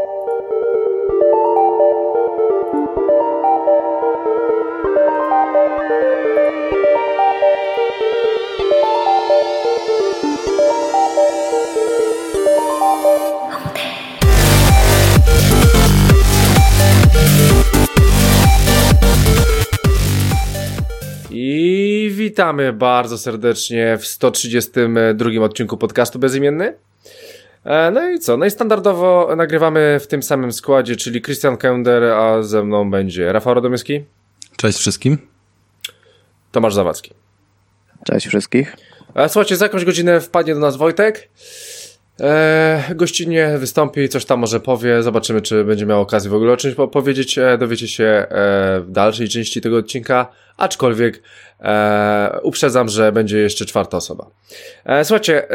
I witamy bardzo serdecznie w 132 odcinku podcastu Bezimienny. No i co? No i standardowo nagrywamy w tym samym składzie, czyli Christian Kender, a ze mną będzie Rafał Radomyski. Cześć wszystkim. Tomasz Zawadzki. Cześć wszystkich. Słuchajcie, za jakąś godzinę wpadnie do nas Wojtek. Gościnnie wystąpi, coś tam może powie, zobaczymy, czy będzie miał okazję w ogóle o czymś powiedzieć, dowiecie się w dalszej części tego odcinka, aczkolwiek uprzedzam, że będzie jeszcze czwarta osoba. Słuchajcie,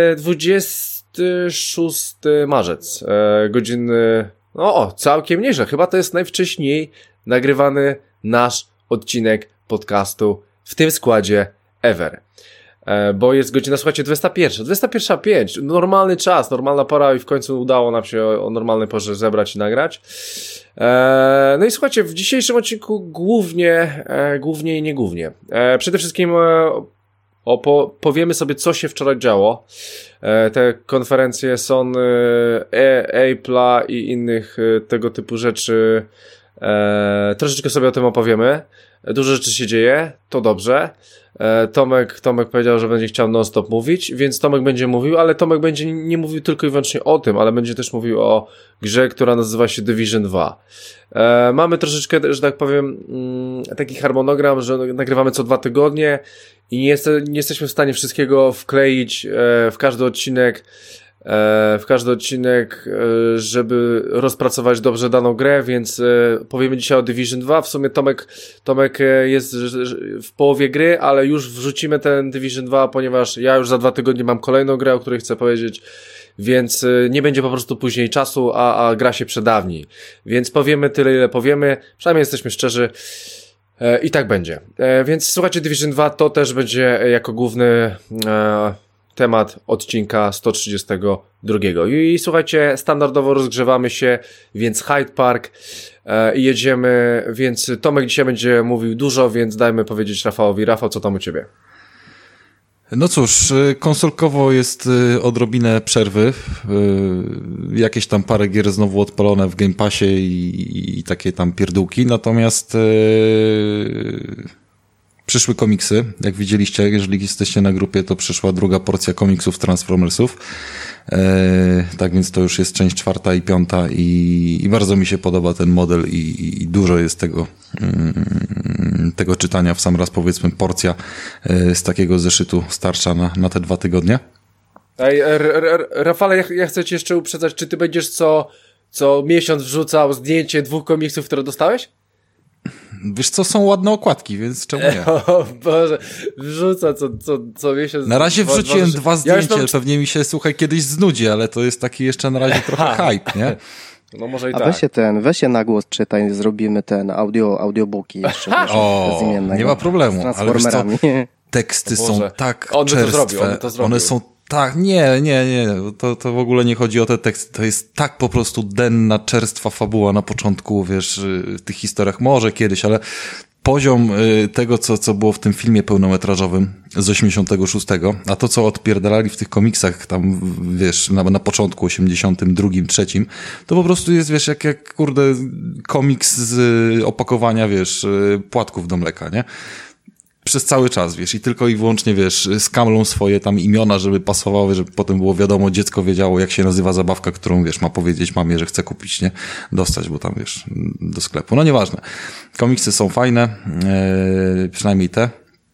26 marzec, godziny, całkiem nieźle, chyba to jest najwcześniej nagrywany nasz odcinek podcastu w tym składzie ever. Bo jest godzina, słuchajcie, 21:05, normalny czas, normalna pora i w końcu udało nam się o normalnej porze zebrać i nagrać. No i słuchajcie, w dzisiejszym odcinku głównie i nie głównie. Przede wszystkim powiemy sobie, co się wczoraj działo. Te konferencje Sony, Apple'a i innych tego typu rzeczy. Troszeczkę sobie o tym opowiemy. Dużo rzeczy się dzieje, to dobrze. Tomek powiedział, że będzie chciał non-stop mówić, więc Tomek będzie mówił, ale Tomek będzie nie mówił tylko i wyłącznie o tym, ale będzie też mówił o grze, która nazywa się Division 2. Mamy troszeczkę, że tak powiem, taki harmonogram, że nagrywamy co 2 tygodnie i nie jesteśmy w stanie wszystkiego wkleić w każdy odcinek, żeby rozpracować dobrze daną grę, więc powiemy dzisiaj o Division 2. W sumie Tomek jest w połowie gry, ale już wrzucimy ten Division 2, ponieważ ja już za 2 tygodnie mam kolejną grę, o której chcę powiedzieć, więc nie będzie po prostu później czasu, a gra się przedawni. Więc powiemy tyle, ile powiemy, przynajmniej jesteśmy szczerzy. I tak będzie. Więc słuchajcie, Division 2 to też będzie jako główny temat odcinka 132. I słuchajcie, standardowo rozgrzewamy się, więc Hyde Park i jedziemy, więc Tomek dzisiaj będzie mówił dużo, więc dajmy powiedzieć Rafałowi. Rafał, co tam u ciebie? No cóż, konsolkowo jest odrobinę przerwy, jakieś tam parę gier znowu odpalone w Game Passie i takie tam pierdółki, natomiast przyszły komiksy, jak widzieliście, jeżeli jesteście na grupie, to przyszła druga porcja komiksów Transformersów. Tak więc to już jest część 4. i 5. i bardzo mi się podoba ten model i dużo jest tego czytania w sam raz, powiedzmy, porcja z takiego zeszytu starsza na te 2 tygodnie. Ej, Rafale, ja chcę cię jeszcze uprzedzać, czy ty będziesz co miesiąc wrzucał zdjęcie 2 komiksów, które dostałeś? Wiesz co, są ładne okładki, więc czemu nie? O Boże, wrzuca co miesiąc. Na razie wrzuciłem 2 zdjęcia, pewnie mi się, słuchaj, kiedyś znudzi, ale to jest taki jeszcze na razie trochę hype, nie? No może i tak. Weź się na głos czytaj, zrobimy ten audiobooki jeszcze. Nie ma problemu, ale wiesz co, teksty są tak czerstwe, one są tak, nie, to w ogóle nie chodzi o te teksty, to jest tak po prostu denna, czerstwa fabuła na początku, wiesz, w tych historiach, może kiedyś, ale poziom tego, co było w tym filmie pełnometrażowym z 86, a to, co odpierdalali w tych komiksach tam, wiesz, na początku 82, 3, to po prostu jest, wiesz, jak kurde komiks z opakowania, wiesz, płatków do mleka, nie? Przez cały czas, wiesz, i tylko i wyłącznie, wiesz, skamlą swoje tam imiona, żeby pasowały, żeby potem było wiadomo, dziecko wiedziało, jak się nazywa zabawka, którą, wiesz, ma powiedzieć mamie, że chce kupić, nie? Dostać, bo tam, wiesz, do sklepu. No nieważne. Komiksy są fajne, przynajmniej te.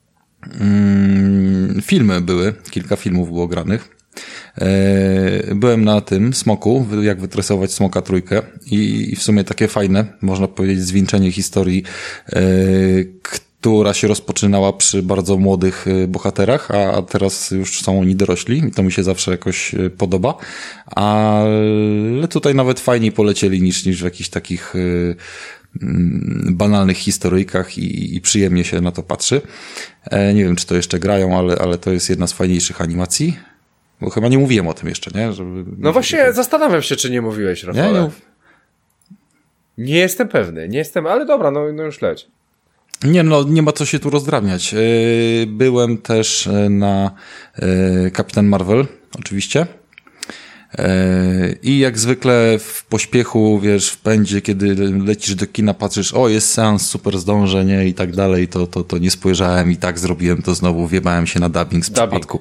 Filmy były, kilka filmów było granych. Byłem na tym Smoku, jak wytresować Smoka 3 i w sumie takie fajne, można powiedzieć, zwieńczenie historii, która się rozpoczynała przy bardzo młodych bohaterach, a teraz już są oni dorośli i to mi się zawsze jakoś podoba, ale tutaj nawet fajniej polecieli niż w jakichś takich banalnych historyjkach i przyjemnie się na to patrzy. Nie wiem, czy to jeszcze grają, ale to jest jedna z fajniejszych animacji. Bo chyba nie mówiłem o tym jeszcze, nie? No właśnie zastanawiam się, czy nie mówiłeś, Rafał. Nie jestem pewny, ale dobra, no już leć. Nie ma co się tu rozdrabniać. Byłem też na Kapitan Marvel, oczywiście. I jak zwykle w pośpiechu, wiesz, w pędzie, kiedy lecisz do kina, patrzysz, jest seans, super zdążę, nie? I tak dalej, to nie spojrzałem i tak zrobiłem to znowu, wjebałem się na dubbing z przypadku.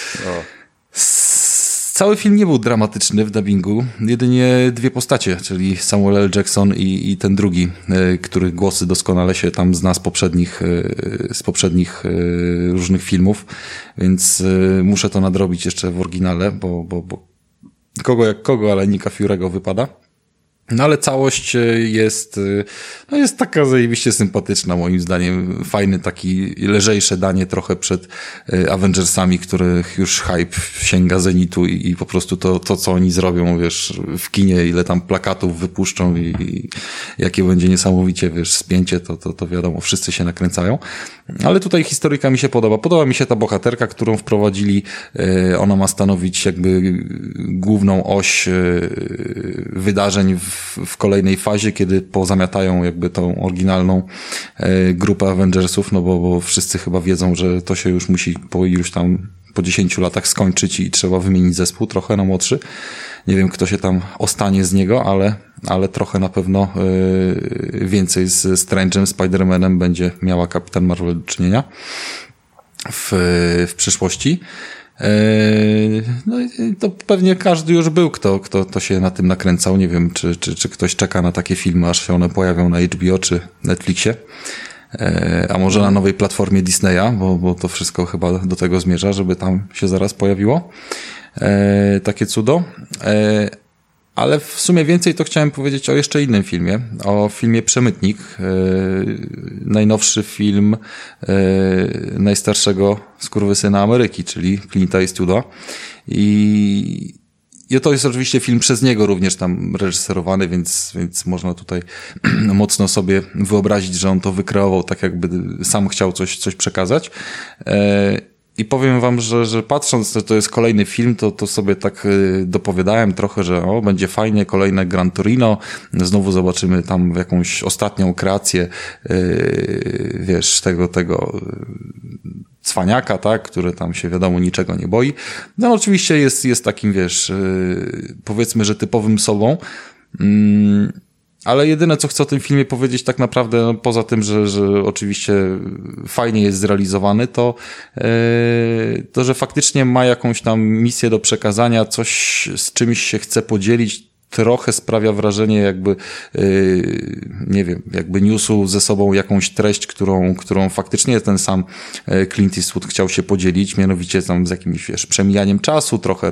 Cały film nie był dramatyczny w dubbingu, jedynie dwie postacie, czyli Samuel L. Jackson i ten drugi, których głosy doskonale się tam zna z poprzednich różnych filmów, więc muszę to nadrobić jeszcze w oryginale, bo kogo jak kogo, ale Nicka Fury'ego wypada. No ale całość jest taka zajebiście sympatyczna moim zdaniem. Fajny taki lżejsze danie trochę przed Avengersami, których już hype sięga zenitu i po prostu to co oni zrobią, wiesz, w kinie, ile tam plakatów wypuszczą i jakie będzie niesamowicie, wiesz, spięcie, to wiadomo, wszyscy się nakręcają. Ale tutaj historyjka mi się podoba. Podoba mi się ta bohaterka, którą wprowadzili. Ona ma stanowić jakby główną oś wydarzeń w kolejnej fazie, kiedy pozamiatają jakby tą oryginalną grupę Avengersów, no bo wszyscy chyba wiedzą, że to się już musi po 10 latach skończyć i trzeba wymienić zespół trochę na młodszy. Nie wiem, kto się tam ostanie z niego, ale trochę na pewno więcej z Strange'em, Spider-Manem będzie miała Kapitan Marvel do czynienia w przyszłości. No i to pewnie każdy już był, kto to się na tym nakręcał. Nie wiem, czy ktoś czeka na takie filmy, aż się one pojawią na HBO czy Netflixie. A może na nowej platformie Disneya, bo to wszystko chyba do tego zmierza, żeby tam się zaraz pojawiło. Takie cudo. Ale w sumie więcej to chciałem powiedzieć o jeszcze innym filmie. O filmie Przemytnik. Najnowszy film najstarszego skurwysyna Ameryki, czyli Clint'a Eastwooda. I to jest oczywiście film przez niego również tam reżyserowany, więc można tutaj mocno sobie wyobrazić, że on to wykreował tak, jakby sam chciał coś przekazać. I powiem wam, że patrząc, że to jest kolejny film, to sobie tak dopowiadałem trochę, że będzie fajnie, kolejne Gran Torino, znowu zobaczymy tam jakąś ostatnią kreację, wiesz, tego cwaniaka, tak, który tam się wiadomo niczego nie boi. No oczywiście jest takim, wiesz, powiedzmy, że typowym sobą, ale jedyne, co chcę o tym filmie powiedzieć tak naprawdę, no, poza tym, że oczywiście fajnie jest zrealizowany, to że faktycznie ma jakąś tam misję do przekazania, coś z czymś się chce podzielić, trochę sprawia wrażenie jakby, nie wiem, jakby niósł ze sobą jakąś treść, którą faktycznie ten sam Clint Eastwood chciał się podzielić, mianowicie tam z jakimś, wiesz, przemijaniem czasu, trochę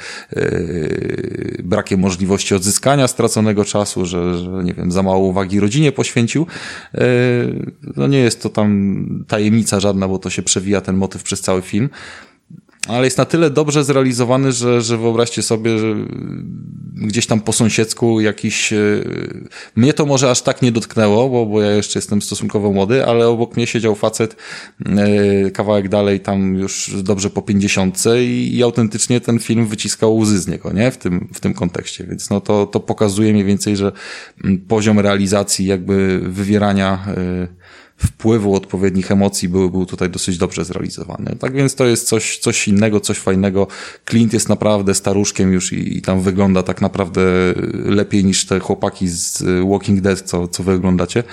brakiem możliwości odzyskania straconego czasu, że nie wiem, za mało uwagi rodzinie poświęcił. No nie jest to tam tajemnica żadna, bo to się przewija ten motyw przez cały film. Ale jest na tyle dobrze zrealizowany, że wyobraźcie sobie, że gdzieś tam po sąsiedzku jakiś... Mnie to może aż tak nie dotknęło, bo ja jeszcze jestem stosunkowo młody, ale obok mnie siedział facet kawałek dalej, tam już dobrze po 50 i autentycznie ten film wyciskał łzy z niego, nie? W tym kontekście. Więc no to pokazuje mniej więcej, że poziom realizacji jakby wywierania wpływu odpowiednich emocji był tutaj dosyć dobrze zrealizowany. Tak więc to jest coś innego, coś fajnego. Clint jest naprawdę staruszkiem już i tam wygląda tak naprawdę lepiej niż te chłopaki z Walking Dead, co wy oglądacie.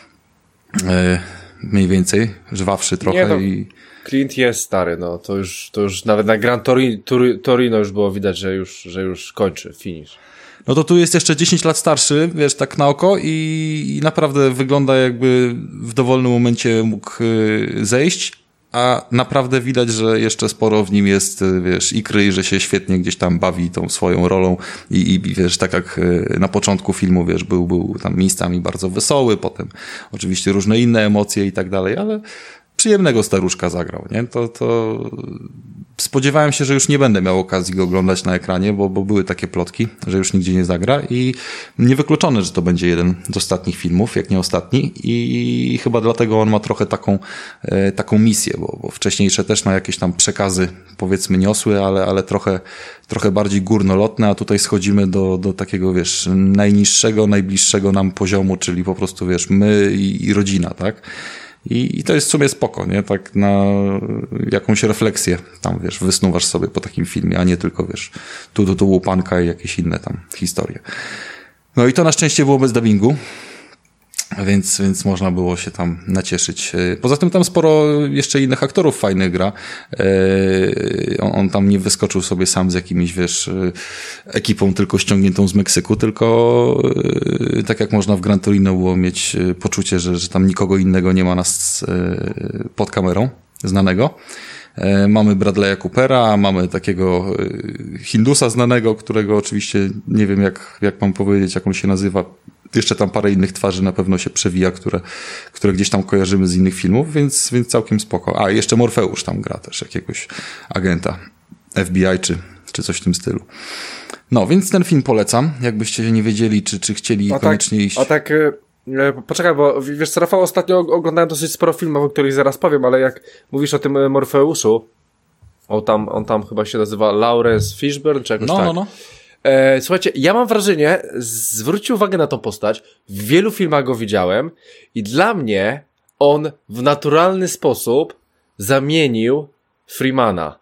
Mniej więcej, żwawszy trochę. Clint jest stary, no to już nawet na Gran Torino już było widać, że już kończy, finish. No to tu jest jeszcze 10 lat starszy, wiesz, tak na oko i naprawdę wygląda jakby w dowolnym momencie mógł zejść, a naprawdę widać, że jeszcze sporo w nim jest, wiesz, ikry i że się świetnie gdzieś tam bawi tą swoją rolą i wiesz, tak jak na początku filmu, wiesz, był tam miejscami bardzo wesoły, potem oczywiście różne inne emocje i tak dalej, ale przyjemnego staruszka zagrał, nie? To spodziewałem się, że już nie będę miał okazji go oglądać na ekranie, bo były takie plotki, że już nigdzie nie zagra i niewykluczone, że to będzie jeden z ostatnich filmów, jak nie ostatni i chyba dlatego on ma trochę taką misję, bo wcześniejsze też ma jakieś tam przekazy, powiedzmy niosły, ale trochę bardziej górnolotne, a tutaj schodzimy do takiego, wiesz, najniższego, najbliższego nam poziomu, czyli po prostu, wiesz, my i rodzina, tak? I to jest w sumie spoko, nie? Tak na jakąś refleksję tam, wiesz, wysnuwasz sobie po takim filmie, a nie tylko, wiesz, tu łupanka i jakieś inne tam historie. No i to na szczęście było bez dubbingu, więc można było się tam nacieszyć. Poza tym tam sporo jeszcze innych aktorów fajnych gra. On tam nie wyskoczył sobie sam z jakimiś, wiesz, ekipą tylko ściągniętą z Meksyku, tylko tak jak można w Gran Torino było mieć poczucie, że tam nikogo innego nie ma nas pod kamerą znanego. Mamy Bradley'a Coopera, mamy takiego Hindusa znanego, którego oczywiście nie wiem jak mam powiedzieć, jak on się nazywa. Jeszcze tam parę innych twarzy na pewno się przewija, które gdzieś tam kojarzymy z innych filmów, więc całkiem spoko. A, jeszcze Morfeusz tam gra też, jakiegoś agenta FBI czy coś w tym stylu. No, więc ten film polecam, jakbyście nie wiedzieli, czy chcieli koniecznie iść. Poczekaj, bo wiesz co, Rafał, ostatnio oglądałem dosyć sporo filmów, o których zaraz powiem, ale jak mówisz o tym Morfeuszu, on tam chyba się nazywa Lawrence Fishburne, czy jakoś tak. No. Słuchajcie, ja mam wrażenie, zwróćcie uwagę na tą postać, w wielu filmach go widziałem i dla mnie on w naturalny sposób zamienił Freemana.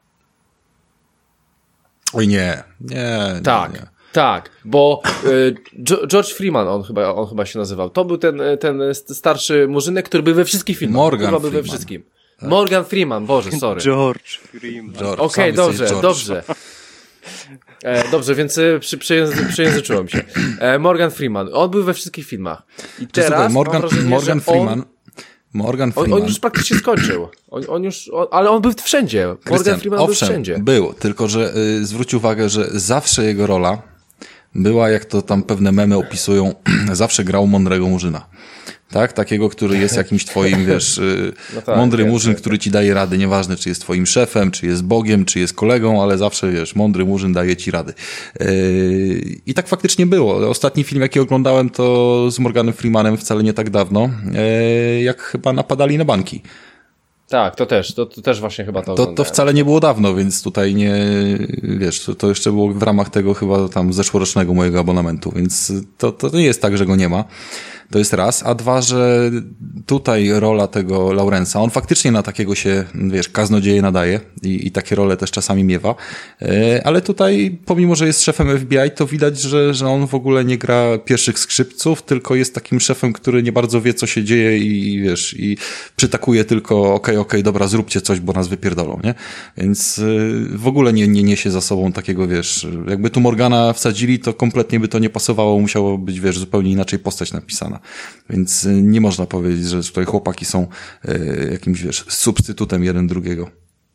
Oj nie. Tak, bo George Freeman, on chyba się nazywał. To był ten starszy murzynek, który był we wszystkich filmach. Morgan był we wszystkim. Tak. Morgan Freeman, Boże, sorry. George Freeman. Okej, dobrze. Dobrze, więc przejęzyczyłem się. Morgan Freeman, on był we wszystkich filmach. I teraz Morgan Freeman. On już praktycznie skończył. Ale on był wszędzie. Morgan Freeman był wszędzie. Był, tylko że zwróć uwagę, że zawsze jego rola była, jak to tam pewne memy opisują, zawsze grał mądrego murzyna. Tak? Takiego, który jest jakimś twoim, wiesz, no tak, mądry murzyn, który ci daje rady. Nieważne, czy jest twoim szefem, czy jest Bogiem, czy jest kolegą, ale zawsze, wiesz, mądry murzyn daje ci rady. I tak faktycznie było. Ostatni film, jaki oglądałem, to z Morganem Freemanem wcale nie tak dawno, jak chyba napadali na banki. Tak, to też właśnie chyba to wcale nie było dawno, więc tutaj nie, wiesz, to jeszcze było w ramach tego chyba tam zeszłorocznego mojego abonamentu, więc to nie jest tak, że go nie ma. To jest raz, a dwa, że tutaj rola tego Lawrence'a, on faktycznie na takiego się, wiesz, kaznodzieje nadaje i takie role też czasami miewa, ale tutaj, pomimo że jest szefem FBI, to widać, że on w ogóle nie gra pierwszych skrzypców, tylko jest takim szefem, który nie bardzo wie, co się dzieje i wiesz, i przytakuje tylko okej, dobra, zróbcie coś, bo nas wypierdolą, nie? Więc w ogóle nie niesie za sobą takiego, wiesz, jakby tu Morgana wsadzili, to kompletnie by to nie pasowało, musiało być, wiesz, zupełnie inaczej postać napisana. Więc nie można powiedzieć, że tutaj chłopaki są jakimś, wiesz, substytutem jeden drugiego.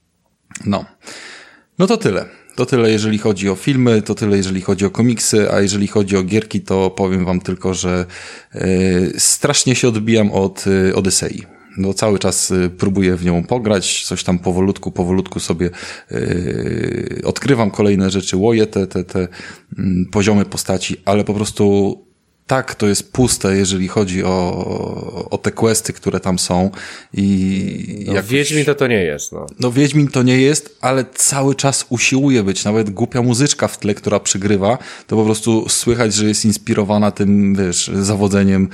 No to tyle. To tyle, jeżeli chodzi o filmy, to tyle, jeżeli chodzi o komiksy, a jeżeli chodzi o gierki, to powiem wam tylko, że strasznie się odbijam od Odysei. No cały czas próbuję w nią pograć, coś tam powolutku sobie odkrywam kolejne rzeczy, łoję te poziomy postaci, ale po prostu tak, to jest puste, jeżeli chodzi o te questy, które tam są i jakoś... Wiedźmin to nie jest, no. No Wiedźmin to nie jest, ale cały czas usiłuje być, nawet głupia muzyczka w tle, która przygrywa, to po prostu słychać, że jest inspirowana tym, wiesz, zawodzeniem,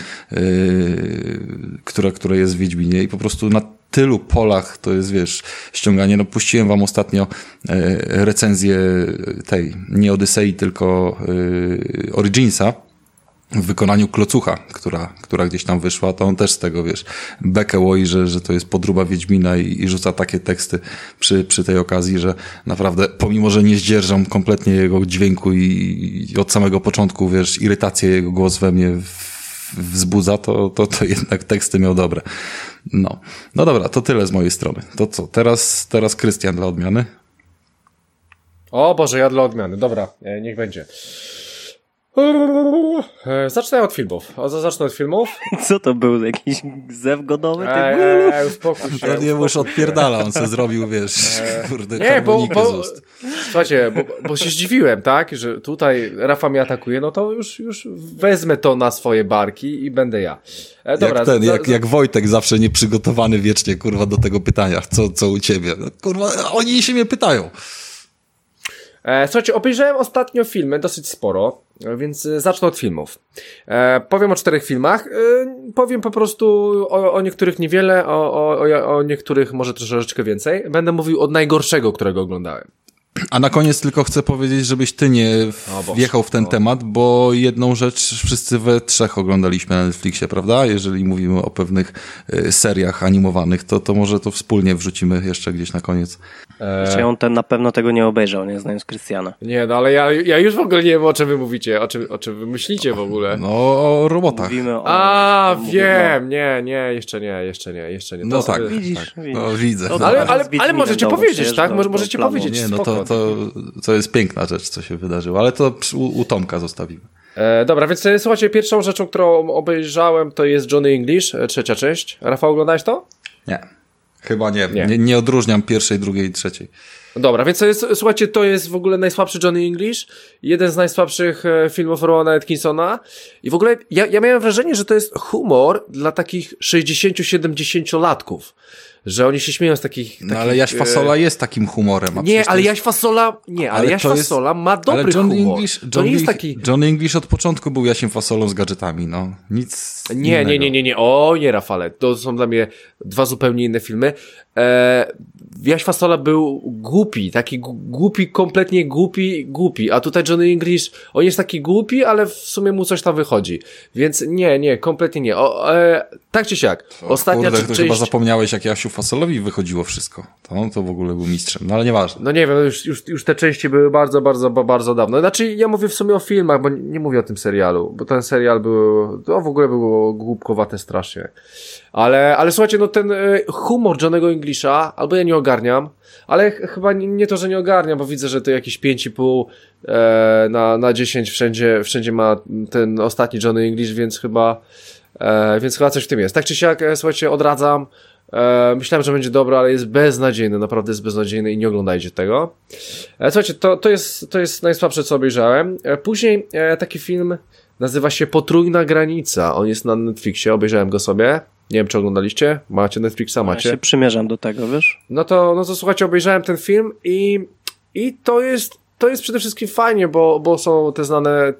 które jest w Wiedźminie i po prostu na tylu polach to jest, wiesz, ściąganie. No puściłem wam ostatnio recenzję tej, nie Odysei, tylko Originsa, w wykonaniu Klocucha, która gdzieś tam wyszła, to on też z tego, wiesz, bekę łoi, że to jest podróba Wiedźmina i rzuca takie teksty przy tej okazji, że naprawdę, pomimo że nie zdzierżam kompletnie jego dźwięku i od samego początku, wiesz, irytację jego głos we mnie wzbudza, to jednak teksty miał dobre. No dobra, to tyle z mojej strony. To co, teraz Krystian dla odmiany? O Boże, ja dla odmiany, dobra, niech będzie. Zacznę od filmów. Zacznę od filmów. Co to był? Jakiś zew godowy? Uspokój się. To nie już odpierdala, on se zrobił, wiesz, kurde, nie, słuchajcie, bo się zdziwiłem, tak, że tutaj Rafa mnie atakuje, no to już wezmę to na swoje barki i będę ja. Dobra, jak Wojtek zawsze nieprzygotowany wiecznie, kurwa, do tego pytania, co u ciebie? No, kurwa, oni się mnie pytają. Słuchajcie, obejrzałem ostatnio filmy, dosyć sporo, więc zacznę od filmów. Powiem o 4 filmach, powiem po prostu o niektórych niewiele, o niektórych może troszeczkę więcej. Będę mówił od najgorszego, którego oglądałem. A na koniec tylko chcę powiedzieć, żebyś ty nie wjechał w ten temat, bo jedną rzecz wszyscy we 3 oglądaliśmy na Netflixie, prawda? Jeżeli mówimy o pewnych seriach animowanych, to może to wspólnie wrzucimy jeszcze gdzieś na koniec. Jeszcze on na pewno tego nie obejrzał, nie znając Krystiana. Nie, no ale ja już w ogóle nie wiem, o czym wy mówicie, o czym wy myślicie w ogóle. No o robotach. Wiem, nie, jeszcze nie. No tak, widzisz. No widzę. No, ale możecie powiedzieć, tak? Możecie powiedzieć. Nie, no to jest piękna rzecz, co się wydarzyło, ale to u Tomka zostawimy. Dobra, więc słuchajcie, pierwszą rzeczą, którą obejrzałem, to jest Johnny English, 3. część. Rafał, oglądałeś to? Nie, chyba nie. Nie odróżniam 1., 2. i 3. Dobra, więc słuchajcie, to jest w ogóle najsłabszy Johnny English, jeden z najsłabszych filmów Rowena Atkinsona i w ogóle ja miałem wrażenie, że to jest humor dla takich 60-70-latków. Że oni się śmieją z takich... No ale Jaś Fasola jest takim humorem. Ale Jaś Fasola ma dobry humor. To nie jest taki... Johnny English od początku był Jasiem Fasolą z gadżetami, no. Nic Nie. O nie, Rafale. To są dla mnie 2 zupełnie inne filmy. Jaś Fasola był głupi, taki kompletnie głupi, a tutaj Johnny English, on jest taki głupi, ale w sumie mu coś tam wychodzi. Więc nie, kompletnie nie. Tak czy siak. Ostatnia część... chyba zapomniałeś, jak Jasiu Fasolowi wychodziło wszystko. To w ogóle był mistrzem, no ale nieważne. No nie wiem, już te części były bardzo, bardzo, bardzo dawno. Znaczy, ja mówię w sumie o filmach, bo nie mówię o tym serialu, bo ten serial to w ogóle było głupkowate strasznie. Ale słuchajcie, no ten humor Johnny'ego Englisha, albo ja nie ogarniam, ale chyba nie to, że nie ogarniam, bo widzę, że to jakieś 5,5 na 10 wszędzie ma ten ostatni Johnny English, więc chyba coś w tym jest. Tak czy siak, słuchajcie, odradzam. Myślałem, że będzie dobre, ale jest beznadziejny, naprawdę jest beznadziejny i nie oglądajcie tego. Słuchajcie, to jest najsłabsze, co obejrzałem. Później taki film nazywa się Potrójna Granica. On jest na Netflixie, obejrzałem go sobie. Nie wiem, czy oglądaliście? Macie Netflixa? Macie? Ja się przymierzam do tego, wiesz? No to słuchajcie, obejrzałem ten film i to jest przede wszystkim fajnie, bo są te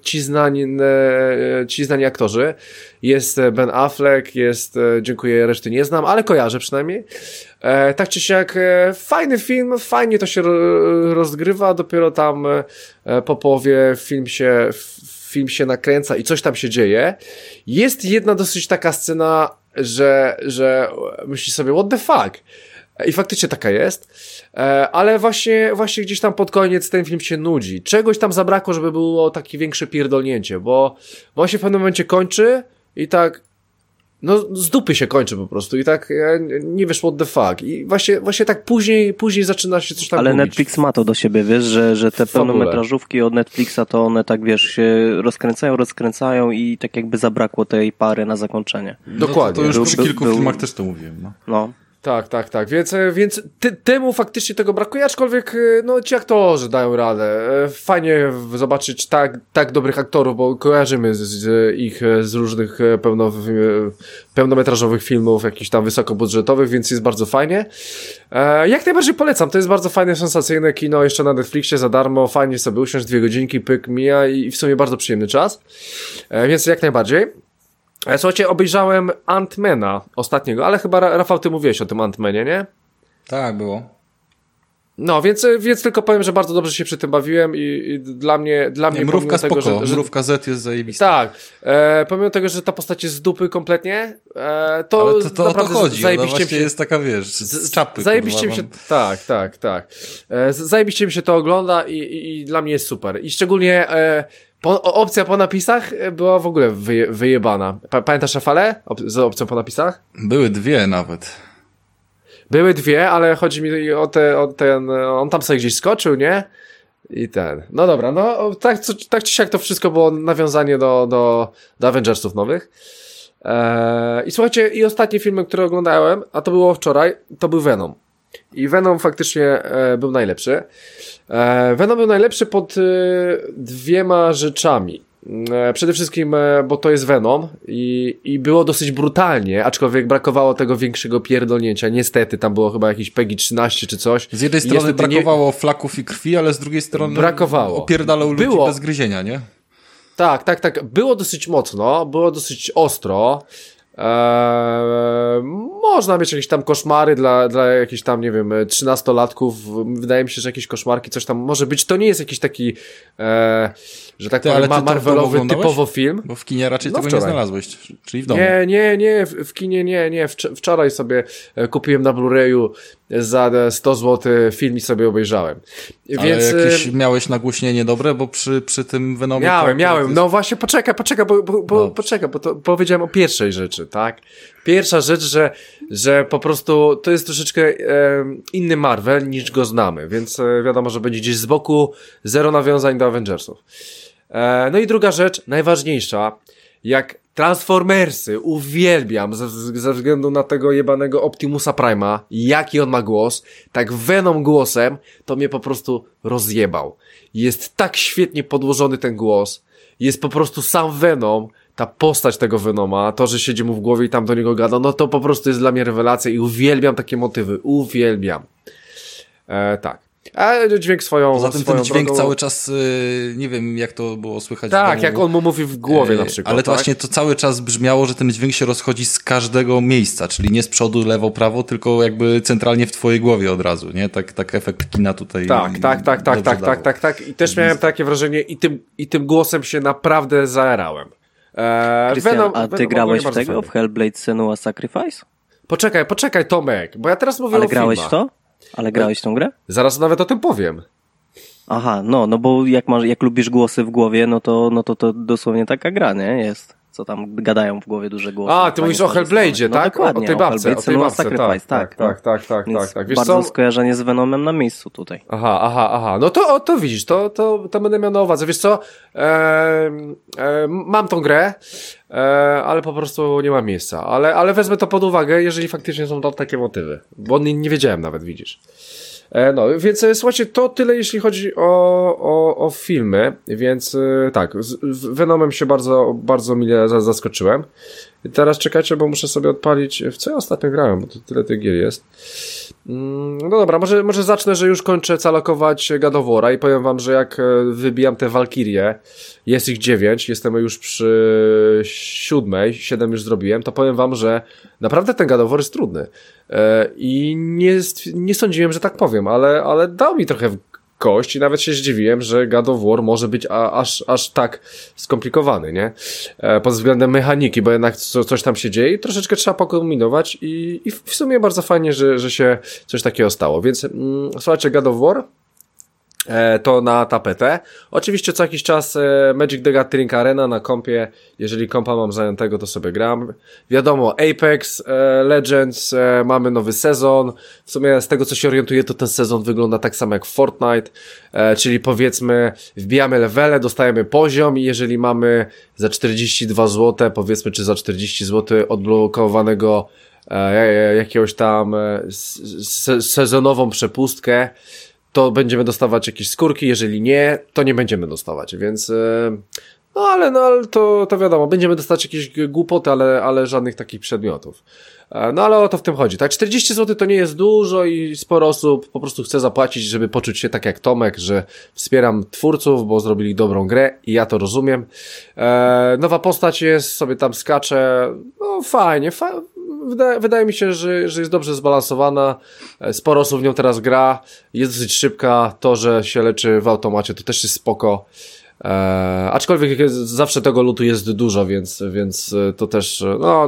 ci znani aktorzy. Jest Ben Affleck, dziękuję, reszty nie znam, ale kojarzę przynajmniej. Tak czy siak, fajny film, fajnie to się rozgrywa, dopiero tam po połowie film się nakręca i coś tam się dzieje. Jest jedna dosyć taka scena, że myślisz sobie, what the fuck? I faktycznie taka jest, ale właśnie gdzieś tam pod koniec ten film się nudzi. Czegoś tam zabrakło, żeby było takie większe pierdolnięcie, bo on się w pewnym momencie kończy i tak, no z dupy się kończy po prostu i tak nie wiesz what the fuck. I właśnie tak później zaczyna się coś tam ale gubić. Netflix ma to do siebie, wiesz, że te pełnometrażówki od Netflixa to one tak, wiesz, się rozkręcają i tak jakby zabrakło tej pary na zakończenie. Dokładnie. No to już przy kilku filmach też to mówiłem. No. Tak. Więc temu faktycznie tego brakuje, aczkolwiek no ci aktorzy dają radę. Fajnie zobaczyć tak dobrych aktorów, bo kojarzymy ich z różnych pełnometrażowych filmów, jakichś tam wysokobudżetowych, więc jest bardzo fajnie. Jak najbardziej polecam, to jest bardzo fajne, sensacyjne kino, jeszcze na Netflixie za darmo, fajnie sobie usiąść, 2 godzinki, pyk, mija i w sumie bardzo przyjemny czas. Więc jak najbardziej. Słuchajcie, obejrzałem Ant-Mana ostatniego, ale chyba Rafał, ty mówiłeś o tym Ant-Manie, nie? Tak, było. No, więc tylko powiem, że bardzo dobrze się przy tym bawiłem i dla mnie mrówka spoko, tego, że mrówka Z jest zajebista. Tak, pomimo tego, że ta postać jest z dupy kompletnie, to ale to naprawdę chodzi, zajebiście się jest taka, wiesz, z czapy. Zajebiście mi się, tak. Zajebiście mi się to ogląda i dla mnie jest super. I szczególnie opcja po napisach była w ogóle wyjebana. Pamiętasz, Rafale? Z opcją po napisach? Były 2 nawet. Były 2, ale chodzi mi o ten, on tam sobie gdzieś skoczył, nie? No dobra, no tak czy siak to wszystko było nawiązanie do Avengersów nowych. I słuchajcie, i ostatni film, który oglądałem, a to było wczoraj, to był Venom. I Venom faktycznie był najlepszy. Venom był najlepszy pod dwiema rzeczami. Przede wszystkim, bo to jest Venom i było dosyć brutalnie, aczkolwiek brakowało tego większego pierdolnięcia. Niestety, tam było chyba jakieś PEGI 13 czy coś. Z jednej strony brakowało flaków i krwi, ale z drugiej strony opierdalał ludzi bez gryzienia, nie? Tak. Było dosyć mocno, było dosyć ostro. Można mieć jakieś tam koszmary dla jakichś tam, nie wiem, 13-latków. Wydaje mi się, że jakieś koszmarki, coś tam może być. To nie jest jakiś taki, że tak powiem, Marvelowy typowo film. Bo w kinie raczej tego nie znalazłeś, czyli w domu. Nie, w kinie nie. Wczoraj sobie kupiłem na Blu-rayu za 100 zł film i sobie obejrzałem. Ale jakieś miałeś nagłośnienie dobre, bo przy tym Venomie... Miałem. No właśnie, poczekaj, bo to powiedziałem o pierwszej rzeczy, tak? Pierwsza rzecz, że po prostu to jest troszeczkę inny Marvel niż go znamy, więc wiadomo, że będzie gdzieś z boku, zero nawiązań do Avengersów. No i druga rzecz, najważniejsza, jak Transformersy uwielbiam ze względu na tego jebanego Optimusa Prime'a, jaki on ma głos, tak Venom głosem to mnie po prostu rozjebał. Jest tak świetnie podłożony ten głos, jest po prostu sam Venom, ta postać tego Venoma, to, że siedzi mu w głowie i tam do niego gada, no to po prostu jest dla mnie rewelacja i uwielbiam takie motywy, uwielbiam. Tak. A dźwięk Poza tym ten dźwięk cały czas, nie wiem jak to było słychać. Tak, jak on mu mówi w głowie na przykład. Ale to właśnie to cały czas brzmiało, że ten dźwięk się rozchodzi z każdego miejsca, czyli nie z przodu, lewo, prawo, tylko jakby centralnie w twojej głowie od razu, nie? Tak efekt kina tutaj. Tak. I też miałem takie wrażenie i tym głosem się naprawdę zaerałem. Krystian, a ty grałeś w tego, w Hellblade Senua's Sacrifice? Poczekaj Tomek, bo ja teraz mówię o filmach. Ale grałeś w to? Ale grałeś w tą grę? Zaraz nawet o tym powiem. Aha, no bo jak lubisz głosy w głowie, no to dosłownie taka gra, nie? Jest. Co tam gadają w głowie duże głosy. A, ty mówisz o Hellblade'zie, tak? Dokładnie, o tej babce. Sacrifice, tak. Wiesz bardzo skojarzenie z Venomem na miejscu tutaj. Aha. No to widzisz, to będę miał na uwadze. Wiesz co? Mam tą grę, ale po prostu nie ma miejsca. Ale wezmę to pod uwagę, jeżeli faktycznie są tam takie motywy. Bo nie wiedziałem nawet, widzisz. No, więc słuchajcie, to tyle jeśli chodzi o filmy, więc tak, z Venomem się bardzo mile zaskoczyłem. I teraz czekajcie, bo muszę sobie odpalić, w co ja ostatnio grałem, bo to tyle tych gier jest. No dobra, może zacznę, że już kończę calokować God of War'a i powiem wam, że jak wybijam te Valkyrie, jest ich 9, jestem już przy 7 już zrobiłem, to powiem wam, że naprawdę ten God of War jest trudny. I nie sądziłem, że tak powiem, ale dał mi trochę w kość i nawet się zdziwiłem, że God of War może być aż tak skomplikowany, nie? Pod względem mechaniki, bo jednak coś tam się dzieje i troszeczkę trzeba pokombinować i w sumie bardzo fajnie, że się coś takiego stało. Więc słuchajcie, God of War to na tapetę. Oczywiście co jakiś czas Magic the Gathering Arena na kompie, jeżeli kompa mam zajętego, to sobie gram. Wiadomo, Apex Legends, mamy nowy sezon. W sumie z tego co się orientuję, to ten sezon wygląda tak samo jak Fortnite, czyli powiedzmy wbijamy levele, dostajemy poziom i jeżeli mamy za 42 zł, powiedzmy czy za 40 zł odblokowanego jakiegoś tam sezonową przepustkę, to będziemy dostawać jakieś skórki, jeżeli nie, to nie będziemy dostawać, więc no ale to wiadomo, będziemy dostać jakieś głupoty, ale żadnych takich przedmiotów. No ale o to w tym chodzi, tak? 40 zł to nie jest dużo i sporo osób po prostu chce zapłacić, żeby poczuć się tak jak Tomek, że wspieram twórców, bo zrobili dobrą grę i ja to rozumiem. Nowa postać jest, sobie tam skacze, no fajnie. Wydaje mi się, że jest dobrze zbalansowana, sporo osób w nią teraz gra, jest dosyć szybka, to, że się leczy w automacie, to też jest spoko, aczkolwiek zawsze tego lootu jest dużo, więc to też,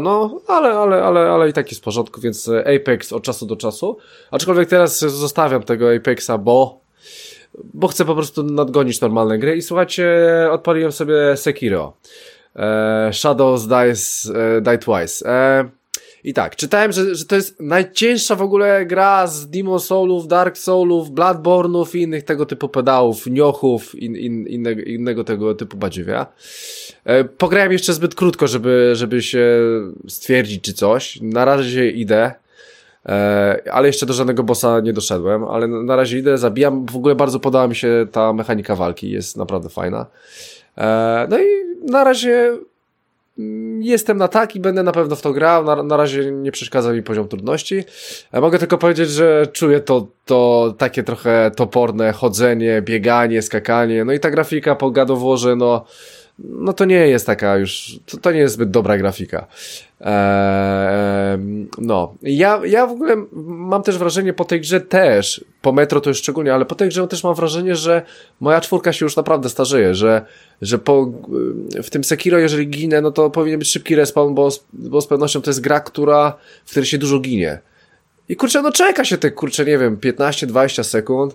ale i tak jest w porządku, więc Apex od czasu do czasu, aczkolwiek teraz zostawiam tego Apexa, bo chcę po prostu nadgonić normalne gry i słuchajcie, odpaliłem sobie Sekiro, Shadows Die Twice. I tak, czytałem, że to jest najcięższa w ogóle gra z Demon Soulów, Dark Soulów, Bloodborne'ów i innych tego typu pedałów, niochów, innego tego typu badziewia. Pograłem jeszcze zbyt krótko, żeby się stwierdzić czy coś. Na razie idę, ale jeszcze do żadnego bossa nie doszedłem, ale na razie idę, zabijam. W ogóle bardzo podoba mi się ta mechanika walki, jest naprawdę fajna. No i na razie jestem na tak i będę na pewno w to grał. Na razie nie przeszkadza mi poziom trudności. Mogę tylko powiedzieć, że czuję to takie trochę toporne chodzenie, bieganie, skakanie. No i ta grafika po God of Warze, no to nie jest taka już, to nie jest zbyt dobra grafika. No. Ja w ogóle mam też wrażenie po tej grze też, po Metro to już szczególnie, ale po tej grze też mam wrażenie, że moja 4 się już naprawdę starzeje, że w tym Sekiro, jeżeli ginę, no to powinien być szybki respawn, bo z pewnością to jest gra, w której się dużo ginie. I kurczę, no czeka się te, nie wiem, 15-20 sekund.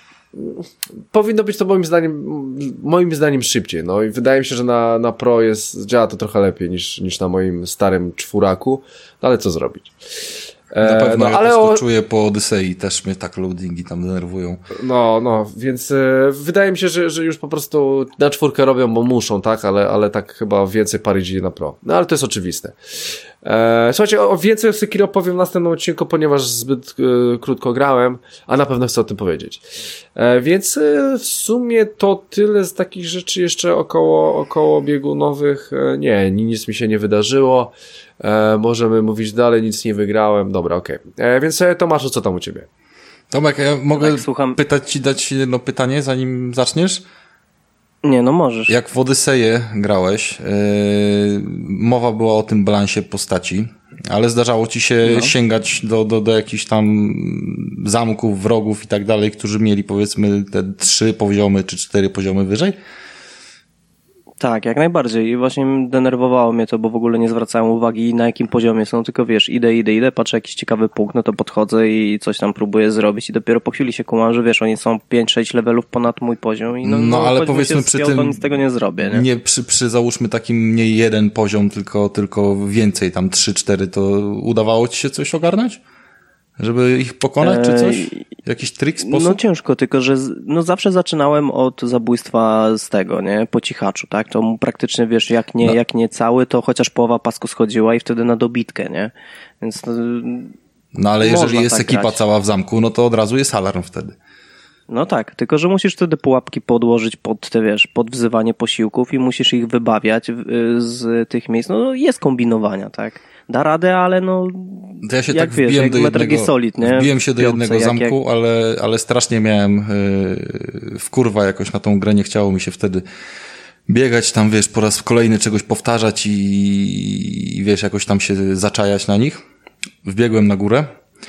Powinno być to moim zdaniem szybciej, no i wydaje mi się, że na Pro działa to trochę lepiej niż na moim starym 4, no ale co zrobić? Na pewno ale to czuję po Odyssey, też mnie tak loadingi tam denerwują. No, więc wydaje mi się, że już po prostu na 4 robią, bo muszą, tak, ale tak chyba więcej pary idzie na Pro. No ale to jest oczywiste. Słuchajcie, więcej o Sekiro powiem w następnym odcinku, ponieważ zbyt krótko grałem, a na pewno chcę o tym powiedzieć. Więc w sumie to tyle z takich rzeczy jeszcze około biegunowych. Nie, nic mi się nie wydarzyło. Możemy mówić dalej, nic nie wygrałem. Dobra, okej. Więc Tomaszu, co tam u ciebie? Tomek, ja mogę dać jedno pytanie, zanim zaczniesz? Nie, no możesz. Jak w Odyseję grałeś, mowa była o tym balansie postaci, ale zdarzało ci się sięgać do jakichś tam zamków, wrogów i tak dalej, którzy mieli powiedzmy te 3 poziomy czy 4 poziomy wyżej? Tak, jak najbardziej. I właśnie denerwowało mnie to, bo w ogóle nie zwracałem uwagi na jakim poziomie są, tylko wiesz, idę, patrzę jakiś ciekawy punkt, no to podchodzę i coś tam próbuję zrobić i dopiero po chwili się kumam, że wiesz, oni są 5-6 levelów ponad mój poziom i no ale powiedzmy przy tym, to nic z tego nie zrobię, nie? Nie przy załóżmy takim nie jeden poziom, tylko więcej, tam 3-4, to udawało ci się coś ogarnąć? Żeby ich pokonać, czy coś? Jakiś trik, sposób? No ciężko, tylko że zawsze zaczynałem od zabójstwa z tego, nie? Po cichaczu, tak? To praktycznie, wiesz, jak nie cały, to chociaż połowa pasku schodziła i wtedy na dobitkę, nie? Więc no ale jeżeli jest ekipa grać cała w zamku, no to od razu jest alarm wtedy. No tak, tylko że musisz wtedy pułapki podłożyć pod te, wiesz, pod wzywanie posiłków i musisz ich wybawiać z tych miejsc. No jest kombinowania, tak? Da radę, ale no to ja się jak tak wiesz, wbiłem do jednego Solid, nie? Wbiłem się do jednego zamku, ale strasznie miałem wkurwa jakoś na tą grę, nie chciało mi się wtedy biegać tam, wiesz, po raz kolejny czegoś powtarzać i wiesz, jakoś tam się zaczajać na nich. Wbiegłem na górę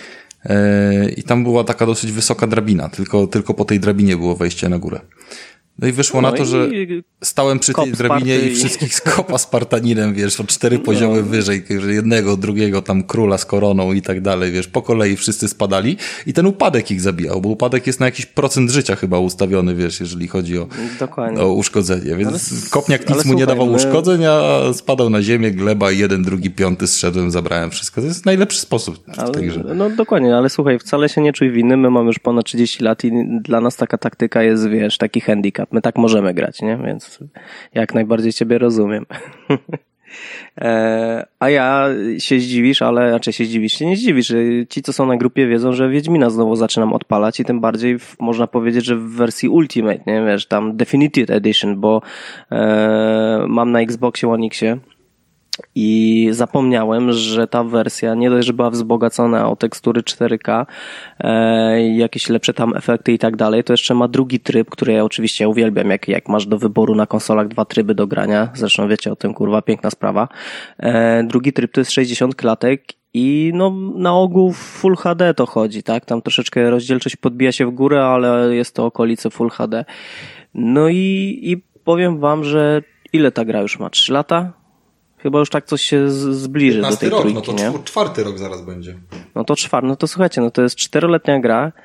i tam była taka dosyć wysoka drabina, tylko po tej drabinie było wejście na górę. No i wyszło na to, że stałem przy tej drabinie i wszystkich z kopa Spartaninem, wiesz, o 4 poziomy wyżej, jednego, drugiego, tam króla z koroną i tak dalej, wiesz, po kolei wszyscy spadali i ten upadek ich zabijał, bo upadek jest na jakiś procent życia chyba ustawiony, wiesz, jeżeli chodzi o uszkodzenie, więc kopniak nic mu nie dawał uszkodzeń, a spadał na ziemię, gleba, 1, 2, 5 zszedłem, zabrałem wszystko. To jest najlepszy sposób w tej grze. No dokładnie, ale słuchaj, wcale się nie czuj winny, my mamy już ponad 30 lat i dla nas taka taktyka jest, wiesz, taki handicap. My tak możemy grać, nie? Więc jak najbardziej ciebie rozumiem. A ja się zdziwisz, ale raczej się nie zdziwisz. Ci, co są na grupie, wiedzą, że Wiedźmina znowu zaczynam odpalać i tym bardziej można powiedzieć, że w wersji Ultimate, nie? Wiesz, tam Definitive Edition, bo mam na Xboxie One Xie i zapomniałem, że ta wersja nie dość, że była wzbogacona o tekstury 4K, jakieś lepsze tam efekty i tak dalej, to jeszcze ma drugi tryb, który ja oczywiście uwielbiam, jak masz do wyboru na konsolach 2 tryby do grania, zresztą wiecie o tym, kurwa, piękna sprawa. Drugi tryb to jest 60 klatek i no na ogół Full HD to chodzi, tak? Tam troszeczkę rozdzielczość podbija się w górę, ale jest to okolice Full HD. No i powiem wam, że ile ta gra już ma? 3 lata? Chyba już tak coś się zbliży do tej trójki, no to nie? 4. rok zaraz będzie. No to 4, no to słuchajcie, no to jest 4-letnia gra,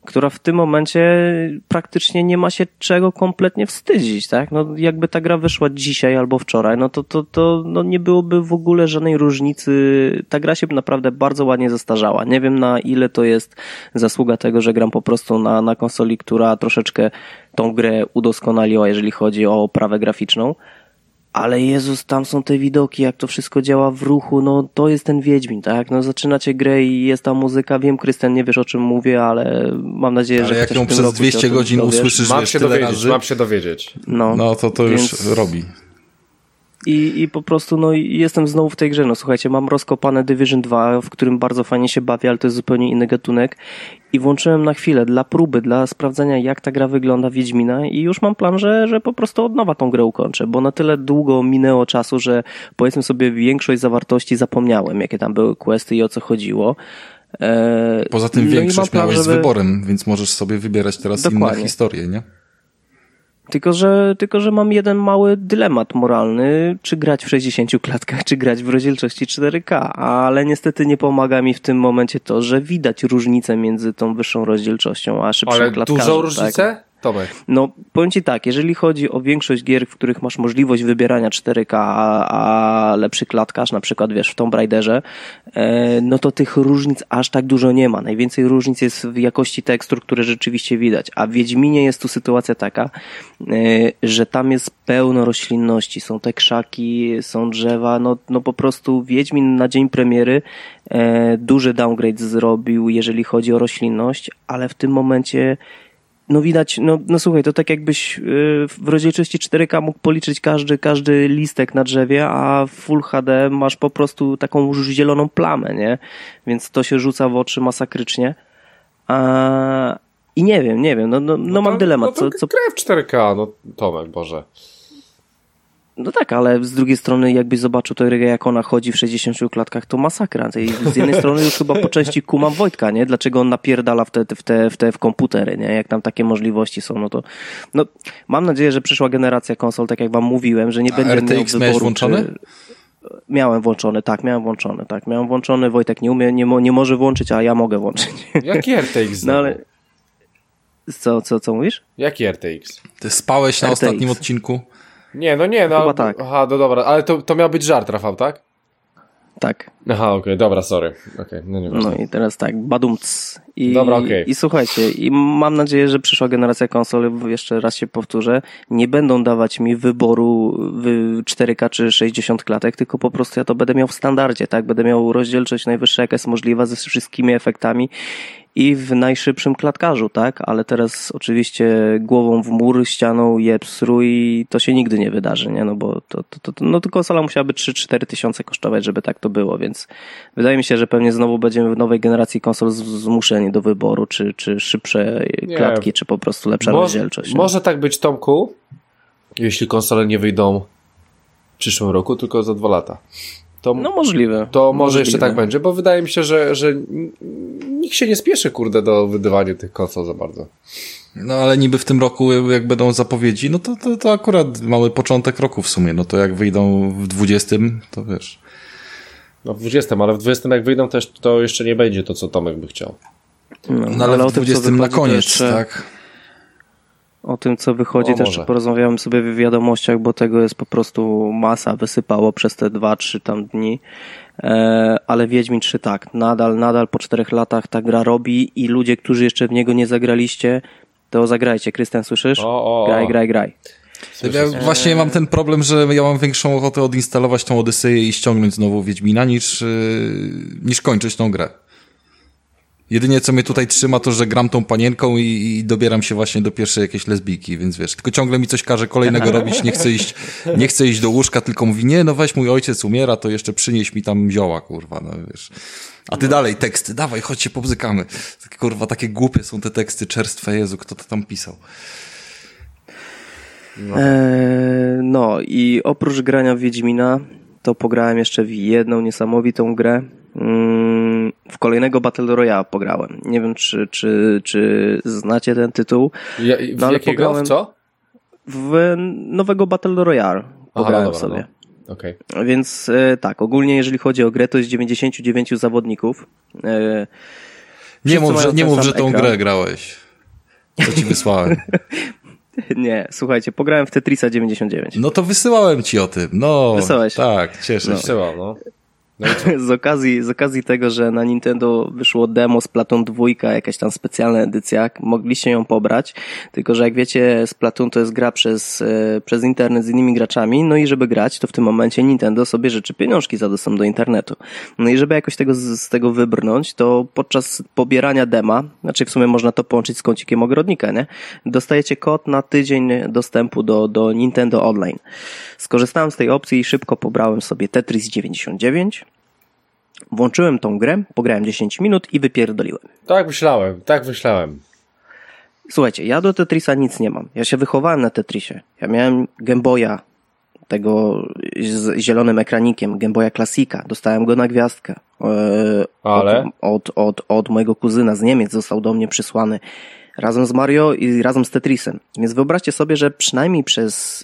która w tym momencie praktycznie nie ma się czego kompletnie wstydzić, tak? No jakby ta gra wyszła dzisiaj albo wczoraj, no to nie byłoby w ogóle żadnej różnicy. Ta gra się naprawdę bardzo ładnie zestarzała. Nie wiem, na ile to jest zasługa tego, że gram po prostu na konsoli, która troszeczkę tą grę udoskonaliła, jeżeli chodzi o oprawę graficzną. Ale Jezus, tam są te widoki, jak to wszystko działa w ruchu, no to jest ten Wiedźmin, tak? No zaczynacie grę i jest ta muzyka, wiem, Krystian, nie wiesz o czym mówię, ale mam nadzieję, że... Ale jak ją przez 200 godzin usłyszysz tyle razy... Mam się dowiedzieć. No to już robi. I po prostu no jestem znowu w tej grze. No słuchajcie, mam rozkopane Division 2, w którym bardzo fajnie się bawię, ale to jest zupełnie inny gatunek. I włączyłem na chwilę dla próby, dla sprawdzenia, jak ta gra wygląda, Wiedźmina, i już mam plan, że po prostu od nowa tą grę ukończę, bo na tyle długo minęło czasu, że powiedzmy sobie większość zawartości zapomniałem, jakie tam były questy i o co chodziło. Poza tym większość miałeś z wyborem, więc możesz sobie wybierać teraz inne historie, nie? Tylko że mam jeden mały dylemat moralny, czy grać w 60 klatkach, czy grać w rozdzielczości 4K, ale niestety nie pomaga mi w tym momencie to, że widać różnicę między tą wyższą rozdzielczością a szybszą klatkarzem. Ale dużą różnicę? Tak? Tomek. No, powiem ci tak, jeżeli chodzi o większość gier, w których masz możliwość wybierania 4K, a lepszy klatkarz, na przykład wiesz, w Tomb Raiderze, no to tych różnic aż tak dużo nie ma. Najwięcej różnic jest w jakości tekstur, które rzeczywiście widać. A w Wiedźminie jest tu sytuacja taka, że tam jest pełno roślinności. Są te krzaki, są drzewa, no po prostu Wiedźmin na dzień premiery duży downgrade zrobił, jeżeli chodzi o roślinność, ale w tym momencie no widać, no słuchaj, to tak jakbyś w rozdzielczości 4K mógł policzyć każdy listek na drzewie, a w Full HD masz po prostu taką już zieloną plamę, nie? Więc to się rzuca w oczy masakrycznie. I nie wiem, no mam dylemat. No to grę w 4K, no Tomek, Boże. No tak, ale z drugiej strony jakbyś zobaczył tę grę, jak ona chodzi w 60 klatkach, to masakra. I z jednej strony już chyba po części kumam Wojtka, nie? Dlaczego on napierdala w komputery, nie? Jak tam takie możliwości są, no to... No, mam nadzieję, że przyszła generacja konsol, tak jak wam mówiłem, że nie będzie miał RTX wyboru, miałeś włączony? Miałem włączony. Wojtek nie może włączyć, a ja mogę włączyć. Jaki RTX? No ale... Co mówisz? Jaki RTX? Ty spałeś na ostatnim odcinku? Nie. Chyba tak. Aha, no dobra, ale to miał być żart, Rafał, tak? Tak. Aha, okej, dobra, sorry. Okay, no i teraz tak, badumc. Dobra, okej. I słuchajcie, i mam nadzieję, że przyszła generacja konsol, jeszcze raz się powtórzę, nie będą dawać mi wyboru 4K czy 60 klatek, tylko po prostu ja to będę miał w standardzie, tak? Będę miał rozdzielczość najwyższa, jaka jest możliwa, ze wszystkimi efektami i w najszybszym klatkarzu, tak? Ale teraz oczywiście głową w mur, ścianą jeb-sru i to się nigdy nie wydarzy, nie? No bo to konsola musiałaby 3-4 tysiące kosztować, żeby tak to było, więc wydaje mi się, że pewnie znowu będziemy w nowej generacji konsol zmuszeni do wyboru, czy szybsze klatki, czy po prostu lepsza rozdzielczość. Może tak być, Tomku, jeśli konsole nie wyjdą w przyszłym roku, tylko za 2 lata. No możliwe. To może jeszcze tak będzie, bo wydaje mi się, że nikt się nie spieszy, kurde, do wydawania tych konsol za bardzo. No ale niby w tym roku, jak będą zapowiedzi, no to akurat mamy początek roku w sumie, no to jak wyjdą w 20, to wiesz. No w 20, ale w 20 jak wyjdą też, to jeszcze nie będzie to, co Tomek by chciał. No ale w 20 na koniec, jeszcze, tak? O tym, co wychodzi, też porozmawiałem sobie w wiadomościach, bo tego jest po prostu masa, wysypało przez te 2-3 tam dni. Ale Wiedźmin 3 tak, nadal po 4 latach ta gra robi i ludzie, którzy jeszcze w niego nie zagraliście, to zagrajcie. Krystian, słyszysz? Graj. Ja właśnie mam ten problem, że ja mam większą ochotę odinstalować tą Odyseję i ściągnąć znowu Wiedźmina, niż kończyć tą grę. Jedynie co mnie tutaj trzyma, to że gram tą panienką i dobieram się właśnie do pierwszej jakiejś lesbijki, więc wiesz, tylko ciągle mi coś każe kolejnego robić, nie chcę iść do łóżka, tylko mówi, nie, no weź, mój ojciec umiera, to jeszcze przynieś mi tam zioła, kurwa, no wiesz. A ty dalej teksty, dawaj, chodź się pobzykamy. Kurwa, takie głupie są te teksty, czerstwe, Jezu, kto to tam pisał? No i oprócz grania w Wiedźmina, to pograłem jeszcze w jedną niesamowitą grę. W kolejnego Battle Royale pograłem. Nie wiem, czy znacie ten tytuł. No, ale pograłem w co? W nowego Battle Royale pograłem sobie. No. Okay. Więc tak, ogólnie jeżeli chodzi o grę, to jest 99 zawodników. Nie mów, że tą grę grałeś. Co ci wysłałem. Nie, słuchajcie, pograłem w Tetrisa 99. No to wysyłałem ci o tym. No, wysłałeś? Tak, cieszę się. Wysyłał, no. Z okazji tego, że na Nintendo wyszło demo Splatoon 2, jakaś tam specjalna edycja, mogliście ją pobrać, tylko że jak wiecie, Splatoon to jest gra przez internet z innymi graczami, no i żeby grać, to w tym momencie Nintendo sobie życzy pieniążki za dostęp do internetu. No i żeby jakoś z tego wybrnąć, to podczas pobierania dema, znaczy w sumie można to połączyć z kącikiem ogrodnika, nie? Dostajecie kod na tydzień dostępu do Nintendo Online. Skorzystałem z tej opcji i szybko pobrałem sobie Tetris 99. Włączyłem tą grę, pograłem 10 minut i wypierdoliłem. Tak myślałem. Słuchajcie, ja do Tetrisa nic nie mam. Ja się wychowałem na Tetrisie. Ja miałem Game Boya, tego z zielonym ekranikiem, Game Boya Classica. Dostałem go na gwiazdkę. Ale? Od mojego kuzyna z Niemiec został do mnie przysłany razem z Mario i razem z Tetrisem. Więc wyobraźcie sobie, że przynajmniej przez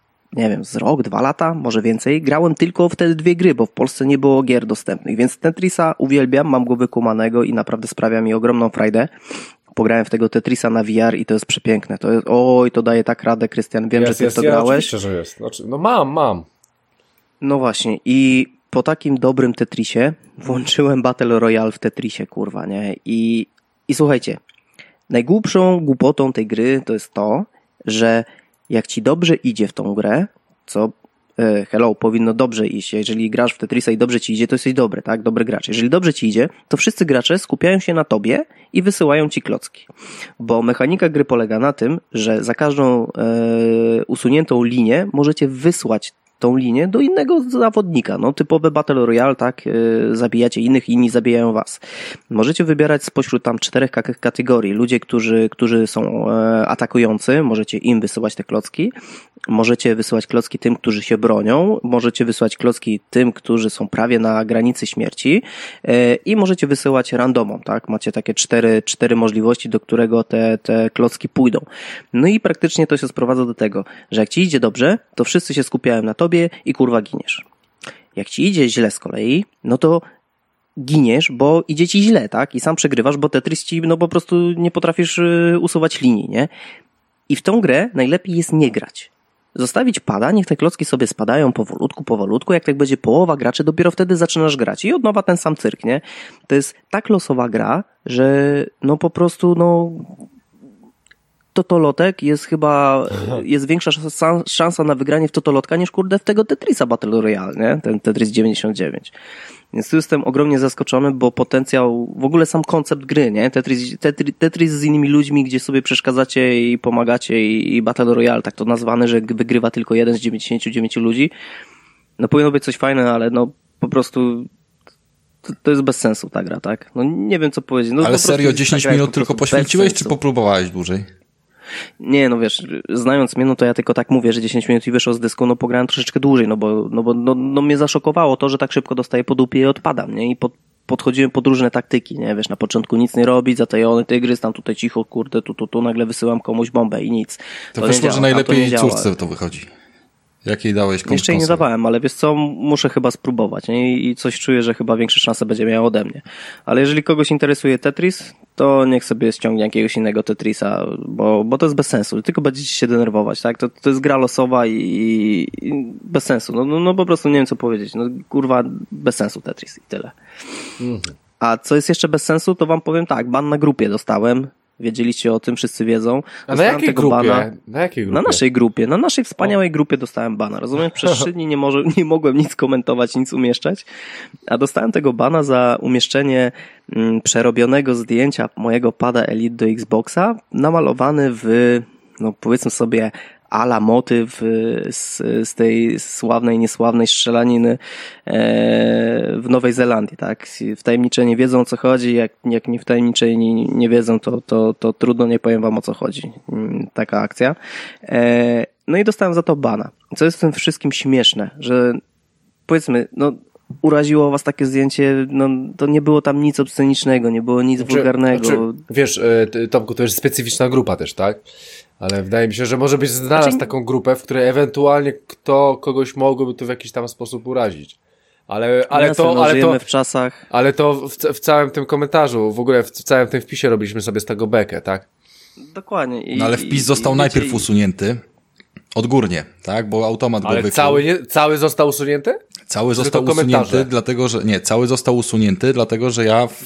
z rok, 2 lata, może więcej, grałem tylko w te 2 gry, bo w Polsce nie było gier dostępnych, więc Tetrisa uwielbiam, mam go wykumanego i naprawdę sprawia mi ogromną frajdę. Pograłem w tego Tetrisa na VR i to jest przepiękne. To jest, to daje tak radę, Krystian, wiem, że ty w to grałeś. Oczywiście, że jest. Znaczy, no mam. No właśnie i po takim dobrym Tetrisie włączyłem Battle Royale w Tetrisie, kurwa, nie? I słuchajcie, najgłupszą głupotą tej gry to jest to, że jak ci dobrze idzie w tą grę, co powinno dobrze iść. Jeżeli grasz w Tetrisa i dobrze ci idzie, to jesteś dobry, tak? Dobry gracz. Jeżeli dobrze ci idzie, to wszyscy gracze skupiają się na tobie i wysyłają ci klocki. Bo mechanika gry polega na tym, że za każdą usuniętą linię możecie wysłać tą linię do innego zawodnika. No, typowe Battle Royale, tak? Zabijacie innych, inni zabijają was. Możecie wybierać spośród tam 4 kategorii. Ludzie, którzy są atakujący, możecie im wysyłać te klocki. Możecie wysyłać klocki tym, którzy się bronią. Możecie wysyłać klocki tym, którzy są prawie na granicy śmierci. I możecie wysyłać randomom, tak? Macie takie 4 możliwości, do którego te klocki pójdą. No i praktycznie to się sprowadza do tego, że jak ci idzie dobrze, to wszyscy się skupiają na tobie i kurwa giniesz. Jak ci idzie źle z kolei, no to giniesz, bo idzie ci źle, tak? I sam przegrywasz, bo Tetris ci, po prostu nie potrafisz usuwać linii, nie? I w tą grę najlepiej jest nie grać. Zostawić pada, niech te klocki sobie spadają powolutku, jak tak będzie połowa graczy, dopiero wtedy zaczynasz grać. I od nowa ten sam cyrk, nie? To jest tak losowa gra, że po prostu, Totolotek jest chyba, jest większa szansa na wygranie w Totolotka niż w tego Tetrisa Battle Royale, nie? Ten Tetris 99. Więc tu jestem ogromnie zaskoczony, bo potencjał, w ogóle sam koncept gry, nie? Tetris z innymi ludźmi, gdzie sobie przeszkadzacie i pomagacie i Battle Royale, tak to nazwane, że wygrywa tylko 1 z 99 ludzi. Powinno być coś fajne, ale po prostu to jest bez sensu ta gra, tak? Nie wiem co powiedzieć. Ale serio 10 minut tylko poświęciłeś, czy popróbowałeś dłużej? Nie, wiesz, znając mnie, to ja tylko tak mówię, że 10 minut i wyszło z dysku, pograłem troszeczkę dłużej, bo mnie zaszokowało to, że tak szybko dostaję po dupie i odpadam, nie? I podchodziłem pod różne taktyki, nie? Wiesz, na początku nic nie robić, zatajony tygrys, tam tutaj cicho, kurde, tu, nagle wysyłam komuś bombę i nic. To wyszło, że najlepiej córce to wychodzi. Jakiej dałeś konsol? Jeszcze jej nie dawałem, ale wiesz co, muszę chyba spróbować, nie? I coś czuję, że chyba większe szanse będzie miała ode mnie. Ale jeżeli kogoś interesuje Tetris, to niech sobie ściągnie jakiegoś innego Tetrisa, bo to jest bez sensu. Tylko będziecie się denerwować, tak? To jest gra losowa i bez sensu. Po prostu nie wiem co powiedzieć. Kurwa, bez sensu Tetris i tyle. A co jest jeszcze bez sensu, to wam powiem tak, ban na grupie dostałem. Wiedzieliście o tym, wszyscy wiedzą. A na jakiej grupie? Na jakiej grupie? Na naszej grupie, na naszej wspaniałej grupie dostałem bana. Rozumiem, przez 3 dni nie mogłem nic komentować, nic umieszczać, a dostałem tego bana za umieszczenie przerobionego zdjęcia mojego pada Elite do Xboxa, namalowany w, powiedzmy sobie, ala motyw z tej sławnej, niesławnej strzelaniny w Nowej Zelandii, tak? Wtajemniczeni wiedzą o co chodzi, jak nie wtajemniczeni nie wiedzą, to trudno, nie powiem wam o co chodzi. Taka akcja. I dostałem za to bana. Co jest w tym wszystkim śmieszne, że powiedzmy, uraziło was takie zdjęcie, to nie było tam nic obscenicznego, nie było nic wulgarnego. Wiesz, Tomku, to jest specyficzna grupa też, tak? Ale wydaje mi się, że może byś znalazł taką grupę, w której ewentualnie kogoś mogłoby to w jakiś tam sposób urazić. żyjemy w czasach. Ale to w całym tym komentarzu, w ogóle w całym tym wpisie robiliśmy sobie z tego bekę, tak? Dokładnie. No ale wpis został najpierw usunięty. Odgórnie, tak? Bo automat go wykrył. Cały został usunięty? Cały został usunięty, dlatego że... Nie, cały został usunięty, dlatego że ja w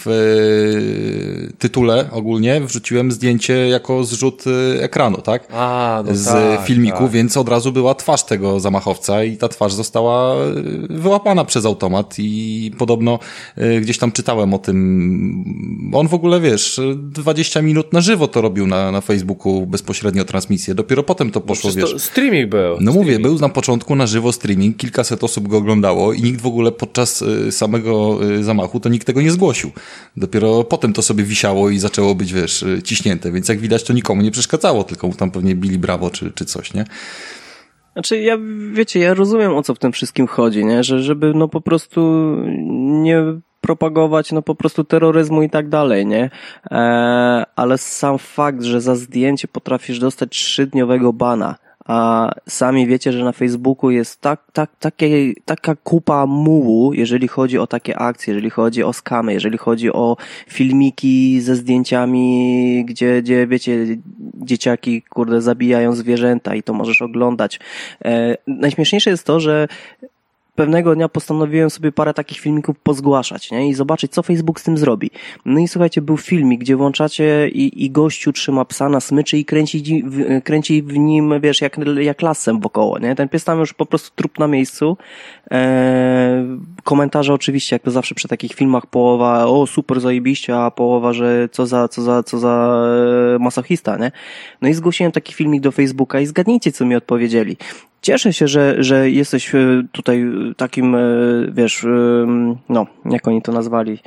tytule ogólnie wrzuciłem zdjęcie jako zrzut ekranu, tak? Z filmiku, tak. Więc od razu była twarz tego zamachowca i ta twarz została wyłapana przez automat i podobno gdzieś tam czytałem o tym. On w ogóle, wiesz, 20 minut na żywo to robił na Facebooku bezpośrednio transmisję. Dopiero potem to poszło, wiesz... Streaming był. No mówię, był na początku na żywo streaming, kilkaset osób go oglądało i nikt w ogóle podczas samego zamachu to nikt tego nie zgłosił. Dopiero potem to sobie wisiało i zaczęło być, wiesz, ciśnięte, więc jak widać to nikomu nie przeszkadzało, tylko tam pewnie bili brawo czy coś, nie? Znaczy ja rozumiem, o co w tym wszystkim chodzi, nie? Żeby no po prostu nie propagować no po prostu terroryzmu i tak dalej, nie? Ale sam fakt, że za zdjęcie potrafisz dostać 3-dniowego bana, a sami wiecie, że na Facebooku jest taka kupa mułu, jeżeli chodzi o takie akcje, jeżeli chodzi o skamy, jeżeli chodzi o filmiki ze zdjęciami, gdzie wiecie, dzieciaki, kurde, zabijają zwierzęta i to możesz oglądać. Najśmieszniejsze jest to, że pewnego dnia postanowiłem sobie parę takich filmików pozgłaszać, nie? I zobaczyć, co Facebook z tym zrobi. No i słuchajcie, był filmik, gdzie włączacie i gościu trzyma psa na smyczy i kręci w nim, wiesz, jak lasem wokoło, nie? Ten pies tam już po prostu trup na miejscu. Komentarze oczywiście, jak to zawsze przy takich filmach, połowa, o super zajebiście, a połowa, że co za masochista, nie? No i zgłosiłem taki filmik do Facebooka i zgadnijcie, co mi odpowiedzieli. Cieszę się, że jesteś tutaj takim, wiesz, no, jak oni to nazwali,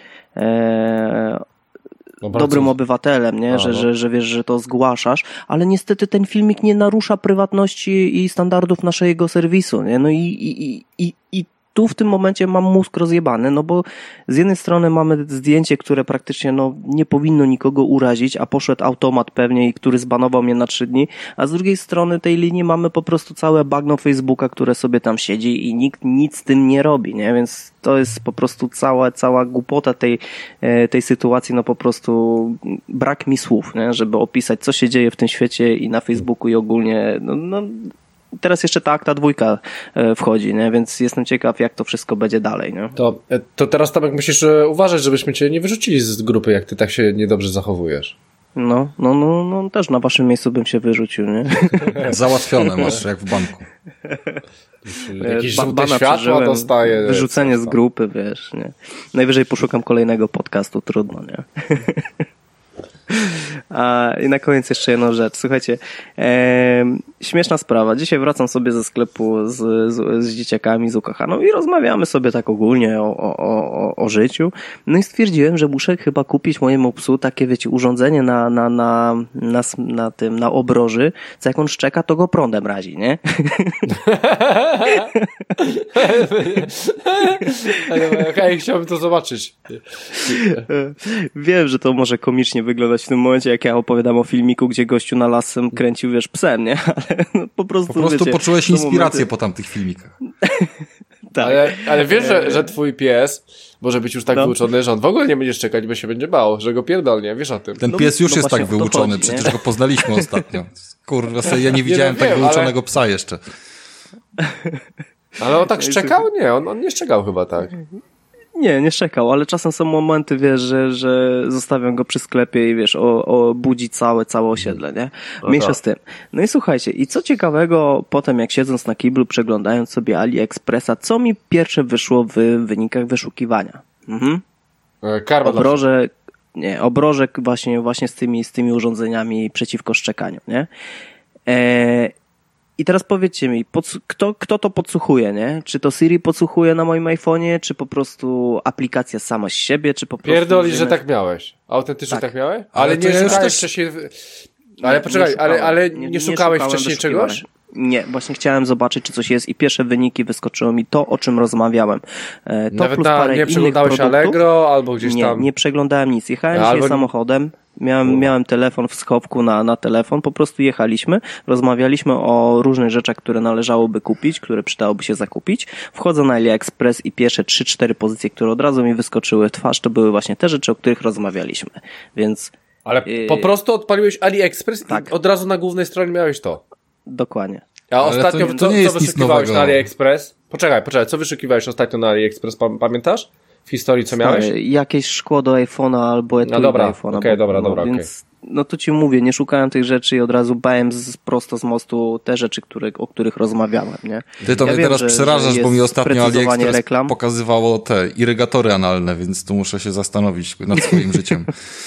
dobrym obywatelem, nie? Że wiesz, że to zgłaszasz, ale niestety ten filmik nie narusza prywatności i standardów naszego serwisu, nie? No i tu w tym momencie mam mózg rozjebany, no bo z jednej strony mamy zdjęcie, które praktycznie no nie powinno nikogo urazić, a poszedł automat pewnie, który zbanował mnie na 3 dni, a z drugiej strony tej linii mamy po prostu całe bagno Facebooka, które sobie tam siedzi i nikt nic z tym nie robi, nie? Więc to jest po prostu cała głupota tej sytuacji, no po prostu brak mi słów, nie? Żeby opisać, co się dzieje w tym świecie i na Facebooku i ogólnie, no teraz jeszcze ta akta 2 wchodzi, nie? Więc jestem ciekaw, jak to wszystko będzie dalej, nie? To teraz, Tomek, musisz uważać, żebyśmy cię nie wyrzucili z grupy, jak ty tak się niedobrze zachowujesz. No, też na waszym miejscu bym się wyrzucił, nie? Załatwione masz, jak w banku. Jakieś żółte światła dostaje. Wyrzucenie z grupy, wiesz, nie? Najwyżej poszukam kolejnego podcastu, trudno, nie? I na koniec jeszcze jedną rzecz. Słuchajcie, śmieszna sprawa. Dzisiaj wracam sobie ze sklepu z dzieciakami, z ukochaną i rozmawiamy sobie tak ogólnie o życiu. No i stwierdziłem, że muszę chyba kupić mojemu psu takie, wiecie, urządzenie na obroży, co jak on szczeka, to go prądem razi, nie? Okej, chciałbym to zobaczyć. Wiem, że to może komicznie wyglądać w tym momencie, jak ja opowiadam o filmiku, gdzie gościu na lasem kręcił, wiesz, psem, nie? Ale no, po prostu wiecie, poczułeś inspirację po tamtych filmikach. Tak. Ale wiesz, że twój pies może być już tak wyuczony, że on w ogóle nie będzie szczekać, bo się będzie bał, że go pierdolnie, wiesz o tym. Ten pies już jest tak wyuczony, chodzi, przecież go poznaliśmy ostatnio. Kurwa, ja nie widziałem tak wyuczonego psa jeszcze. Ale on tak szczekał? Nie, on nie szczekał chyba tak. Nie szczekał, ale czasem są momenty, wiesz, że zostawiam go przy sklepie i wiesz, budzi całe osiedle, nie? Mniejsza z tym. No i słuchajcie, i co ciekawego, potem jak siedząc na kiblu, przeglądając sobie AliExpressa, co mi pierwsze wyszło w wynikach wyszukiwania? Obrożek właśnie z tymi urządzeniami przeciwko szczekaniu, nie? I teraz powiedzcie mi, kto to podsłuchuje, nie? Czy to Siri podsłuchuje na moim iPhone'ie, czy po prostu aplikacja sama z siebie, czy po prostu... Pierdolisz, że tak miałeś. Autentycznie tak miałeś? Ale nie szukałeś wcześniej... Ale poczekaj, ale nie szukałeś wcześniej czegoś? Nie, właśnie chciałem zobaczyć, czy coś jest i pierwsze wyniki wyskoczyło mi to, o czym rozmawiałem. To nawet plus parę nie przeglądałeś Allegro albo gdzieś tam? Nie przeglądałem nic. Jechałem dzisiaj samochodem, Miałem telefon w schowku na telefon, po prostu jechaliśmy, rozmawialiśmy o różnych rzeczach, które należałoby kupić, które przydałoby się zakupić. Wchodzę na AliExpress i pierwsze 3-4 pozycje, które od razu mi wyskoczyły w twarz, to były właśnie te rzeczy, o których rozmawialiśmy. Więc... Ale po prostu odpaliłeś AliExpress i od razu na głównej stronie miałeś to. Dokładnie. A ostatnio co wyszukiwałeś na AliExpress? Poczekaj, co wyszukiwałeś ostatnio na AliExpress, pamiętasz? W historii co miałeś? Jakieś szkło do iPhone'a albo etui do iPhone'a. Okej, dobra. Więc, no to ci mówię, nie szukałem tych rzeczy i od razu bałem prosto z mostu te rzeczy, o których rozmawiałem, nie? Ty to mnie teraz przerażasz, bo mi ostatnio AliExpress pokazywało te irygatory analne, więc tu muszę się zastanowić nad swoim życiem.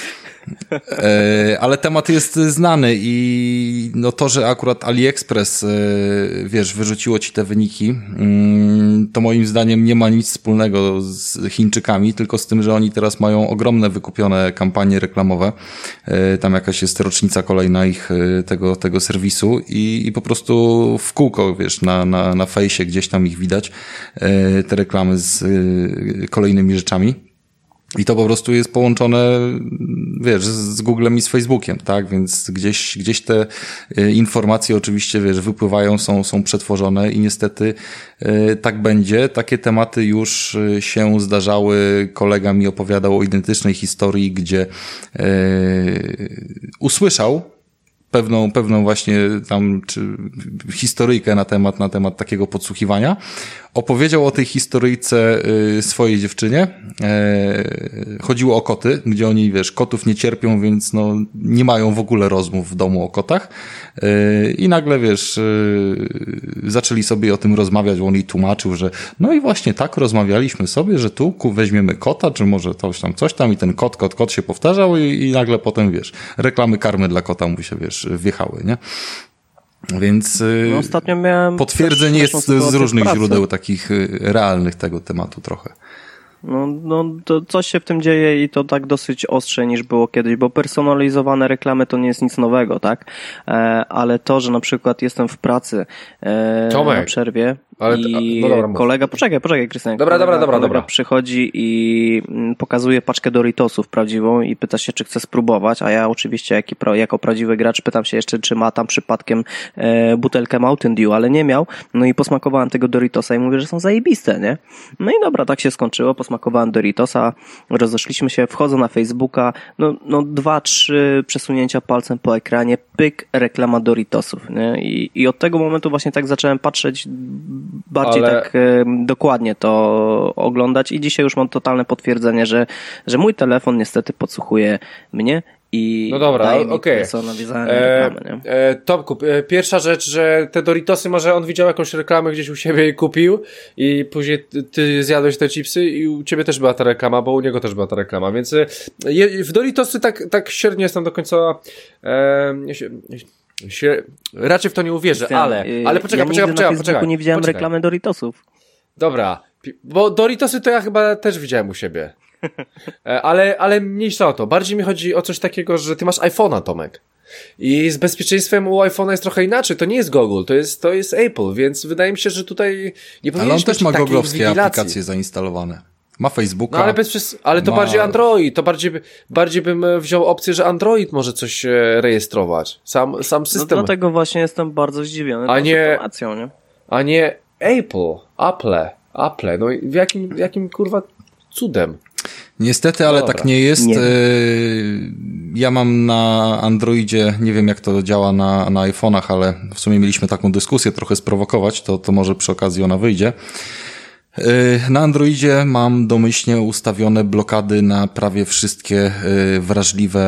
Ale temat jest znany i no to, że akurat AliExpress, wiesz, wyrzuciło ci te wyniki, to moim zdaniem nie ma nic wspólnego z Chińczykami, tylko z tym, że oni teraz mają ogromne wykupione kampanie reklamowe. Tam jakaś jest rocznica kolejna ich tego serwisu i po prostu w kółko, wiesz, na fejsie gdzieś tam ich widać, te reklamy z kolejnymi rzeczami. I to po prostu jest połączone, wiesz, z Googlem i z Facebookiem, tak? Więc gdzieś te informacje oczywiście, wiesz, wypływają, są przetworzone i niestety tak będzie. Takie tematy już się zdarzały. Kolega mi opowiadał o identycznej historii, gdzie usłyszał pewną właśnie tam historyjkę na temat takiego podsłuchiwania. Opowiedział o tej historyjce swojej dziewczynie. Chodziło o koty, gdzie oni, wiesz, kotów nie cierpią, więc no nie mają w ogóle rozmów w domu o kotach. I nagle, wiesz, zaczęli sobie o tym rozmawiać, bo on jej tłumaczył, że no i właśnie tak rozmawialiśmy sobie, że tu weźmiemy kota, czy może coś tam i ten kot się powtarzał i nagle potem, wiesz, reklamy karmy dla kota mu się, wiesz, wjechały, nie? Więc no, ostatnio miałem potwierdzeń jest z różnych źródeł takich realnych tego tematu trochę. No to coś się w tym dzieje i to tak dosyć ostrze niż było kiedyś, bo personalizowane reklamy to nie jest nic nowego, tak? Ale to, że na przykład jestem w pracy na przerwie i kolega, poczekaj Krystian, kolega przychodzi i pokazuje paczkę Doritosów prawdziwą i pyta się, czy chce spróbować, a ja oczywiście jako prawdziwy gracz pytam się jeszcze, czy ma tam przypadkiem butelkę Mountain Dew, ale nie miał, no i posmakowałem tego Doritosa i mówię, że są zajebiste, nie? No i dobra, tak się skończyło, posmakowałem Doritosa, rozeszliśmy się, wchodzę na Facebooka, no 2-3 przesunięcia palcem po ekranie, pyk, reklama Doritosów, nie? I od tego momentu właśnie tak zacząłem patrzeć bardziej tak dokładnie to oglądać i dzisiaj już mam totalne potwierdzenie, że mój telefon niestety podsłuchuje mnie i no dobra, daje mi personalizowane reklamy, nie? Tomku, pierwsza rzecz, że te Doritosy, może on widział jakąś reklamę gdzieś u siebie i kupił i później ty zjadłeś te chipsy i u ciebie też była ta reklama, bo u niego też była ta reklama, więc w Doritosy tak średnio jestem do końca raczej w to nie uwierzę, ale poczekaj. Na Facebooku nie widziałem reklamy Doritosów. Dobra, bo Doritosy to ja chyba też widziałem u siebie. Ale mniejsza o to. Bardziej mi chodzi o coś takiego, że ty masz iPhone'a, Tomek. I z bezpieczeństwem u iPhone'a jest trochę inaczej. To nie jest Google, to jest Apple, więc wydaje mi się, że tutaj nie powinien być takiej Ale on też ma googlowskie aplikacje zainstalowane. Ma Facebooka. No ale to bardziej Android. To bardziej bym wziął opcję, że Android może coś rejestrować. Sam system. No dlatego właśnie jestem bardzo zdziwiony tą sytuacją, nie? A nie Apple. No jakim kurwa cudem? Niestety, ale tak nie jest. Ja mam na Androidzie, nie wiem jak to działa na iPhone'ach, ale w sumie mieliśmy taką dyskusję trochę sprowokować, to może przy okazji ona wyjdzie. Na Androidzie mam domyślnie ustawione blokady na prawie wszystkie wrażliwe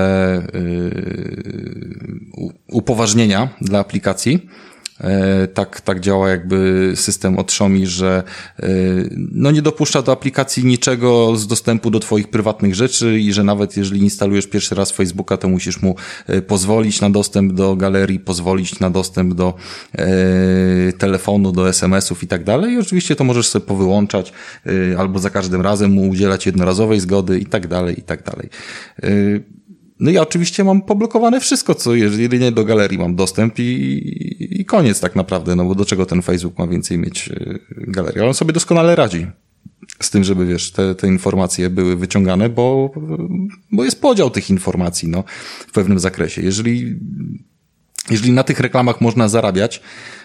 upoważnienia dla aplikacji. Tak działa jakby system od Xiaomi, że no nie dopuszcza do aplikacji niczego z dostępu do twoich prywatnych rzeczy i że nawet jeżeli instalujesz pierwszy raz Facebooka, to musisz mu pozwolić na dostęp do galerii, pozwolić na dostęp do telefonu, do SMS-ów i tak dalej. I oczywiście to możesz sobie powyłączać albo za każdym razem mu udzielać jednorazowej zgody i tak dalej, i tak dalej. No ja oczywiście mam poblokowane wszystko, co jedynie do galerii mam dostęp i koniec tak naprawdę, no bo do czego ten Facebook ma więcej mieć galerii? Ale on sobie doskonale radzi z tym, żeby, wiesz, te informacje były wyciągane, bo jest podział tych informacji, no, w pewnym zakresie. Jeżeli na tych reklamach można zarabiać,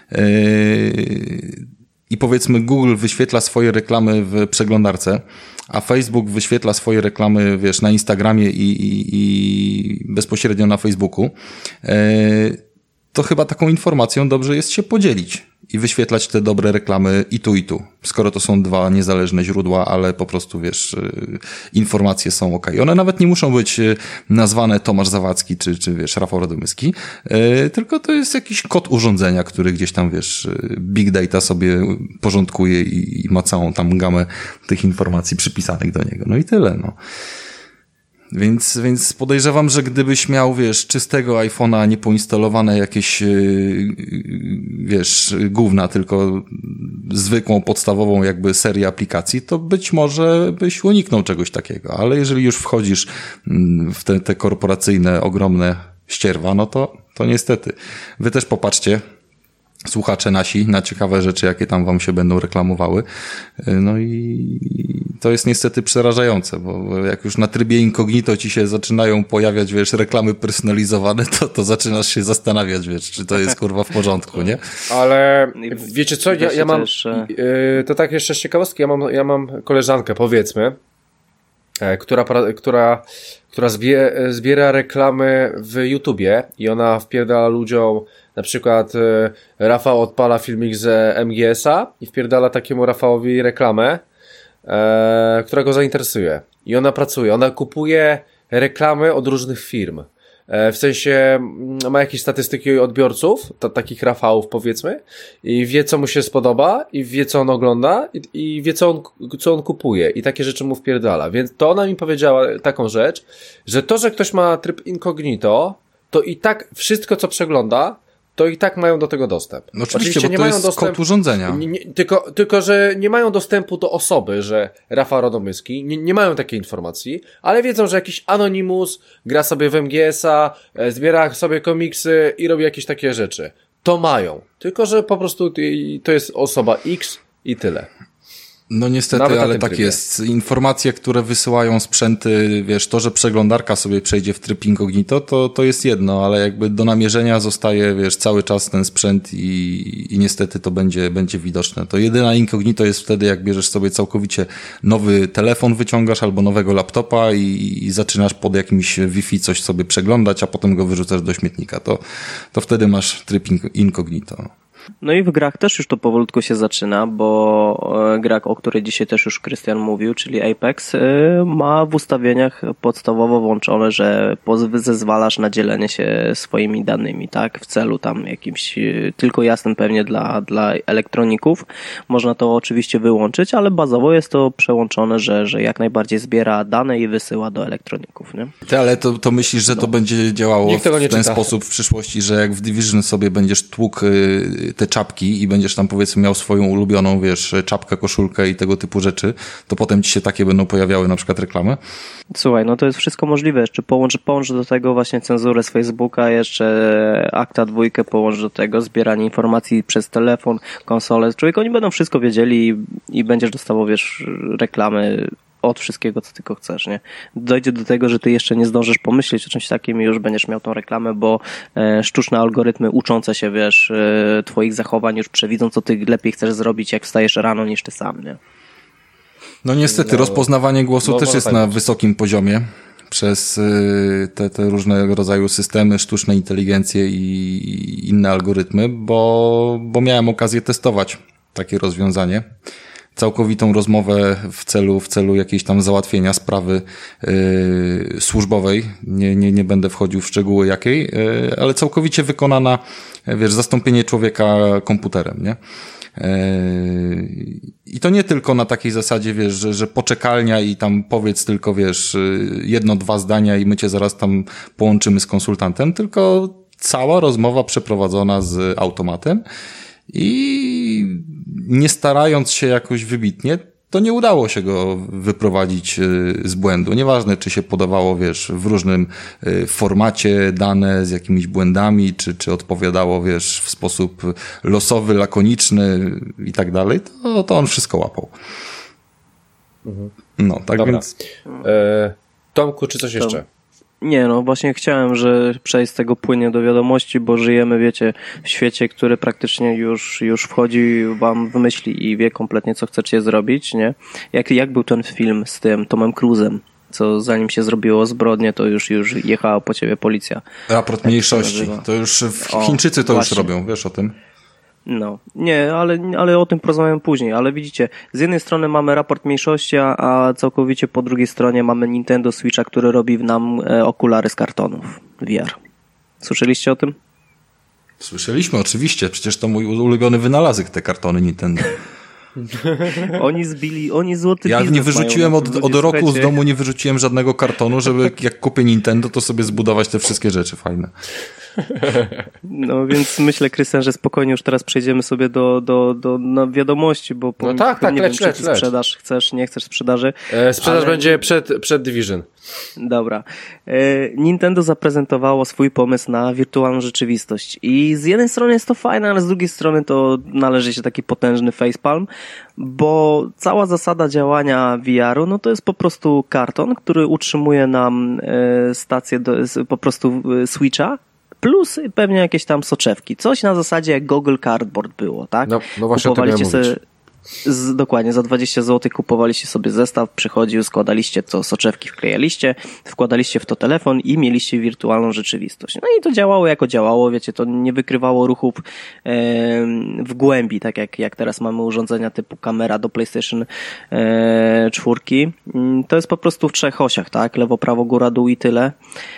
i powiedzmy Google wyświetla swoje reklamy w przeglądarce, a Facebook wyświetla swoje reklamy, wiesz, na Instagramie i bezpośrednio na Facebooku, to chyba taką informacją dobrze jest się podzielić i wyświetlać te dobre reklamy i tu, skoro to są dwa niezależne źródła, ale po prostu, wiesz, informacje są okej. One nawet nie muszą być nazwane Tomasz Zawadzki czy wiesz, Rafał Radomyski, tylko to jest jakiś kod urządzenia, który gdzieś tam, wiesz, Big Data sobie porządkuje i ma całą tam gamę tych informacji przypisanych do niego. No i tyle, no. Więc podejrzewam, że gdybyś miał, wiesz, czystego iPhone'a, nie poinstalowane jakieś, wiesz, gówna, tylko zwykłą, podstawową jakby serię aplikacji, to być może byś uniknął czegoś takiego. Ale jeżeli już wchodzisz w te korporacyjne, ogromne ścierwa, no to niestety. Wy też popatrzcie, słuchacze nasi, na ciekawe rzeczy, jakie tam wam się będą reklamowały. No i to jest niestety przerażające, bo jak już na trybie incognito ci się zaczynają pojawiać, wiesz, reklamy personalizowane, to zaczynasz się zastanawiać, wiesz, czy to jest kurwa w porządku, nie? Ale wiecie co, ja mam, to tak jeszcze z ciekawostki, ja mam koleżankę, powiedzmy, która zbiera reklamy w YouTubie i ona wpierdala ludziom, na przykład Rafał odpala filmik z MGS-a i wpierdala takiemu Rafałowi reklamę, która go zainteresuje. I ona kupuje reklamy od różnych firm. W sensie ma jakieś statystyki odbiorców, takich Rafałów powiedzmy, i wie co mu się spodoba, i wie co on ogląda, i wie co on kupuje, i takie rzeczy mu wpierdala. Więc to ona mi powiedziała taką rzecz, że to, że ktoś ma tryb incognito, to i tak wszystko co przegląda, to i tak mają do tego dostęp. No oczywiście, bo nie to mają jest kod urządzenia. Tylko, że nie mają dostępu do osoby, że Rafał Radomyski, nie mają takiej informacji, ale wiedzą, że jakiś Anonymous gra sobie w MGS-a, zbiera sobie komiksy i robi jakieś takie rzeczy. To mają. Tylko, że po prostu to jest osoba X i tyle. No niestety, ale tak jest. Informacje, które wysyłają sprzęty, wiesz, to, że przeglądarka sobie przejdzie w tryb incognito, to jest jedno, ale jakby do namierzenia zostaje, wiesz, cały czas ten sprzęt i niestety to będzie widoczne. To jedyna incognito jest wtedy, jak bierzesz sobie całkowicie nowy telefon, wyciągasz albo nowego laptopa i zaczynasz pod jakimś Wi-Fi coś sobie przeglądać, a potem go wyrzucasz do śmietnika. To wtedy masz tryb incognito. No i w grach też już to powolutku się zaczyna, bo gra, o której dzisiaj też już Krystian mówił, czyli Apex, ma w ustawieniach podstawowo włączone, że zezwalasz na dzielenie się swoimi danymi, tak? W celu tam jakimś tylko jasnym pewnie dla elektroników. Można to oczywiście wyłączyć, ale bazowo jest to przełączone, że jak najbardziej zbiera dane i wysyła do elektroników, nie? Ale to myślisz, że to będzie działało w ten sposób w przyszłości, że jak w Division sobie będziesz tłukł te czapki i będziesz tam powiedzmy miał swoją ulubioną, wiesz, czapkę, koszulkę i tego typu rzeczy, to potem ci się takie będą pojawiały na przykład reklamy? Słuchaj, no to jest wszystko możliwe. Jeszcze połącz do tego właśnie cenzurę z Facebooka, jeszcze Akta 2 połącz do tego, zbieranie informacji przez telefon, konsolę. Człowiek, oni będą wszystko wiedzieli i będziesz dostawał, wiesz, reklamy od wszystkiego, co tylko chcesz, nie? Dojdzie do tego, że ty jeszcze nie zdążysz pomyśleć o czymś takim i już będziesz miał tą reklamę, bo sztuczne algorytmy uczące się, wiesz, twoich zachowań już przewidzą, co ty lepiej chcesz zrobić, jak wstajesz rano, niż ty sam, nie? No niestety, rozpoznawanie głosu też jest na wysokim poziomie przez te różnego rodzaju systemy, sztuczne inteligencje i inne algorytmy, bo miałem okazję testować takie rozwiązanie. Całkowitą rozmowę w celu jakiejś tam załatwienia sprawy służbowej. Nie będę wchodził w szczegóły jakiej, ale całkowicie wykonana, wiesz, zastąpienie człowieka komputerem, nie? I to nie tylko na takiej zasadzie, wiesz, że poczekalnia i tam powiedz tylko, wiesz, 1-2 zdania i my cię zaraz tam połączymy z konsultantem, tylko cała rozmowa przeprowadzona z automatem. I nie starając się jakoś wybitnie, to nie udało się go wyprowadzić z błędu. Nieważne, czy się podawało, wiesz, w różnym formacie dane z jakimiś błędami, czy odpowiadało, wiesz, w sposób losowy, lakoniczny i tak dalej, to on wszystko łapał. No, tak. Dobra. Więc... Tomku, czy coś jeszcze? Nie, no właśnie chciałem, że przejść z tego płynnie do wiadomości, bo żyjemy, wiecie, w świecie, który praktycznie już wchodzi wam w myśli i wie kompletnie, co chcecie zrobić, nie? Jak był ten film z tym Tomem Cruise'em, co zanim się zrobiło zbrodnie, to już jechała po ciebie policja. Raport mniejszości. To już Chińczycy to właśnie już robią, wiesz o tym? No, nie, ale o tym porozmawiam później, ale widzicie, z jednej strony mamy raport mniejszości, a całkowicie po drugiej stronie mamy Nintendo Switcha, który robi nam okulary z kartonów VR. Słyszeliście o tym? Słyszeliśmy, oczywiście, przecież to mój ulubiony wynalazek, te kartony Nintendo. Oni złoty Ja nie wyrzuciłem od roku z domu, nie wyrzuciłem żadnego kartonu, żeby jak kupię Nintendo, to sobie zbudować te wszystkie rzeczy fajne. No więc myślę, Krystian, że spokojnie już teraz przejdziemy sobie do wiadomości, bo no tak, nie leć, wiem, czy sprzedaż chcesz, nie chcesz sprzedaży. Sprzedaż będzie przed Division. Dobra. Nintendo zaprezentowało swój pomysł na wirtualną rzeczywistość i z jednej strony jest to fajne, ale z drugiej strony to należy się taki potężny facepalm, bo cała zasada działania VR-u, no to jest po prostu karton, który utrzymuje nam stację po prostu Switcha, plus pewnie jakieś tam soczewki. Coś na zasadzie jak Google Cardboard było, tak? No właśnie kupowaliście o tym sobie dokładnie, za 20 zł kupowaliście sobie zestaw, przychodził, składaliście to, soczewki wklejaliście, wkładaliście w to telefon i mieliście wirtualną rzeczywistość. No i to działało jako działało, wiecie, to nie wykrywało ruchów w głębi, tak jak teraz mamy urządzenia typu kamera do PlayStation 4. To jest po prostu w 3 osiach, tak? Lewo, prawo, góra, dół i tyle.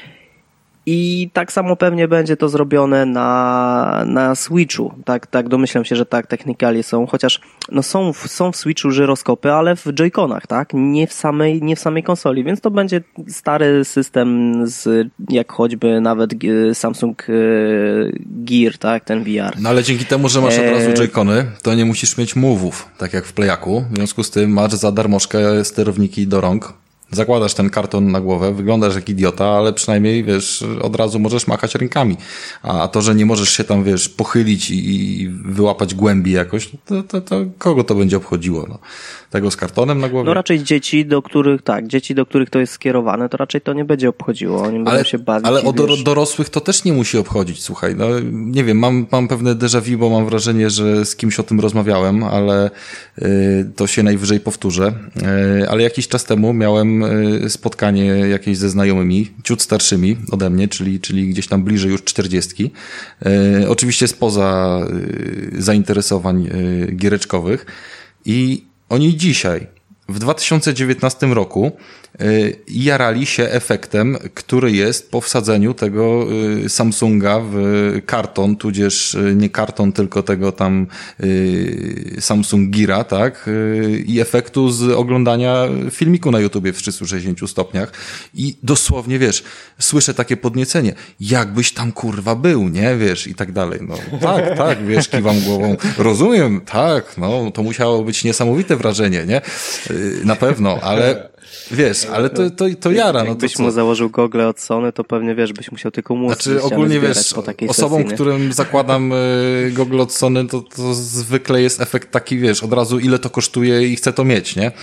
I tak samo pewnie będzie to zrobione na Switchu. Tak, domyślam się, że tak technikalie są, chociaż no są w Switchu żyroskopy, ale w Joy-Conach, tak? Nie w samej konsoli, więc to będzie stary system jak choćby nawet Samsung Gear, tak? Ten VR. No ale dzięki temu, że masz od razu Joy-Cony, to nie musisz mieć move'ów, tak jak w Playaku. W związku z tym masz za darmożkę sterowniki do rąk. Zakładasz ten karton na głowę, wyglądasz jak idiota, ale przynajmniej, wiesz, od razu możesz machać rękami. A to, że nie możesz się tam, wiesz, pochylić i wyłapać głębi jakoś, to kogo to będzie obchodziło, no? Tego z kartonem na głowie? No raczej dzieci, do których to jest skierowane, to raczej to nie będzie obchodziło. Oni będą się bawić. Ale dorosłych to też nie musi obchodzić, słuchaj. No, nie wiem, mam pewne déjà vu, bo mam wrażenie, że z kimś o tym rozmawiałem, ale to się najwyżej powtórzę. Ale jakiś czas temu miałem spotkanie jakieś ze znajomymi, ciut starszymi ode mnie, czyli gdzieś tam bliżej już 40. Oczywiście spoza zainteresowań giereczkowych. I oni dzisiaj, w 2019 roku, jarali się efektem, który jest po wsadzeniu tego Samsunga w karton, tudzież nie karton, tylko tego tam Samsung Geara, tak? I efektu z oglądania filmiku na YouTubie w 360 stopniach. I dosłownie, wiesz, słyszę takie podniecenie. Jakbyś tam kurwa był, nie? Wiesz, i tak dalej. No tak, wiesz, kiwam głową. Rozumiem, tak, no to musiało być niesamowite wrażenie, nie? Na pewno, ale wiesz, ale to jara. No jakbyś mu założył gogle od Sony, to pewnie, wiesz, byś musiał tylko mózg. Znaczy ogólnie, wiesz, osobom, którym zakładam gogle od Sony, to zwykle jest efekt taki, wiesz, od razu ile to kosztuje i chcę to mieć, nie?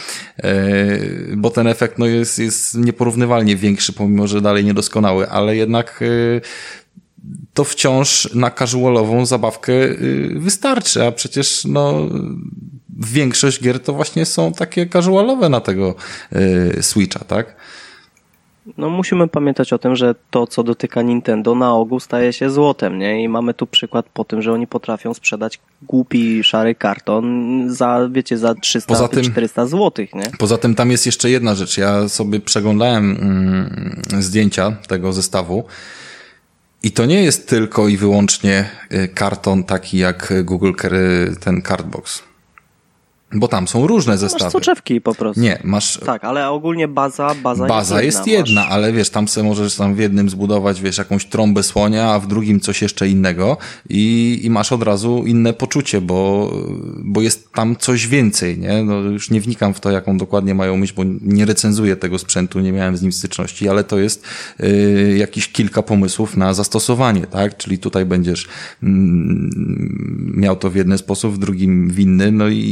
Bo ten efekt, no jest nieporównywalnie większy, pomimo, że dalej niedoskonały, ale jednak to wciąż na casualową zabawkę wystarczy, a przecież, no, większość gier to właśnie są takie casualowe na tego Switcha, tak? No musimy pamiętać o tym, że to, co dotyka Nintendo, na ogół staje się złotem, nie? I mamy tu przykład po tym, że oni potrafią sprzedać głupi, szary karton za 300-400 złotych, nie? Poza tym tam jest jeszcze jedna rzecz. Ja sobie przeglądałem zdjęcia tego zestawu i to nie jest tylko i wyłącznie karton taki jak Google, ten Cardbox. Bo tam są różne zestawy. Masz soczewki po prostu. Nie, masz... Tak, ale ogólnie baza jest jedna, ale wiesz, tam sobie możesz tam w jednym zbudować, wiesz, jakąś trąbę słonia, a w drugim coś jeszcze innego i masz od razu inne poczucie, bo jest tam coś więcej, nie? No już nie wnikam w to, jaką dokładnie mają myśl, bo nie recenzuję tego sprzętu, nie miałem z nim styczności, ale to jest jakieś kilka pomysłów na zastosowanie, tak? Czyli tutaj będziesz miał to w jeden sposób, w drugim w inny, no i to się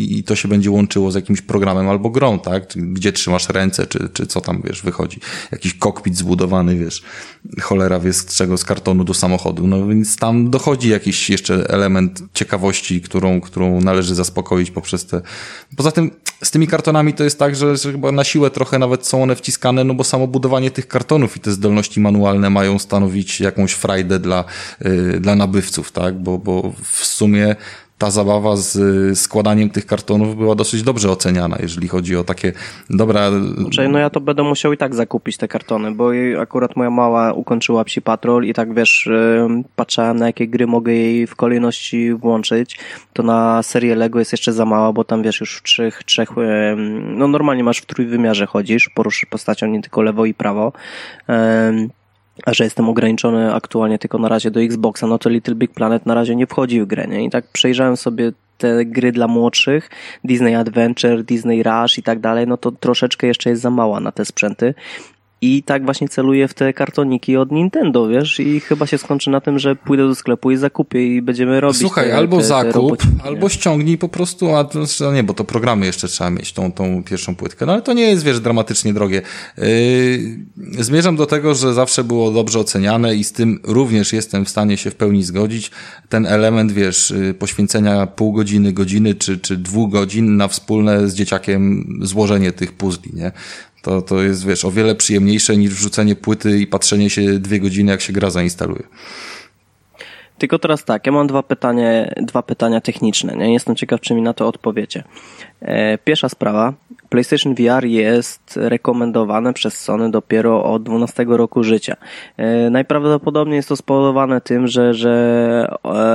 się będzie łączyło z jakimś programem albo grą, tak? Gdzie trzymasz ręce, czy co tam, wiesz, wychodzi. Jakiś kokpit zbudowany, wiesz, cholera wie z czego, z kartonu do samochodu. No więc tam dochodzi jakiś jeszcze element ciekawości, którą należy zaspokoić poprzez te... Poza tym z tymi kartonami to jest tak, że chyba na siłę trochę nawet są one wciskane, no bo samo budowanie tych kartonów i te zdolności manualne mają stanowić jakąś frajdę dla nabywców, tak? Bo w sumie ta zabawa z składaniem tych kartonów była dosyć dobrze oceniana, jeżeli chodzi o takie dobra... Znaczy, no ja to będę musiał i tak zakupić te kartony, bo akurat moja mała ukończyła Psi Patrol i tak wiesz, patrzałem na jakie gry mogę jej w kolejności włączyć, to na serię Lego jest jeszcze za mała, bo tam wiesz już w trzech no normalnie masz w trójwymiarze chodzisz, poruszysz postacią nie tylko lewo i prawo, a że jestem ograniczony aktualnie tylko na razie do Xboxa, no to Little Big Planet na razie nie wchodzi w grę, nie? I tak przejrzałem sobie te gry dla młodszych, Disney Adventure, Disney Rush i tak dalej, no to troszeczkę jeszcze jest za mała na te sprzęty. I tak właśnie celuję w te kartoniki od Nintendo, wiesz, i chyba się skończy na tym, że pójdę do sklepu i zakupię i będziemy robić. Słuchaj, albo zakup, albo ściągnij po prostu, a nie, bo to programy jeszcze trzeba mieć, tą pierwszą płytkę. No ale to nie jest, wiesz, dramatycznie drogie. Zmierzam do tego, że zawsze było dobrze oceniane i z tym również jestem w stanie się w pełni zgodzić. Ten element, wiesz, poświęcenia pół godziny, godziny czy 2 godzin na wspólne z dzieciakiem złożenie tych puzli, nie? To jest, wiesz, o wiele przyjemniejsze niż wrzucenie płyty i patrzenie się 2 godziny, jak się gra zainstaluje. Tylko teraz tak, ja mam dwa pytania techniczne, nie? Jestem ciekaw, czy mi na to odpowiecie. Pierwsza sprawa, PlayStation VR jest rekomendowane przez Sony dopiero od 12 roku życia. Najprawdopodobniej jest to spowodowane tym, że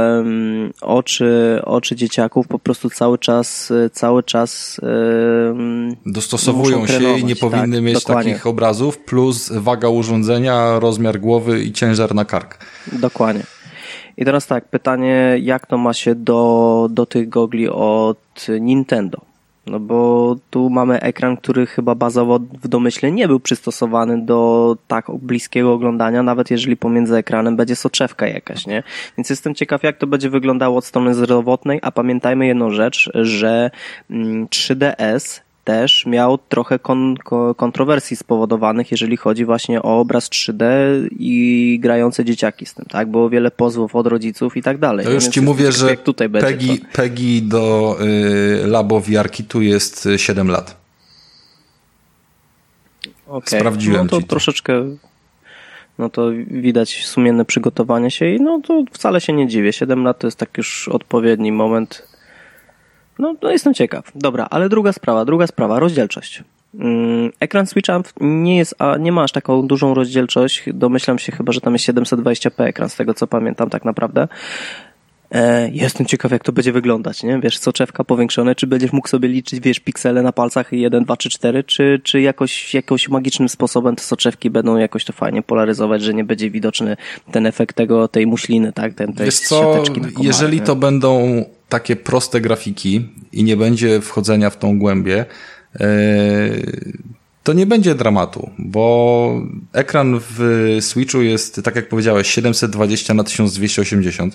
oczy dzieciaków po prostu cały czas dostosowują się i nie powinny tak, mieć dokładnie takich obrazów, plus waga urządzenia, rozmiar głowy i ciężar na kark. Dokładnie. I teraz tak, pytanie, jak to ma się do tych gogli od Nintendo? No bo tu mamy ekran, który chyba bazowo w domyśle nie był przystosowany do tak bliskiego oglądania, nawet jeżeli pomiędzy ekranem będzie soczewka jakaś, nie? Więc jestem ciekaw, jak to będzie wyglądało od strony zdrowotnej, a pamiętajmy jedną rzecz, że 3DS też miał trochę kontrowersji spowodowanych, jeżeli chodzi właśnie o obraz 3D i grające dzieciaki z tym, tak? Było wiele pozwów od rodziców i tak dalej. To już ci mówię, że PEGI do Labo VR-kitu jest 7 lat. Okay. Sprawdziłem to ci to. Troszeczkę, no to widać sumienne przygotowanie się i no to wcale się nie dziwię. 7 lat to jest tak już odpowiedni moment. No jestem ciekaw. Dobra, ale druga sprawa, rozdzielczość. Ekran Switcha nie ma aż taką dużą rozdzielczość. Domyślam się chyba, że tam jest 720p ekran, z tego co pamiętam tak naprawdę. Jestem ciekaw, jak to będzie wyglądać, nie? Wiesz, soczewka powiększone, czy będziesz mógł sobie liczyć, wiesz, piksele na palcach 1, 2, 3, 4, czy jakoś magicznym sposobem te soczewki będą jakoś to fajnie polaryzować, że nie będzie widoczny ten efekt tej muśliny, tak? Tej wiesz co, jeżeli to będą takie proste grafiki i nie będzie wchodzenia w tą głębię, to nie będzie dramatu, bo ekran w Switchu jest, tak jak powiedziałeś, 720x1280.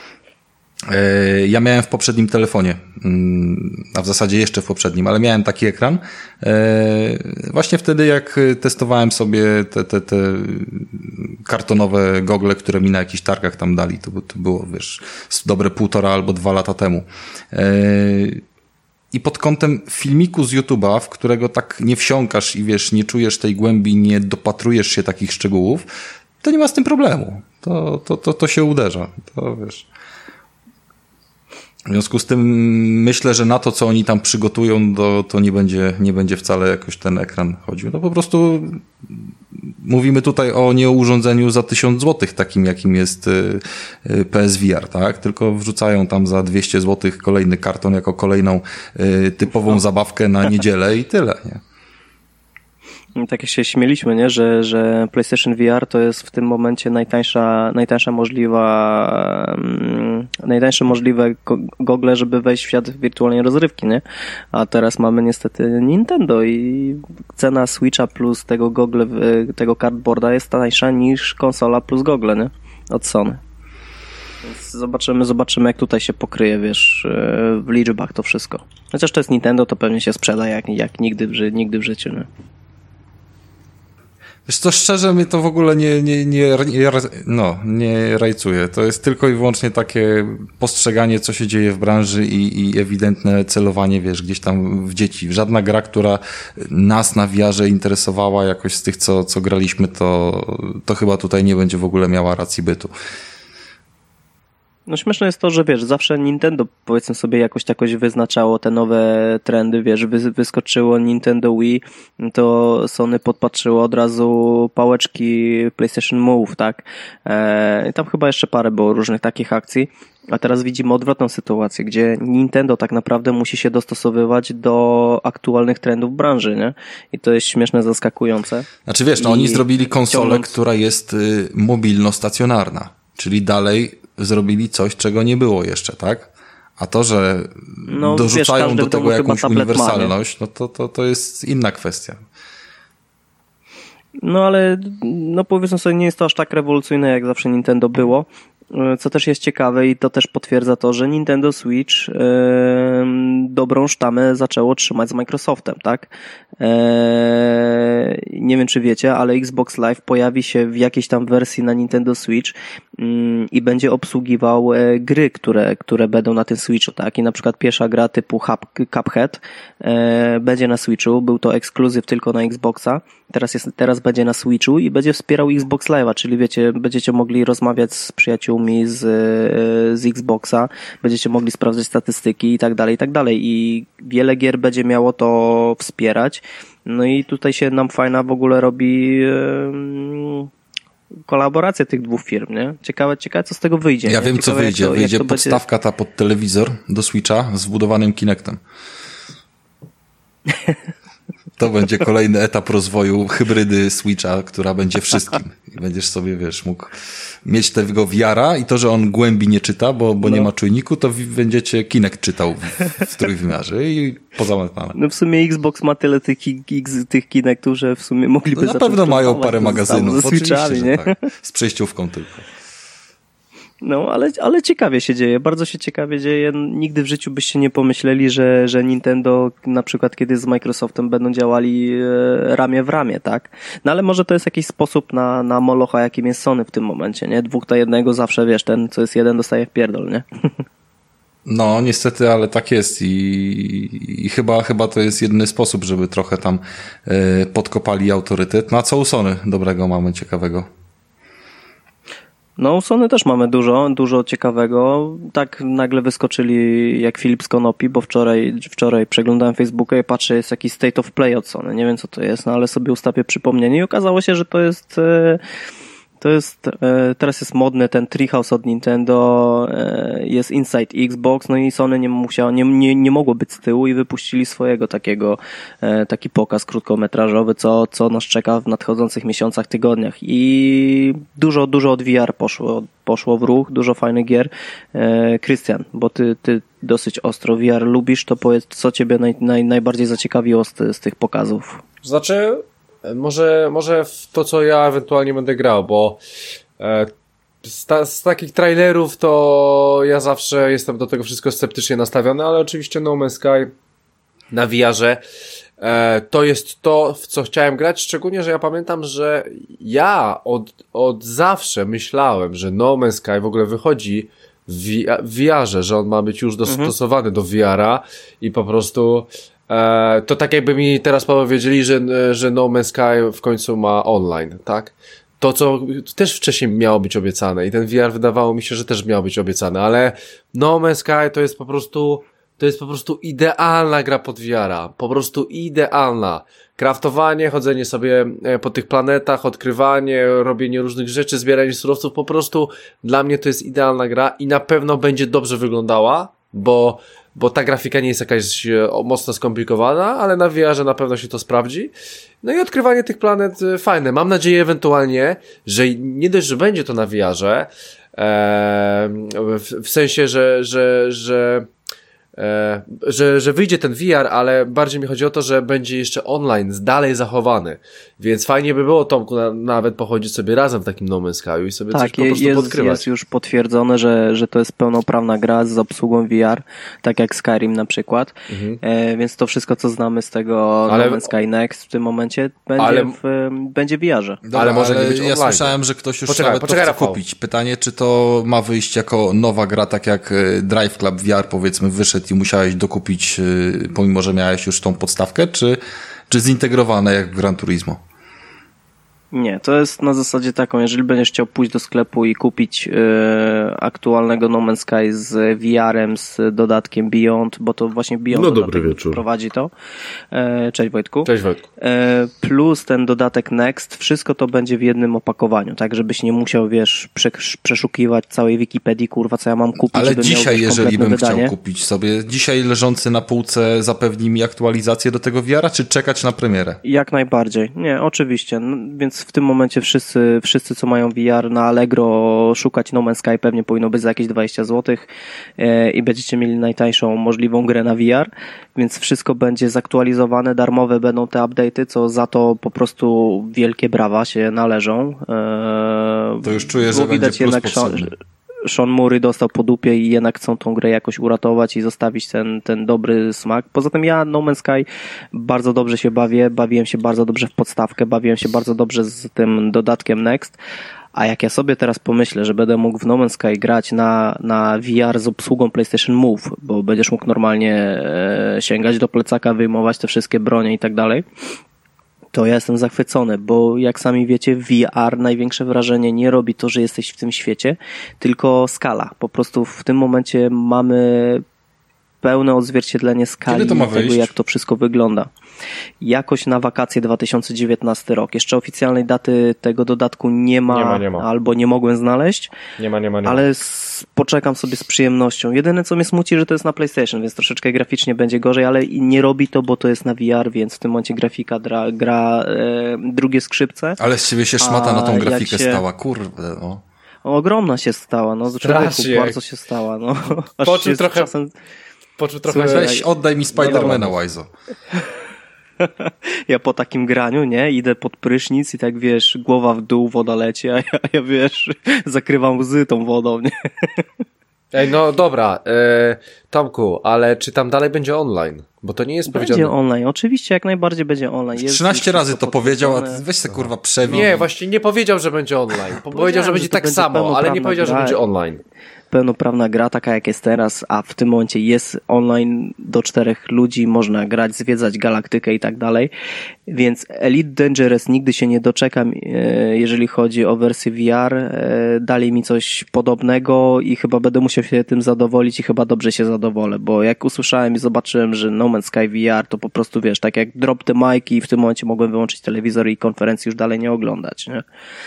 Ja miałem w poprzednim telefonie, a w zasadzie jeszcze w poprzednim, ale miałem taki ekran. Właśnie wtedy, jak testowałem sobie te kartonowe gogle, które mi na jakichś targach tam dali, to było, wiesz, dobre 1,5 albo 2 lata temu. I pod kątem filmiku z YouTube'a, w którego tak nie wsiąkasz i wiesz, nie czujesz tej głębi, nie dopatrujesz się takich szczegółów, to nie ma z tym problemu. To się uderza. To wiesz. W związku z tym myślę, że na to, co oni tam przygotują, to nie będzie wcale jakoś ten ekran chodził. No po prostu mówimy tutaj nie o urządzeniu za 1000 zł, takim jakim jest PSVR, tak? Tylko wrzucają tam za 200 zł kolejny karton jako kolejną typową zabawkę na niedzielę i tyle, nie? Tak jak się śmieliśmy, nie? Że PlayStation VR to jest w tym momencie najtańsze możliwe gogle, żeby wejść w świat wirtualnej rozrywki, nie? A teraz mamy niestety Nintendo i cena Switcha plus tego gogle, tego cardboarda jest tańsza niż konsola plus gogle, nie? Od Sony. Więc zobaczymy jak tutaj się pokryje, wiesz, w liczbach to wszystko. Chociaż to jest Nintendo, to pewnie się sprzeda jak nigdy w życiu, nie? Wiesz co, szczerze mnie to w ogóle nie rajcuje. To jest tylko i wyłącznie takie postrzeganie, co się dzieje w branży i ewidentne celowanie, wiesz, gdzieś tam w dzieci. Żadna gra, która nas na VR-ze interesowała jakoś z tych, co graliśmy, to chyba tutaj nie będzie w ogóle miała racji bytu. No śmieszne jest to, że wiesz, zawsze Nintendo, powiedzmy sobie, jakoś wyznaczało te nowe trendy, wiesz, wyskoczyło Nintendo Wii, to Sony podpatrzyło od razu pałeczki PlayStation Move, tak? I tam chyba jeszcze parę było różnych takich akcji, a teraz widzimy odwrotną sytuację, gdzie Nintendo tak naprawdę musi się dostosowywać do aktualnych trendów branży, nie? I to jest śmieszne, zaskakujące. Znaczy wiesz, no oni zrobili konsolę, która jest mobilno-stacjonarna, czyli dalej zrobili coś, czego nie było jeszcze, tak? A to, że dorzucają wiesz, do tego jakąś uniwersalność, no to jest inna kwestia. No ale powiedzmy sobie, nie jest to aż tak rewolucyjne, jak zawsze Nintendo było. Co też jest ciekawe i to też potwierdza to, że Nintendo Switch dobrą sztamę zaczęło trzymać z Microsoftem, tak? Nie wiem, czy wiecie, ale Xbox Live pojawi się w jakiejś tam wersji na Nintendo Switch i będzie obsługiwał gry, które będą na tym Switchu, tak? I na przykład pierwsza gra typu Cuphead będzie na Switchu, był to ekskluzyw tylko na Xboxa, teraz będzie na Switchu i będzie wspierał Xbox Live'a, czyli wiecie, będziecie mogli rozmawiać z przyjaciółmi z Xboxa, będziecie mogli sprawdzać statystyki i tak dalej i wiele gier będzie miało to wspierać. No i tutaj się nam fajna w ogóle robi kolaboracja tych dwóch firm, nie? Ciekawe co z tego wyjdzie. Ja wiem, co wyjdzie. Wyjdzie podstawka ta pod telewizor do Switcha z wbudowanym Kinectem. To będzie kolejny etap rozwoju hybrydy Switcha, która będzie wszystkim. I będziesz sobie, wiesz, mógł mieć tego VR-a i to, że on głębi nie czyta, bo nie ma czujniku, to będziecie Kinect czytał w trójwymiarze i pozamykane. No w sumie Xbox ma tyle tych Kinectów, że w sumie mogliby na pewno mają parę magazynów, oczywiście, nie? Tak. Z przejściówką tylko. No, ale ciekawie się dzieje, bardzo się ciekawie dzieje. Nigdy w życiu byście nie pomyśleli, że Nintendo na przykład kiedy z Microsoftem będą działali ramię w ramię, tak? No ale może to jest jakiś sposób na molocha, jakim jest Sony w tym momencie, nie? 2 do 1 zawsze, wiesz, ten co jest 1 dostaje w pierdol, nie? No, niestety, ale tak jest i chyba to jest jedyny sposób, żeby trochę tam podkopali autorytet. No a co u Sony dobrego mamy ciekawego? No, u Sony też mamy dużo ciekawego. Tak nagle wyskoczyli jak Filip z Konopi, bo wczoraj przeglądałem Facebooka i patrzę, jest jakiś State of Play od Sony. Nie wiem, co to jest, no ale sobie ustawię przypomnienie i okazało się, że to jest teraz jest modny ten Treehouse od Nintendo, jest Inside Xbox, no i Sony nie mogło być z tyłu i wypuścili swojego taki pokaz krótkometrażowy, co nas czeka w nadchodzących miesiącach, tygodniach i dużo od VR poszło w ruch, dużo fajnych gier. Krystian, bo ty dosyć ostro VR lubisz, to powiedz, co ciebie najbardziej zaciekawiło z tych pokazów? Znaczy, może w to, co ja ewentualnie będę grał, bo z takich trailerów to ja zawsze jestem do tego wszystko sceptycznie nastawiony, ale oczywiście No Man's Sky na VR-ze to jest to, w co chciałem grać, szczególnie, że ja pamiętam, że ja od zawsze myślałem, że No Man's Sky w ogóle wychodzi w VR-ze, że on ma być już dostosowany do VR-a i po prostu to tak jakby mi teraz powiedzieli, że No Man's Sky w końcu ma online, tak? To, co też wcześniej miało być obiecane i ten VR wydawało mi się, że też miało być obiecane, ale No Man's Sky to jest po prostu idealna gra pod VR-a, po prostu idealna. Craftowanie, chodzenie sobie po tych planetach, odkrywanie, robienie różnych rzeczy, zbieranie surowców, po prostu dla mnie to jest idealna gra i na pewno będzie dobrze wyglądała, bo ta grafika nie jest jakaś mocno skomplikowana, ale na VR-ze na pewno się to sprawdzi. No i odkrywanie tych planet fajne. Mam nadzieję ewentualnie, że nie dość, że będzie to na VR-ze, w sensie, że że wyjdzie ten VR, ale bardziej mi chodzi o to, że będzie jeszcze online, dalej zachowany. Więc fajnie by było, Tomku, nawet pochodzić sobie razem w takim No Man's Sky'u i sobie coś po prostu podkrywać. Jest już potwierdzone, że to jest pełnoprawna gra z obsługą VR, tak jak Skyrim na przykład. Więc to wszystko, co znamy z tego No Man's Sky Next w tym momencie będzie w VR-ze. Dobra, ale może nie być online. Ja słyszałem, że ktoś już nawet to chce kupić. Pytanie, czy to ma wyjść jako nowa gra, tak jak Drive Club VR, powiedzmy, wyszedł i musiałeś dokupić, pomimo że miałeś już tą podstawkę, czy zintegrowane jak w Gran Turismo? Nie, to jest na zasadzie taką, jeżeli będziesz chciał pójść do sklepu i kupić aktualnego No Man's Sky z VR-em, z dodatkiem Beyond, bo to właśnie Beyond prowadzi to. Cześć Wojtku. Cześć Wojtku. Plus ten dodatek Next, wszystko to będzie w jednym opakowaniu, tak żebyś nie musiał, wiesz, przeszukiwać całej Wikipedii, kurwa, co ja mam kupić. Ale dzisiaj, jeżeli bym chciał kupić sobie, dzisiaj leżący na półce zapewni mi aktualizację do tego VR-a, czy czekać na premierę? Jak najbardziej. Nie, oczywiście. No, więc w tym momencie wszyscy, co mają VR na Allegro, szukać No Man's Sky pewnie powinno być za jakieś 20 zł i będziecie mieli najtańszą możliwą grę na VR, więc wszystko będzie zaktualizowane, darmowe będą te update'y, co za to po prostu wielkie brawa się należą. To już czuję, że będzie plus potrzebny. Sean Murray dostał po dupie i jednak chcą tą grę jakoś uratować i zostawić ten dobry smak. Poza tym ja No Man's Sky bardzo dobrze się bawiłem się bardzo dobrze w podstawkę, bawiłem się bardzo dobrze z tym dodatkiem Next, a jak ja sobie teraz pomyślę, że będę mógł w No Man's Sky grać na VR z obsługą PlayStation Move, bo będziesz mógł normalnie sięgać do plecaka, wyjmować te wszystkie bronie i tak dalej, to ja jestem zachwycony, bo jak sami wiecie, VR największe wrażenie nie robi to, że jesteś w tym świecie, tylko skala. Po prostu w tym momencie mamy pełne odzwierciedlenie skali tego, jak to wszystko wygląda. Jakoś na wakacje 2019 rok. Jeszcze oficjalnej daty tego dodatku nie ma. Albo nie mogłem znaleźć. Nie ma. Ale poczekam sobie z przyjemnością. Jedyne, co mnie smuci, że to jest na PlayStation, więc troszeczkę graficznie będzie gorzej, ale nie robi to, bo to jest na VR, więc w tym momencie grafika gra drugie skrzypce. Ale z ciebie się szmata na tą grafikę stała, kurde, no. Ogromna się stała, no. Człowieku, bardzo się stała, no. Poczuł trochę... Weź, oddaj mi Spidermana, Łajzo. Ja po takim graniu, nie, idę pod prysznic i tak, wiesz, głowa w dół, woda leci, a ja wiesz, zakrywam łzy tą wodą, nie? Ej, no dobra, Tomku, ale czy tam dalej będzie online? Bo to nie jest powiedziane. Będzie online, oczywiście, jak najbardziej będzie online. Jest 13 razy to powiedział, a weź se kurwa przewin. Nie, właśnie nie powiedział, że będzie online. Powiedział, że będzie tak samo, ale nie powiedział, że będzie online. Pełnoprawna gra, taka jak jest teraz, a w tym momencie jest online do 4 ludzi, można grać, zwiedzać galaktykę i tak dalej, więc Elite Dangerous nigdy się nie doczekam, jeżeli chodzi o wersję VR, dali mi coś podobnego i chyba będę musiał się tym zadowolić i chyba dobrze się zadowolę, bo jak usłyszałem i zobaczyłem, że No Man's Sky VR, to po prostu, wiesz, tak jak drop the mic i w tym momencie mogłem wyłączyć telewizor i konferencji już dalej nie oglądać, nie?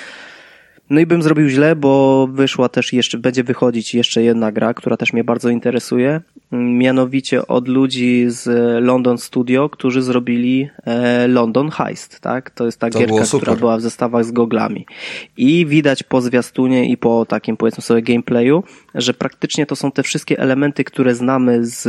No i bym zrobił źle, bo wyszła też będzie wychodzić jeszcze jedna gra, która też mnie bardzo interesuje, mianowicie od ludzi z London Studio, którzy zrobili London Heist, tak? To jest ta gierka, która była w zestawach z goglami. I widać po zwiastunie i po takim, powiedzmy sobie, gameplayu, że praktycznie to są te wszystkie elementy, które znamy z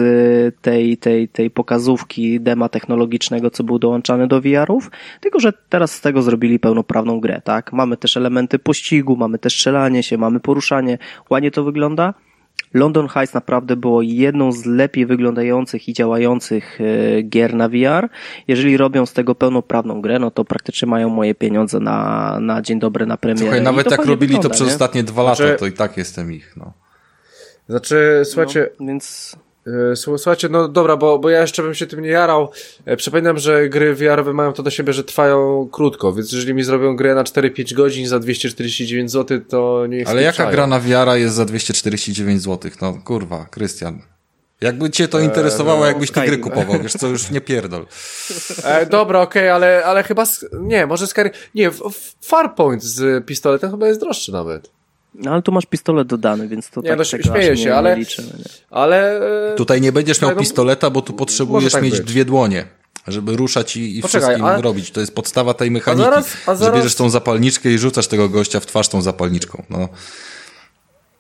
tej pokazówki dema technologicznego, co był dołączany do VR-ów, tylko że teraz z tego zrobili pełnoprawną grę, tak? Mamy też elementy pościgu, mamy też strzelanie się, mamy poruszanie, ładnie to wygląda. London Heist naprawdę było jedną z lepiej wyglądających i działających gier na VR. Jeżeli robią z tego pełnoprawną grę, no to praktycznie mają moje pieniądze na dzień dobry, na premierę. Słuchaj, nawet jak robili wygląda, to przez ostatnie 2 lata, to i tak jestem ich, no. Znaczy, słuchajcie... No, więc... Słuchajcie, no dobra, bo ja jeszcze bym się tym nie jarał. Przypominam, że gry VR-owe mają to do siebie, że trwają krótko, więc jeżeli mi zrobią grę na 4-5 godzin za 249 zł, to nie jest. Ale jaka gra na VR-a jest za 249 zł? No kurwa, Krystian. Jakby cię to interesowało, jakbyś ty gry kupował, wiesz co, już nie pierdol. Dobra, okej, ale chyba, nie, może Skyrim, nie, Farpoint z pistoletem chyba jest droższy nawet. No ale tu masz pistolet dodany, więc to nie, tak no śmieję się, ale... liczę, nie? Ale... Tutaj nie będziesz miał pistoleta, bo tu potrzebujesz tak mieć 2 dłonie, żeby ruszać i wszystkim robić. To jest podstawa tej mechaniki, że bierzesz tą zapalniczkę i rzucasz tego gościa w twarz tą zapalniczką. No.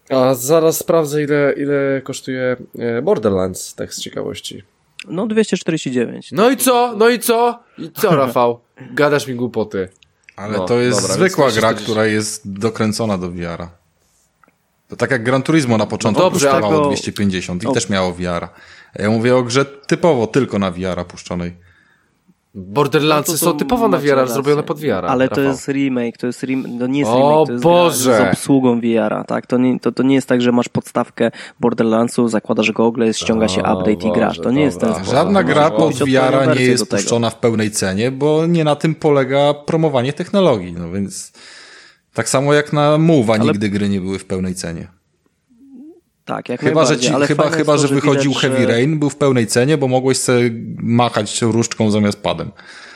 A zaraz sprawdzę, ile kosztuje Borderlands, tak z ciekawości. No 249. No i co? No i co? I co, Rafał? Gadasz mi głupoty. Ale to jest zwykła gra, która jest dokręcona do VR-a. To tak jak Gran Turismo na początku kosztowało 250 i też miało VR-a. Ja mówię o grze typowo tylko na VR-a puszczonej. Borderlandsy są typowo na VR-a, zrobione pod VR-a. Ale Rafał. To jest remake, to nie jest remake, to jest Boże. gra z obsługą VR-a, tak? To nie jest tak, że masz podstawkę Borderlandsów, zakładasz gogle, ściąga się update i grasz. To nie jest ten sposób. Żadna gra pod VR-a nie jest puszczona w pełnej cenie, bo nie na tym polega promowanie technologii, no więc tak samo jak na Move'a nigdy gry nie były w pełnej cenie. Tak, jak chyba, że wychodził widać, Heavy Rain, był w pełnej cenie, bo mogłeś sobie machać różdżką zamiast padem.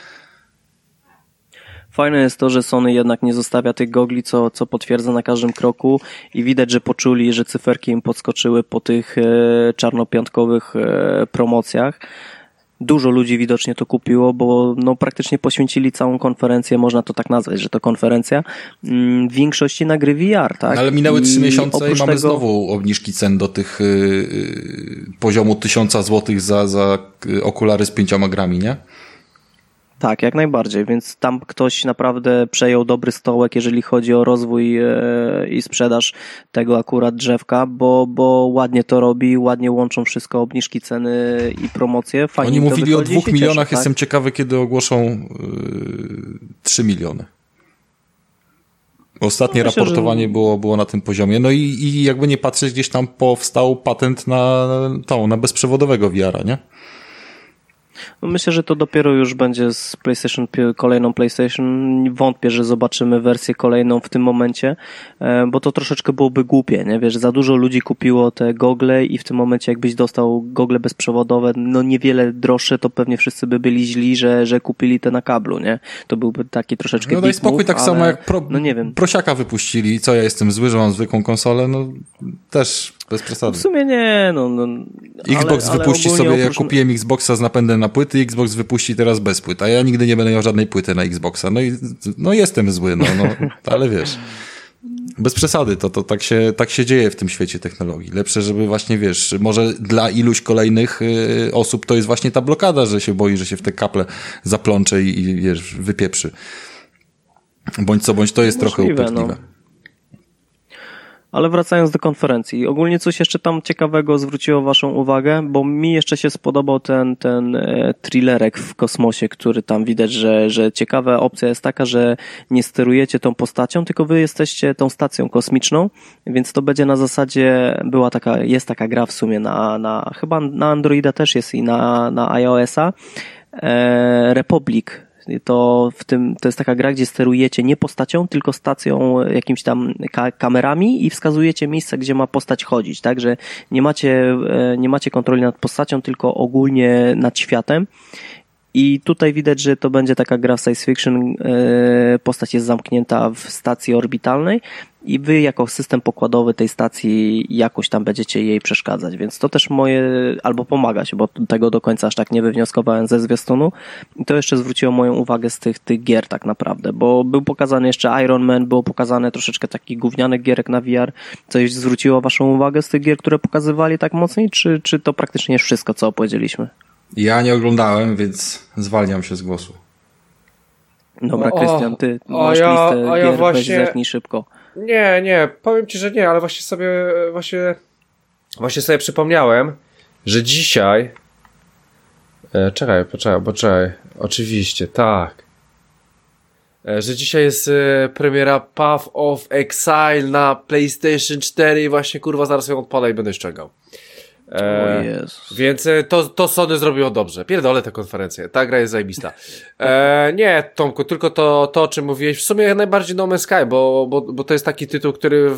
Fajne jest to, że Sony jednak nie zostawia tych gogli, co potwierdza na każdym kroku i widać, że poczuli, że cyferki im podskoczyły po tych czarnopiątkowych promocjach. Dużo ludzi widocznie to kupiło, bo no praktycznie poświęcili całą konferencję, można to tak nazwać, że to konferencja, w większości na gry VR, tak? Ale minęły 3 miesiące i mamy znowu obniżki cen do tych poziomu 1000 zł za okulary z 5 grami, nie? Tak, jak najbardziej, więc tam ktoś naprawdę przejął dobry stołek, jeżeli chodzi o rozwój i sprzedaż tego akurat drzewka, bo ładnie to robi, ładnie łączą wszystko, obniżki ceny i promocje. Fajnie Oni mówili o 2 milionach, cieszę, tak? Jestem ciekawy, kiedy ogłoszą 3 miliony. Ostatnie raportowanie było na tym poziomie, no i jakby nie patrzeć, gdzieś tam powstał patent na bezprzewodowego VR-a, nie? Myślę, że to dopiero już będzie z PlayStation, kolejną PlayStation. Wątpię, że zobaczymy wersję kolejną w tym momencie, bo to troszeczkę byłoby głupie, nie? Wiesz, za dużo ludzi kupiło te gogle i w tym momencie jakbyś dostał gogle bezprzewodowe, no niewiele droższe, to pewnie wszyscy by byli źli, że kupili te na kablu, nie? To byłby taki troszeczkę no daj spokój, move, tak samo jak no nie wiem. Prosiaka wypuścili, co ja jestem zły, że mam zwykłą konsolę, no też bez przesady. W sumie nie, Xbox wypuści sobie, ja kupiłem Xboxa z napędem na płyty, Xbox wypuści teraz bez płyt, a ja nigdy nie będę miał żadnej płyty na Xboxa. No jestem zły, ale wiesz. Bez przesady, to tak się dzieje w tym świecie technologii. Lepsze, żeby właśnie, wiesz, może dla iluś kolejnych osób to jest właśnie ta blokada, że się boi, że się w te kaple zaplącze i wiesz, wypieprzy. Bądź co bądź, to jest trochę upierdliwe. Ale wracając do konferencji, ogólnie coś jeszcze tam ciekawego zwróciło waszą uwagę, bo mi jeszcze się spodobał ten thrillerek w kosmosie, który tam widać, że ciekawa opcja jest taka, że nie sterujecie tą postacią, tylko wy jesteście tą stacją kosmiczną, więc to będzie na zasadzie, jest taka gra w sumie chyba na Androida też jest i na iOS-a, Republic. To jest taka gra, gdzie sterujecie nie postacią, tylko stacją, jakimiś tam kamerami i wskazujecie miejsce, gdzie ma postać chodzić, tak, że nie macie kontroli nad postacią, tylko ogólnie nad światem. I tutaj widać, że to będzie taka gra science fiction, postać jest zamknięta w stacji orbitalnej i wy jako system pokładowy tej stacji jakoś tam będziecie jej przeszkadzać, więc to też albo pomagać, bo tego do końca aż tak nie wywnioskowałem ze zwiastunu i to jeszcze zwróciło moją uwagę z tych gier tak naprawdę, bo był pokazany jeszcze Iron Man, było pokazane troszeczkę takich gównianych gierek na VR. Coś zwróciło waszą uwagę z tych gier, które pokazywali tak mocniej, czy to praktycznie już wszystko, co opowiedzieliśmy? Ja nie oglądałem, więc zwalniam się z głosu. Dobra, Krystian, ty masz listę gier, weź zerknij szybko. Nie, powiem ci, że nie, ale właśnie sobie przypomniałem, że dzisiaj poczekaj, oczywiście, tak. Że dzisiaj jest premiera Path of Exile na PlayStation 4 i właśnie kurwa zaraz ją odpalę i będę ściągał. Więc to Sony zrobiło dobrze. Pierdolę tę konferencję. Ta gra jest zajebista. Nie, Tomku, tylko to o czym mówiłeś. W sumie najbardziej No Man's Sky, bo to jest taki tytuł, który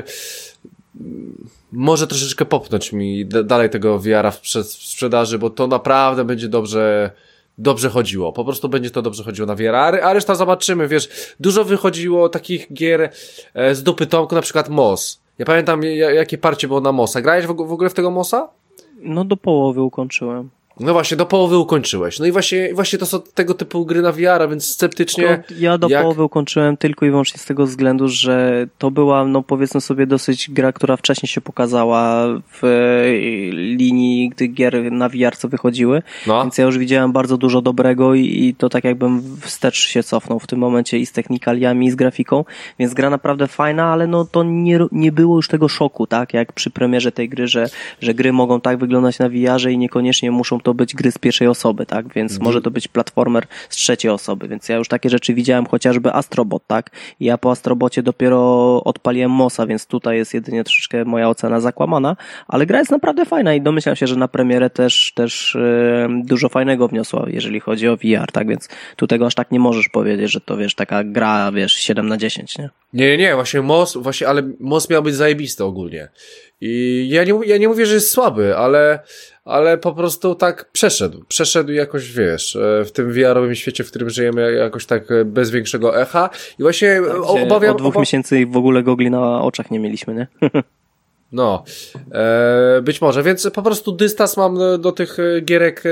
może troszeczkę popchnąć mi dalej tego VR-a w sprzedaży, bo to naprawdę będzie dobrze chodziło. Po prostu będzie to dobrze chodziło na VR, a reszta zobaczymy, wiesz. Dużo wychodziło takich gier z dupy, Tomku, na przykład Moss. Ja pamiętam, jakie parcie było na Mossa. Grałeś w ogóle w tego Mossa? No do połowy ukończyłem. No właśnie, do połowy ukończyłeś. No i właśnie to są tego typu gry na VR-a, więc sceptycznie... Ja do połowy ukończyłem tylko i wyłącznie z tego względu, że to była, no powiedzmy sobie, dosyć gra, która wcześniej się pokazała w linii gier na VR, co wychodziły. No. Więc ja już widziałem bardzo dużo dobrego i to tak jakbym wstecz się cofnął w tym momencie i z technikaliami, i z grafiką. Więc gra naprawdę fajna, ale no to nie było już tego szoku, tak? Jak przy premierze tej gry, że gry mogą tak wyglądać na VR-ze i niekoniecznie muszą to być gry z pierwszej osoby, tak? Więc może to być platformer z trzeciej osoby, więc ja już takie rzeczy widziałem, chociażby Astrobot, tak? I ja po Astrobocie dopiero odpaliłem Mossa, więc tutaj jest jedynie troszeczkę moja ocena zakłamana, ale gra jest naprawdę fajna i domyślam się, że na premierę też dużo fajnego wniosła, jeżeli chodzi o VR, tak? Więc tu tego aż tak nie możesz powiedzieć, że to, wiesz, taka gra, wiesz, 7/10, nie? Nie, ale Moss miał być zajebisty ogólnie. I ja nie mówię, że jest słaby, ale po prostu tak przeszedł jakoś, wiesz, w tym VR-owym świecie, w którym żyjemy, jakoś tak bez większego echa i właśnie obawiam... Od 2 miesięcy w ogóle gogli na oczach nie mieliśmy, nie? No, być może, więc po prostu dystans mam do tych gierek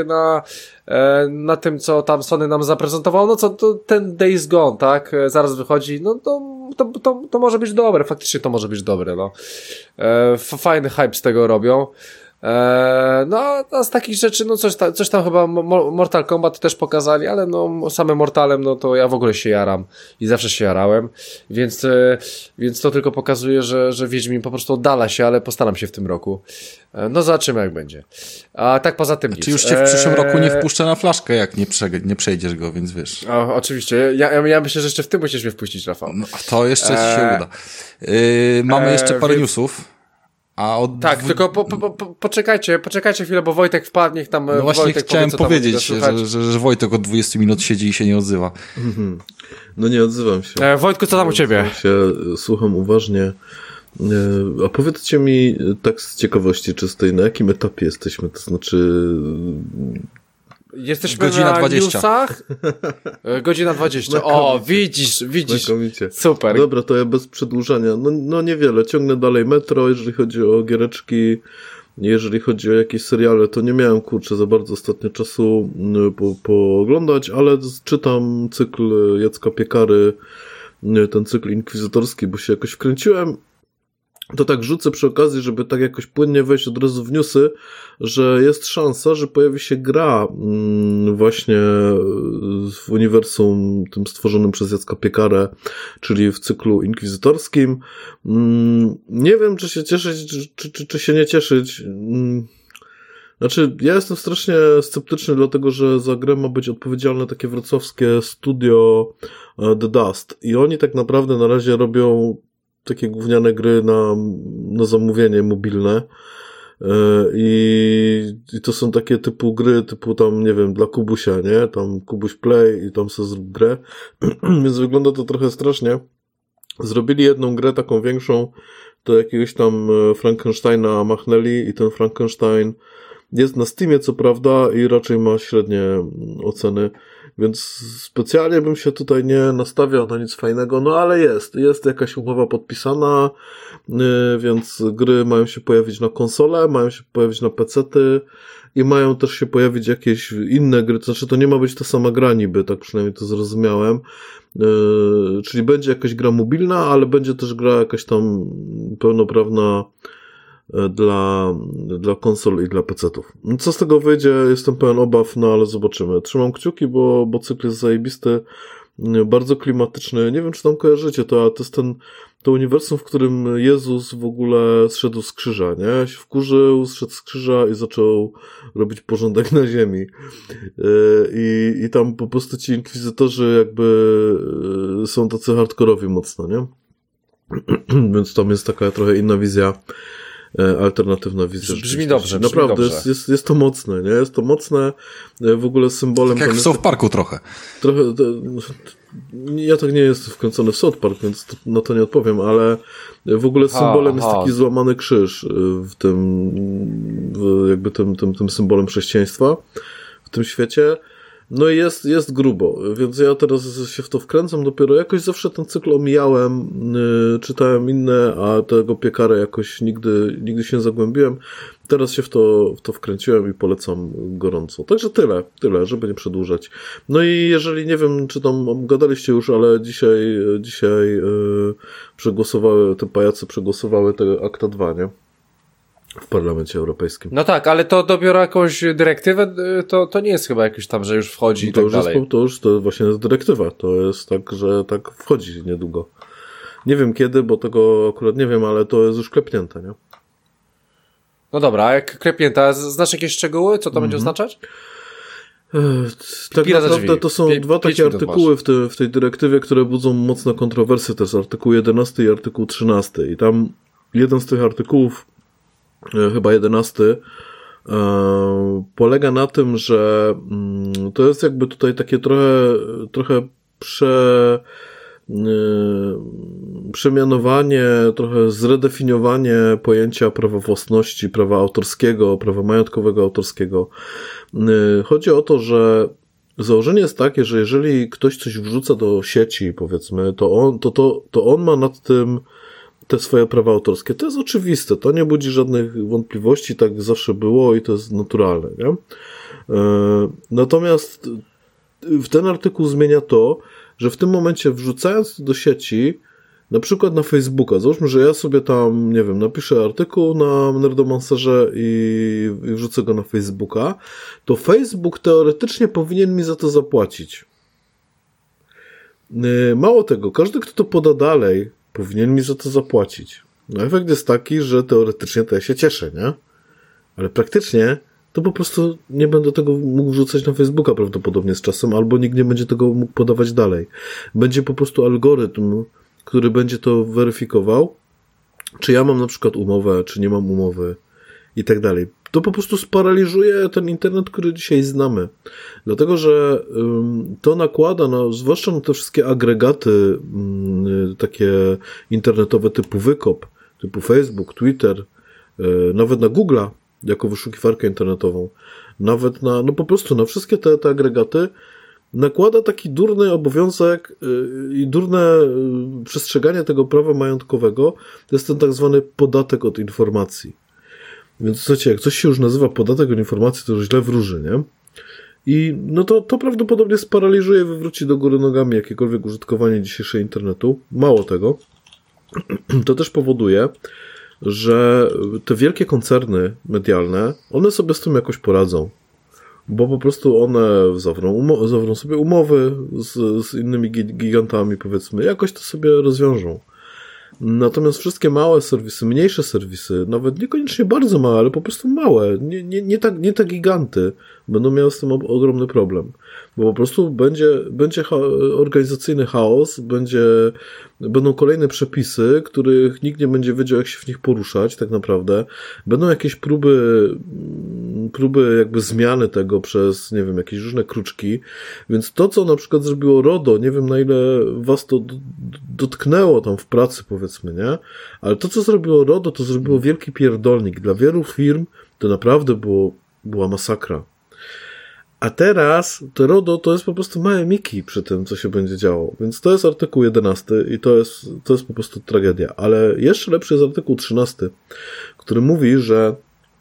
na tym, co tam Sony nam zaprezentowało, no co to ten Days Gone, tak, zaraz wychodzi, no to może być dobre, faktycznie to może być dobre, no. Fajny hype z tego robią. No, a z takich rzeczy, no coś tam chyba Mortal Kombat też pokazali, ale no samym Mortalem, no to ja w ogóle się jaram i zawsze się jarałem, więc to tylko pokazuje, że Wiedźmin po prostu oddala się, ale postaram się w tym roku. No zobaczymy jak będzie. A tak poza tym nic. Czy już cię w przyszłym roku nie wpuszczę na flaszkę, jak nie przejdziesz go, więc wiesz. Oczywiście. Ja myślę, że jeszcze w tym musisz mnie wpuścić, Rafał. No, to jeszcze ci się uda. Mamy jeszcze parę newsów. Tak, tylko poczekajcie chwilę, bo Wojtek wpadł, niech tam... No właśnie Wojtek chciałem powiedzieć, że Wojtek od 20 minut siedzi i się nie odzywa. No nie odzywam się. Wojtku, co tam u ciebie? Słucham uważnie. A powiedzcie mi tak z ciekawości czystej, na jakim etapie jesteśmy? To znaczy... Jesteśmy godzina na 20. Newsach. Godzina 20. O, widzisz. Znakomicie. Super. Dobra, to ja bez przedłużania. No niewiele. Ciągnę dalej Metro, jeżeli chodzi o giereczki. Jeżeli chodzi o jakieś seriale, to nie miałem, za bardzo ostatnio czasu pooglądać, ale czytam cykl Jacka Piekary, ten cykl inkwizytorski, bo się jakoś wkręciłem. To tak rzucę przy okazji, żeby tak jakoś płynnie wejść od razu w newsy, że jest szansa, że pojawi się gra właśnie w uniwersum tym stworzonym przez Jacka Piekarę, czyli w cyklu inkwizytorskim. Nie wiem, czy się cieszyć, czy się nie cieszyć. Znaczy, ja jestem strasznie sceptyczny, dlatego że za grę ma być odpowiedzialne takie wrocławskie studio The Dust i oni tak naprawdę na razie robią takie gówniane gry na zamówienie mobilne i to są takie typu gry, typu tam, nie wiem, dla Kubusia, nie? Tam Kubuś Play i tam sobie zrób grę, więc wygląda to trochę strasznie. Zrobili jedną grę taką większą, to jakiegoś tam Frankensteina machnęli i ten Frankenstein jest na Steamie, co prawda, i raczej ma średnie oceny, więc specjalnie bym się tutaj nie nastawiał na nic fajnego, no ale jest jakaś umowa podpisana, więc gry mają się pojawić na konsole, mają się pojawić na pecety i mają też się pojawić jakieś inne gry, to znaczy to nie ma być ta sama gra niby, tak przynajmniej to zrozumiałem, czyli będzie jakaś gra mobilna, ale będzie też gra jakaś tam pełnoprawna dla konsol i dla PC-ów. Co z tego wyjdzie, jestem pełen obaw, no ale zobaczymy. Trzymam kciuki, bo cykl jest zajebisty, bardzo klimatyczny. Nie wiem, czy tam kojarzycie to, ale to jest to uniwersum, w którym Jezus w ogóle zszedł z krzyża, nie? Się wkurzył, zszedł z krzyża i zaczął robić porządek na ziemi. I tam po prostu ci inkwizytorzy jakby są tacy hardkorowi mocno, nie? Więc tam jest taka trochę inna wizja, alternatywna wizja. Brzmi dobrze. Naprawdę, jest to mocne, nie? Jest to mocne, w ogóle symbolem... Tak jak w South Parku trochę. Ja tak nie jestem wkręcony w South Park, więc na to nie odpowiem, ale w ogóle symbolem jest taki złamany krzyż jakby tym symbolem chrześcijaństwa w tym świecie. No i jest grubo, więc ja teraz się w to wkręcam dopiero. Jakoś zawsze ten cykl omijałem, czytałem inne, a tego Piekarę jakoś nigdy się nie zagłębiłem. Teraz się w to wkręciłem i polecam gorąco. Także tyle, żeby nie przedłużać. No i jeżeli, nie wiem, czy tam gadaliście już, ale dzisiaj te pajacy przegłosowały te Akta 2, nie? W Parlamencie Europejskim. No tak, ale to dopiero jakąś dyrektywę, to nie jest chyba jakoś tam, że już wchodzi i tak dalej. To właśnie jest dyrektywa. To jest tak, że tak wchodzi niedługo. Nie wiem kiedy, bo tego akurat nie wiem, ale to jest już klepnięte, nie? No dobra, a jak klepnięte, znasz jakieś szczegóły? Co to będzie oznaczać? Tak naprawdę to są dwa takie artykuły w tej dyrektywie, które budzą mocne kontrowersje. To jest artykuł 11 i artykuł 13. I tam jeden z tych artykułów, chyba 11, polega na tym, że to jest jakby tutaj takie trochę przemianowanie, trochę zredefiniowanie pojęcia prawa własności, prawa autorskiego, prawa majątkowego autorskiego. Chodzi o to, że założenie jest takie, że jeżeli ktoś coś wrzuca do sieci, powiedzmy, to on ma nad tym te swoje prawa autorskie. To jest oczywiste, to nie budzi żadnych wątpliwości, tak zawsze było i to jest naturalne, nie? Natomiast ten artykuł zmienia to, że w tym momencie wrzucając to do sieci, na przykład na Facebooka, załóżmy, że ja sobie tam, nie wiem, napiszę artykuł na Nerdomancerze i wrzucę go na Facebooka, to Facebook teoretycznie powinien mi za to zapłacić. Mało tego, każdy, kto to poda dalej, powinien mi za to zapłacić. No efekt jest taki, że teoretycznie to ja się cieszę, nie? Ale praktycznie to po prostu nie będę tego mógł wrzucać na Facebooka prawdopodobnie z czasem, albo nikt nie będzie tego mógł podawać dalej. Będzie po prostu algorytm, który będzie to weryfikował, czy ja mam na przykład umowę, czy nie mam umowy i tak dalej. To po prostu sparaliżuje ten internet, który dzisiaj znamy. Dlatego, że to nakłada, zwłaszcza na te wszystkie agregaty takie internetowe typu Wykop, typu Facebook, Twitter, nawet na Google'a, jako wyszukiwarkę internetową, nawet po prostu na wszystkie te agregaty nakłada taki durny obowiązek i durne przestrzeganie tego prawa majątkowego. To jest ten tak zwany podatek od informacji. Więc słuchajcie, jak coś się już nazywa podatek od informacji, to już źle wróży, nie? I to prawdopodobnie sparaliżuje, wywróci do góry nogami jakiekolwiek użytkowanie dzisiejszego internetu. Mało tego, to też powoduje, że te wielkie koncerny medialne, one sobie z tym jakoś poradzą. Bo po prostu one zawrą sobie umowy z innymi gigantami, powiedzmy, jakoś to sobie rozwiążą. Natomiast wszystkie małe serwisy, mniejsze serwisy, nawet niekoniecznie bardzo małe, ale po prostu małe, nie te giganty, będą miały z tym ogromny problem. Bo po prostu będzie organizacyjny chaos, będą kolejne przepisy, których nikt nie będzie wiedział, jak się w nich poruszać tak naprawdę. Będą jakieś próby jakby zmiany tego przez, nie wiem, jakieś różne kruczki. Więc to, co na przykład zrobiło RODO, nie wiem, na ile was to dotknęło tam w pracy, powiedzmy, nie? Ale to, co zrobiło RODO, to zrobiło wielki pierdolnik. Dla wielu firm to naprawdę była masakra. A teraz to RODO to jest po prostu małe miki przy tym, co się będzie działo. Więc to jest artykuł 11 i to jest po prostu tragedia. Ale jeszcze lepszy jest artykuł 13, który mówi, że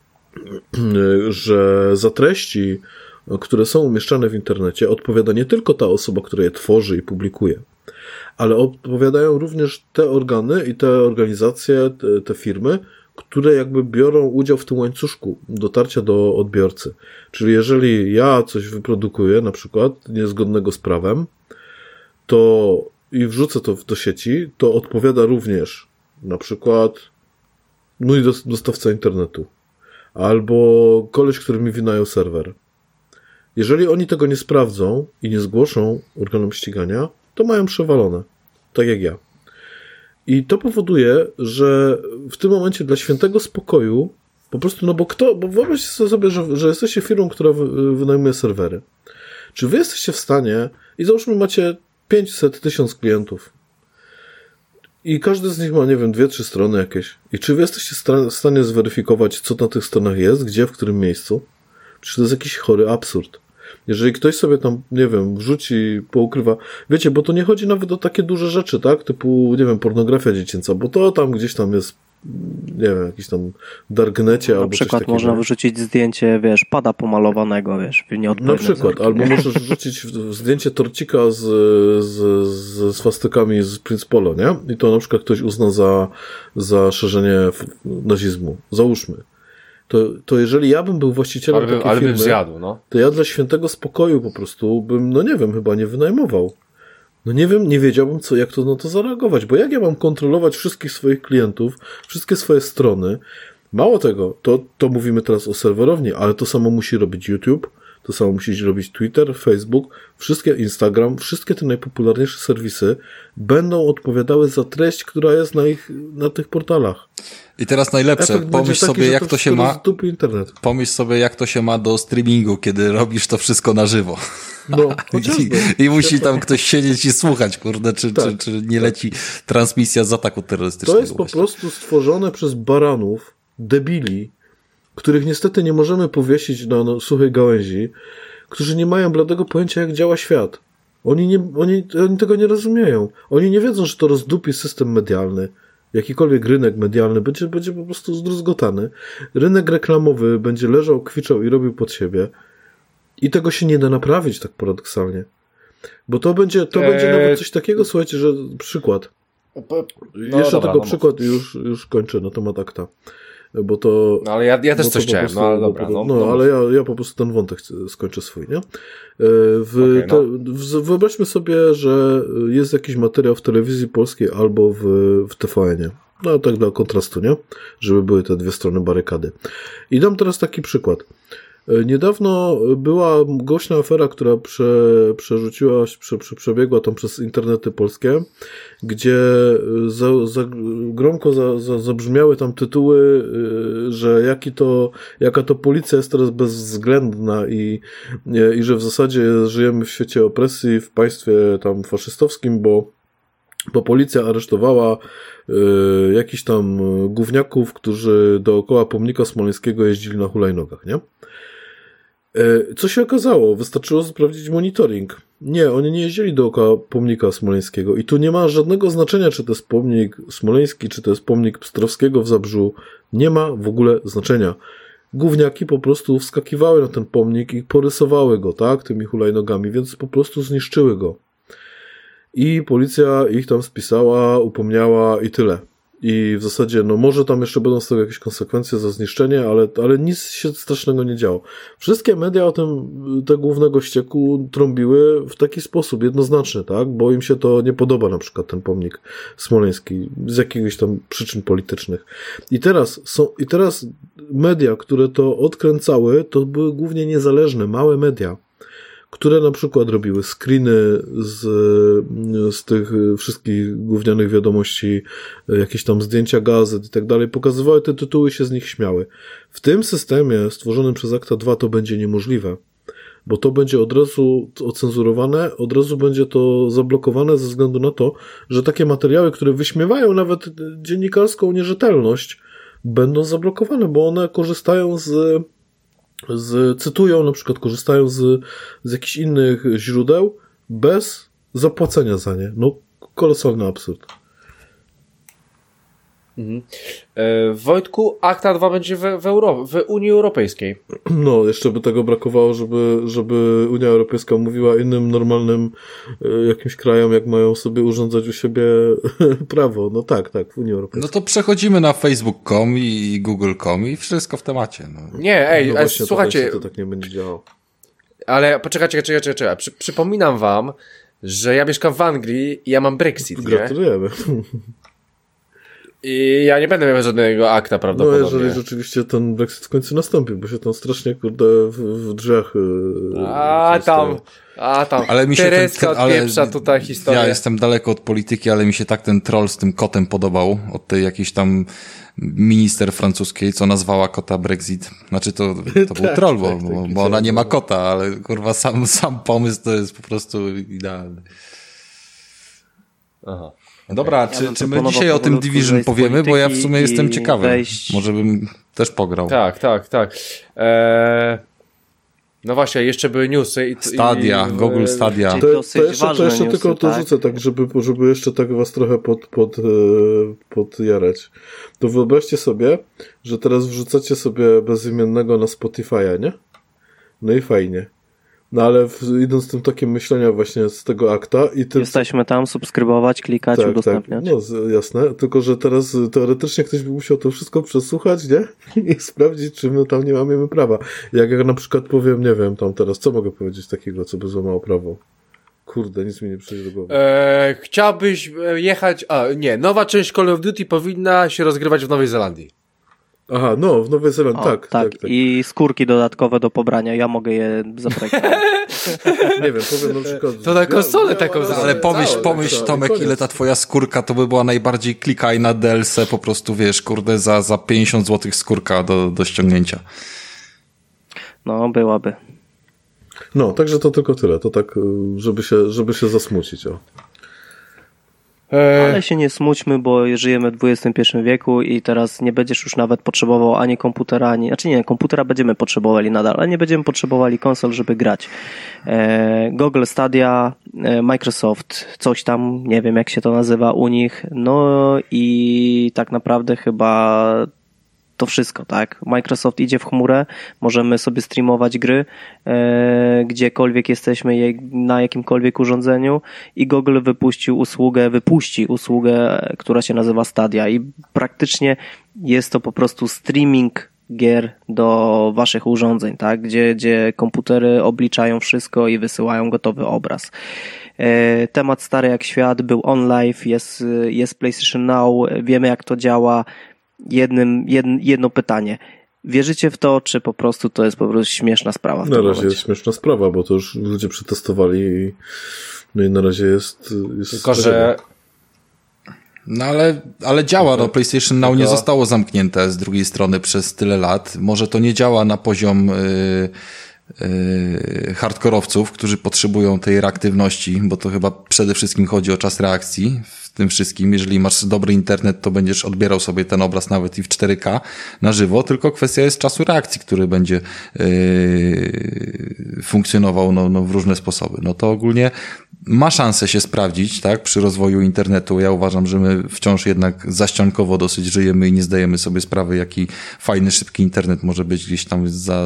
za treści, które są umieszczane w internecie, odpowiada nie tylko ta osoba, która je tworzy i publikuje, ale odpowiadają również te organy i te organizacje, te firmy, które jakby biorą udział w tym łańcuszku dotarcia do odbiorcy. Czyli jeżeli ja coś wyprodukuję, na przykład niezgodnego z prawem, i wrzucę to do sieci, to odpowiada również na przykład mój dostawca internetu albo koleś, który mi wynajął serwer. Jeżeli oni tego nie sprawdzą i nie zgłoszą organom ścigania, to mają przewalone. Tak jak ja. I to powoduje, że w tym momencie dla świętego spokoju po prostu, bo wyobraźcie sobie, że jesteście firmą, która wynajmuje serwery. Czy wy jesteście w stanie, i załóżmy macie 500-1000 klientów i każdy z nich ma, nie wiem, 2-3 strony jakieś. I czy wy jesteście w stanie zweryfikować, co na tych stronach jest, gdzie, w którym miejscu? Czy to jest jakiś chory absurd? Jeżeli ktoś sobie tam, nie wiem, wrzuci, poukrywa, wiecie, bo to nie chodzi nawet o takie duże rzeczy, tak, typu, nie wiem, pornografia dziecięca, bo to tam gdzieś tam jest, nie wiem, jakiś tam darknecie albo coś takiego. Na przykład można wyrzucić zdjęcie, wiesz, pada pomalowanego, wiesz, w nieodpowiednim. Na przykład, albo możesz wrzucić zdjęcie torcika z swastykami z Prince Polo, nie? I to na przykład ktoś uzna za szerzenie nazizmu. Załóżmy. To jeżeli ja bym był właścicielem takiej firmy, bym zjadł, no. To ja dla świętego spokoju po prostu bym, no nie wiem, chyba nie wynajmował. No nie wiem, nie wiedziałbym, jak to na to zareagować, bo jak ja mam kontrolować wszystkich swoich klientów, wszystkie swoje strony, mało tego, to mówimy teraz o serwerowni, ale to samo musi robić YouTube, to samo musi robić Twitter, Facebook, wszystkie Instagram, wszystkie te najpopularniejsze serwisy będą odpowiadały za treść, która jest na tych portalach. I teraz najlepsze, pomyśl sobie, jak to się ma. Pomyśl sobie, jak to się ma do streamingu, kiedy robisz to wszystko na żywo. No, I musi tam ktoś siedzieć i słuchać, kurde, czy nie leci transmisja z ataku terrorystycznego. To jest po prostu stworzone przez baranów, debili, których niestety nie możemy powiesić na suchej gałęzi, którzy nie mają bladego pojęcia, jak działa świat. Oni tego nie rozumieją. Oni nie wiedzą, że to rozdupi system medialny. Jakikolwiek rynek medialny będzie po prostu zdruzgotany. Rynek reklamowy będzie leżał, kwiczał i robił pod siebie. I tego się nie da naprawić tak paradoksalnie. Bo to będzie nawet coś takiego, słuchajcie, że przykład. Przykład i już kończę na temat akta. Bo to... No ale ja też coś chciałem, no ale dobra. Ale ja po prostu ten wątek skończę swój, nie? Wyobraźmy sobie, że jest jakiś materiał w telewizji polskiej albo w TVN-ie. No tak dla kontrastu, nie? Żeby były te dwie strony barykady. I dam teraz taki przykład. Niedawno była głośna afera, która przebiegła tam przez internety polskie, gdzie gromko zabrzmiały tam tytuły, że jaka to policja jest teraz bezwzględna i że w zasadzie żyjemy w świecie opresji, w państwie tam faszystowskim, bo policja aresztowała jakichś tam gówniaków, którzy dookoła pomnika smoleńskiego jeździli na hulajnogach, nie? Co się okazało? Wystarczyło sprawdzić monitoring. Nie, oni nie jeździli dookoła pomnika smoleńskiego i tu nie ma żadnego znaczenia, czy to jest pomnik smoleński, czy to jest pomnik Pstrowskiego w Zabrzu. Nie ma w ogóle znaczenia. Gówniaki po prostu wskakiwały na ten pomnik i porysowały go, tak, tymi hulajnogami, więc po prostu zniszczyły go. I policja ich tam spisała, upomniała i tyle. I w zasadzie, no może tam jeszcze będą z tego jakieś konsekwencje za zniszczenie, ale nic się strasznego nie działo. Wszystkie media o te głównego ścieku trąbiły w taki sposób jednoznaczny, tak? Bo im się to nie podoba, na przykład ten pomnik smoleński z jakichś tam przyczyn politycznych. I teraz media, które to odkręcały, to były głównie niezależne, małe media, które na przykład robiły screeny z tych wszystkich gównianych wiadomości, jakieś tam zdjęcia gazet i tak dalej, pokazywały te tytuły, się z nich śmiały. W tym systemie stworzonym przez Akta 2 to będzie niemożliwe, bo to będzie od razu ocenzurowane, od razu będzie to zablokowane ze względu na to, że takie materiały, które wyśmiewają nawet dziennikarską nierzetelność, będą zablokowane, bo one korzystają cytują, na przykład korzystają z jakichś innych źródeł bez zapłacenia za nie. No, kolosalny absurd. Mhm. Wojtku, Akta 2 będzie w Unii Europejskiej. No, jeszcze by tego brakowało, żeby Unia Europejska mówiła innym normalnym jakimś krajom, jak mają sobie urządzać u siebie prawo. No tak, w Unii Europejskiej. No to przechodzimy na facebook.com i google.com i wszystko w temacie. No. Nie, no właśnie, słuchajcie. To tak nie będzie działało. Ale poczekajcie. Przypominam wam, że ja mieszkam w Anglii i ja mam Brexit. Gratulujemy. I ja nie będę miał żadnego akta prawdopodobnie. No jeżeli rzeczywiście ten Brexit w końcu nastąpi, bo się tam strasznie, kurde, w drzwiach... tam. Ale mi się Tereska odpieprza tutaj historię. Ja jestem daleko od polityki, ale mi się tak ten troll z tym kotem podobał. Od tej jakiejś tam minister francuskiej, co nazwała kota Brexit. Znaczy to był troll, bo ona nie ma kota, ale kurwa sam pomysł to jest po prostu idealny. Aha. Dobra, czy my dzisiaj o tym Division powiemy, bo ja w sumie jestem ciekawy. Może bym też pograł. Tak. No właśnie, jeszcze były newsy. Stadia, Google Stadia. To jeszcze tylko dorzucę, tak, żeby jeszcze tak was trochę podjarać. To wyobraźcie sobie, że teraz wrzucacie sobie bezimiennego na Spotify'a, nie? No i fajnie. No ale idąc tym takim myślenia właśnie z tego akta i jesteśmy tam, subskrybować, klikać, udostępniać. Tak. No jasne, tylko że teraz teoretycznie ktoś by musiał to wszystko przesłuchać, nie? I sprawdzić, czy my tam nie mamy prawa. Jak ja na przykład powiem, nie wiem, tam teraz, co mogę powiedzieć takiego, co by złamało prawo? Kurde, nic mi nie przyjdzie do głowy. Chciałbyś jechać... nowa część Call of Duty powinna się rozgrywać w Nowej Zelandii. Aha, no, w Nowej Zelandii, tak. I skórki dodatkowe do pobrania, ja mogę je zaprojektować. Nie wiem, powiem na przykład... To na konsolę taką... Ale pomyśl Tomek, ile ta twoja skórka to by była najbardziej klikajna DLC, po prostu wiesz, kurde, za 50 zł skórka do ściągnięcia. No, byłaby. No, także to tylko tyle, to tak, żeby się zasmucić, o. Ale się nie smućmy, bo żyjemy w XXI wieku i teraz nie będziesz już nawet potrzebował ani komputera, komputera będziemy potrzebowali nadal, ale nie będziemy potrzebowali konsol, żeby grać. Google Stadia, Microsoft, coś tam, nie wiem jak się to nazywa u nich, no i tak naprawdę chyba to wszystko, tak? Microsoft idzie w chmurę, możemy sobie streamować gry, gdziekolwiek jesteśmy, na jakimkolwiek urządzeniu i Google wypuści usługę, która się nazywa Stadia i praktycznie jest to po prostu streaming gier do waszych urządzeń, tak? Gdzie komputery obliczają wszystko i wysyłają gotowy obraz. Temat stary jak świat, był OnLive, jest PlayStation Now, wiemy jak to działa. Jedno pytanie. Wierzycie w to, czy po prostu to jest po prostu śmieszna sprawa? Na razie jest śmieszna sprawa, bo to już ludzie przetestowali i na razie jest tylko, że... No ale działa, no PlayStation Now nie zostało zamknięte z drugiej strony przez tyle lat. Może to nie działa na poziom hardkorowców, którzy potrzebują tej reaktywności, bo to chyba przede wszystkim chodzi o czas reakcji w tym wszystkim. Jeżeli masz dobry internet, to będziesz odbierał sobie ten obraz nawet i w 4K na żywo, tylko kwestia jest czasu reakcji, który będzie funkcjonował w różne sposoby. No to ogólnie ma szansę się sprawdzić, tak, przy rozwoju internetu. Ja uważam, że my wciąż jednak zaściankowo dosyć żyjemy i nie zdajemy sobie sprawy, jaki fajny, szybki internet może być gdzieś tam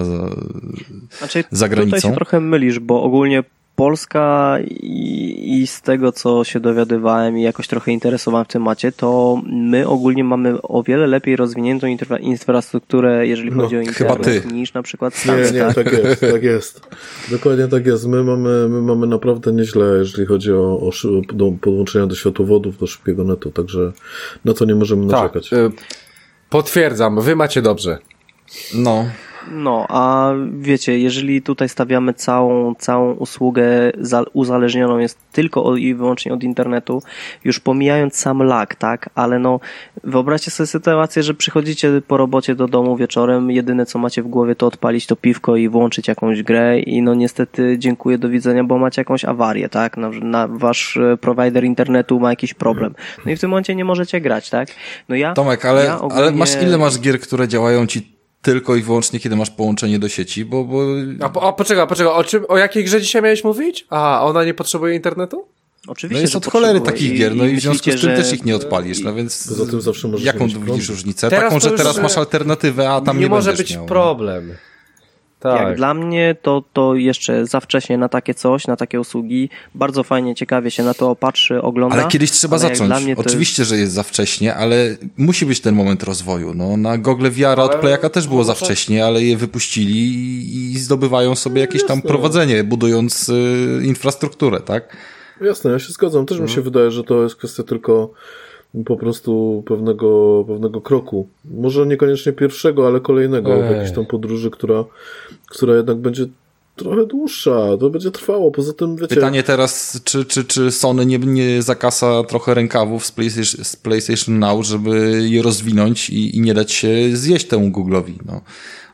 za granicą. Tutaj się trochę mylisz, bo ogólnie Polska i z tego, co się dowiadywałem i jakoś trochę interesowałem w temacie, to my ogólnie mamy o wiele lepiej rozwiniętą infrastrukturę, jeżeli chodzi o internet, niż na przykład Stany. Nie, tak jest. Dokładnie tak jest. My mamy naprawdę nieźle, jeżeli chodzi o podłączenia do światłowodów, do szybkiego netu, także na to nie możemy narzekać. Potwierdzam, wy macie dobrze. No, a wiecie, jeżeli tutaj stawiamy całą usługę uzależnioną jest tylko i wyłącznie od internetu, już pomijając sam lag, tak, ale no wyobraźcie sobie sytuację, że przychodzicie po robocie do domu wieczorem, jedyne co macie w głowie to odpalić to piwko i włączyć jakąś grę i no niestety dziękuję, do widzenia, bo macie jakąś awarię, tak, wasz prowajder internetu ma jakiś problem. No i w tym momencie nie możecie grać, tak? No Tomek, ale ile masz gier, które działają ci tylko i wyłącznie, kiedy masz połączenie do sieci, bo... Poczekaj, o jakiej grze dzisiaj miałeś mówić? Aha, ona nie potrzebuje internetu? Oczywiście, no jest od cholery takich gier, no i w związku z czym też ich nie odpalisz, no więc poza tym zawsze możesz jaką widzisz różnicę? Taką, że teraz masz alternatywę, a tam nie może być miał, problem. Tak. Jak dla mnie to jeszcze za wcześnie na takie coś, na takie usługi. Bardzo fajnie, ciekawie się na to patrzy, ogląda. Ale kiedyś trzeba zacząć. Oczywiście, że jest za wcześnie, ale musi być ten moment rozwoju. No, na Google VR od Playaka też było za wcześnie, ale je wypuścili i zdobywają sobie jakieś tam prowadzenie, budując infrastrukturę, tak? Jasne, ja się zgadzam. Też mi się wydaje, że to jest kwestia tylko po prostu pewnego kroku. Może niekoniecznie pierwszego, ale kolejnego w jakiejś tam podróży, która jednak będzie trochę dłuższa. To będzie trwało. Poza tym, wiecie... Pytanie teraz, czy Sony nie zakasa trochę rękawów z PlayStation Now, żeby je rozwinąć i nie dać się zjeść temu Google'owi, no.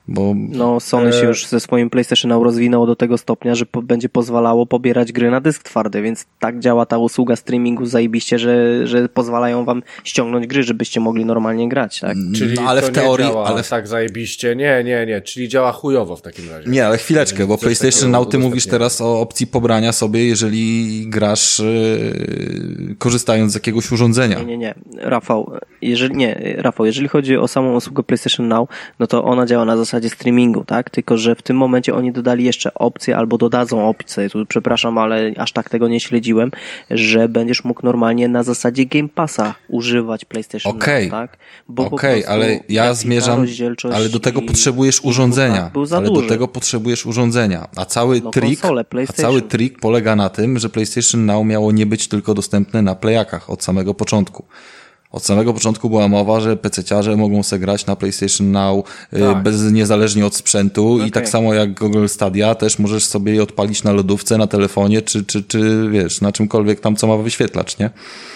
Bo... No, Sony się już ze swoim PlayStation Now rozwinęło do tego stopnia, że będzie pozwalało pobierać gry na dysk twardy, więc tak działa ta usługa streamingu zajebiście, że pozwalają wam ściągnąć gry, żebyście mogli normalnie grać, tak? Czyli no, ale w teorii, działa, ale tak zajebiście. Nie, czyli działa chujowo w takim razie. Nie, ale chwileczkę, bo PlayStation Now, ty mówisz teraz o opcji pobrania sobie, jeżeli grasz korzystając z jakiegoś urządzenia. Nie. Rafał, jeżeli chodzi o samą usługę PlayStation Now, no to ona działa na zasadzie streamingu, tak? Tylko że w tym momencie oni dodali jeszcze opcję, albo dodadzą opcję, tu przepraszam, ale aż tak tego nie śledziłem, że będziesz mógł normalnie na zasadzie Game Passa używać PlayStation Now, tak? Okej, ale ja zmierzam, ale do tego potrzebujesz urządzenia. Do tego potrzebujesz urządzenia. A cały trik polega na tym, że PlayStation Now miało nie być tylko dostępne na Playakach od samego początku. Od samego początku była mowa, że PC-ciarze mogą se grać na PlayStation Now niezależnie od sprzętu i tak samo jak Google Stadia też możesz sobie je odpalić na lodówce, na telefonie czy wiesz, na czymkolwiek tam, co ma wyświetlacz, nie?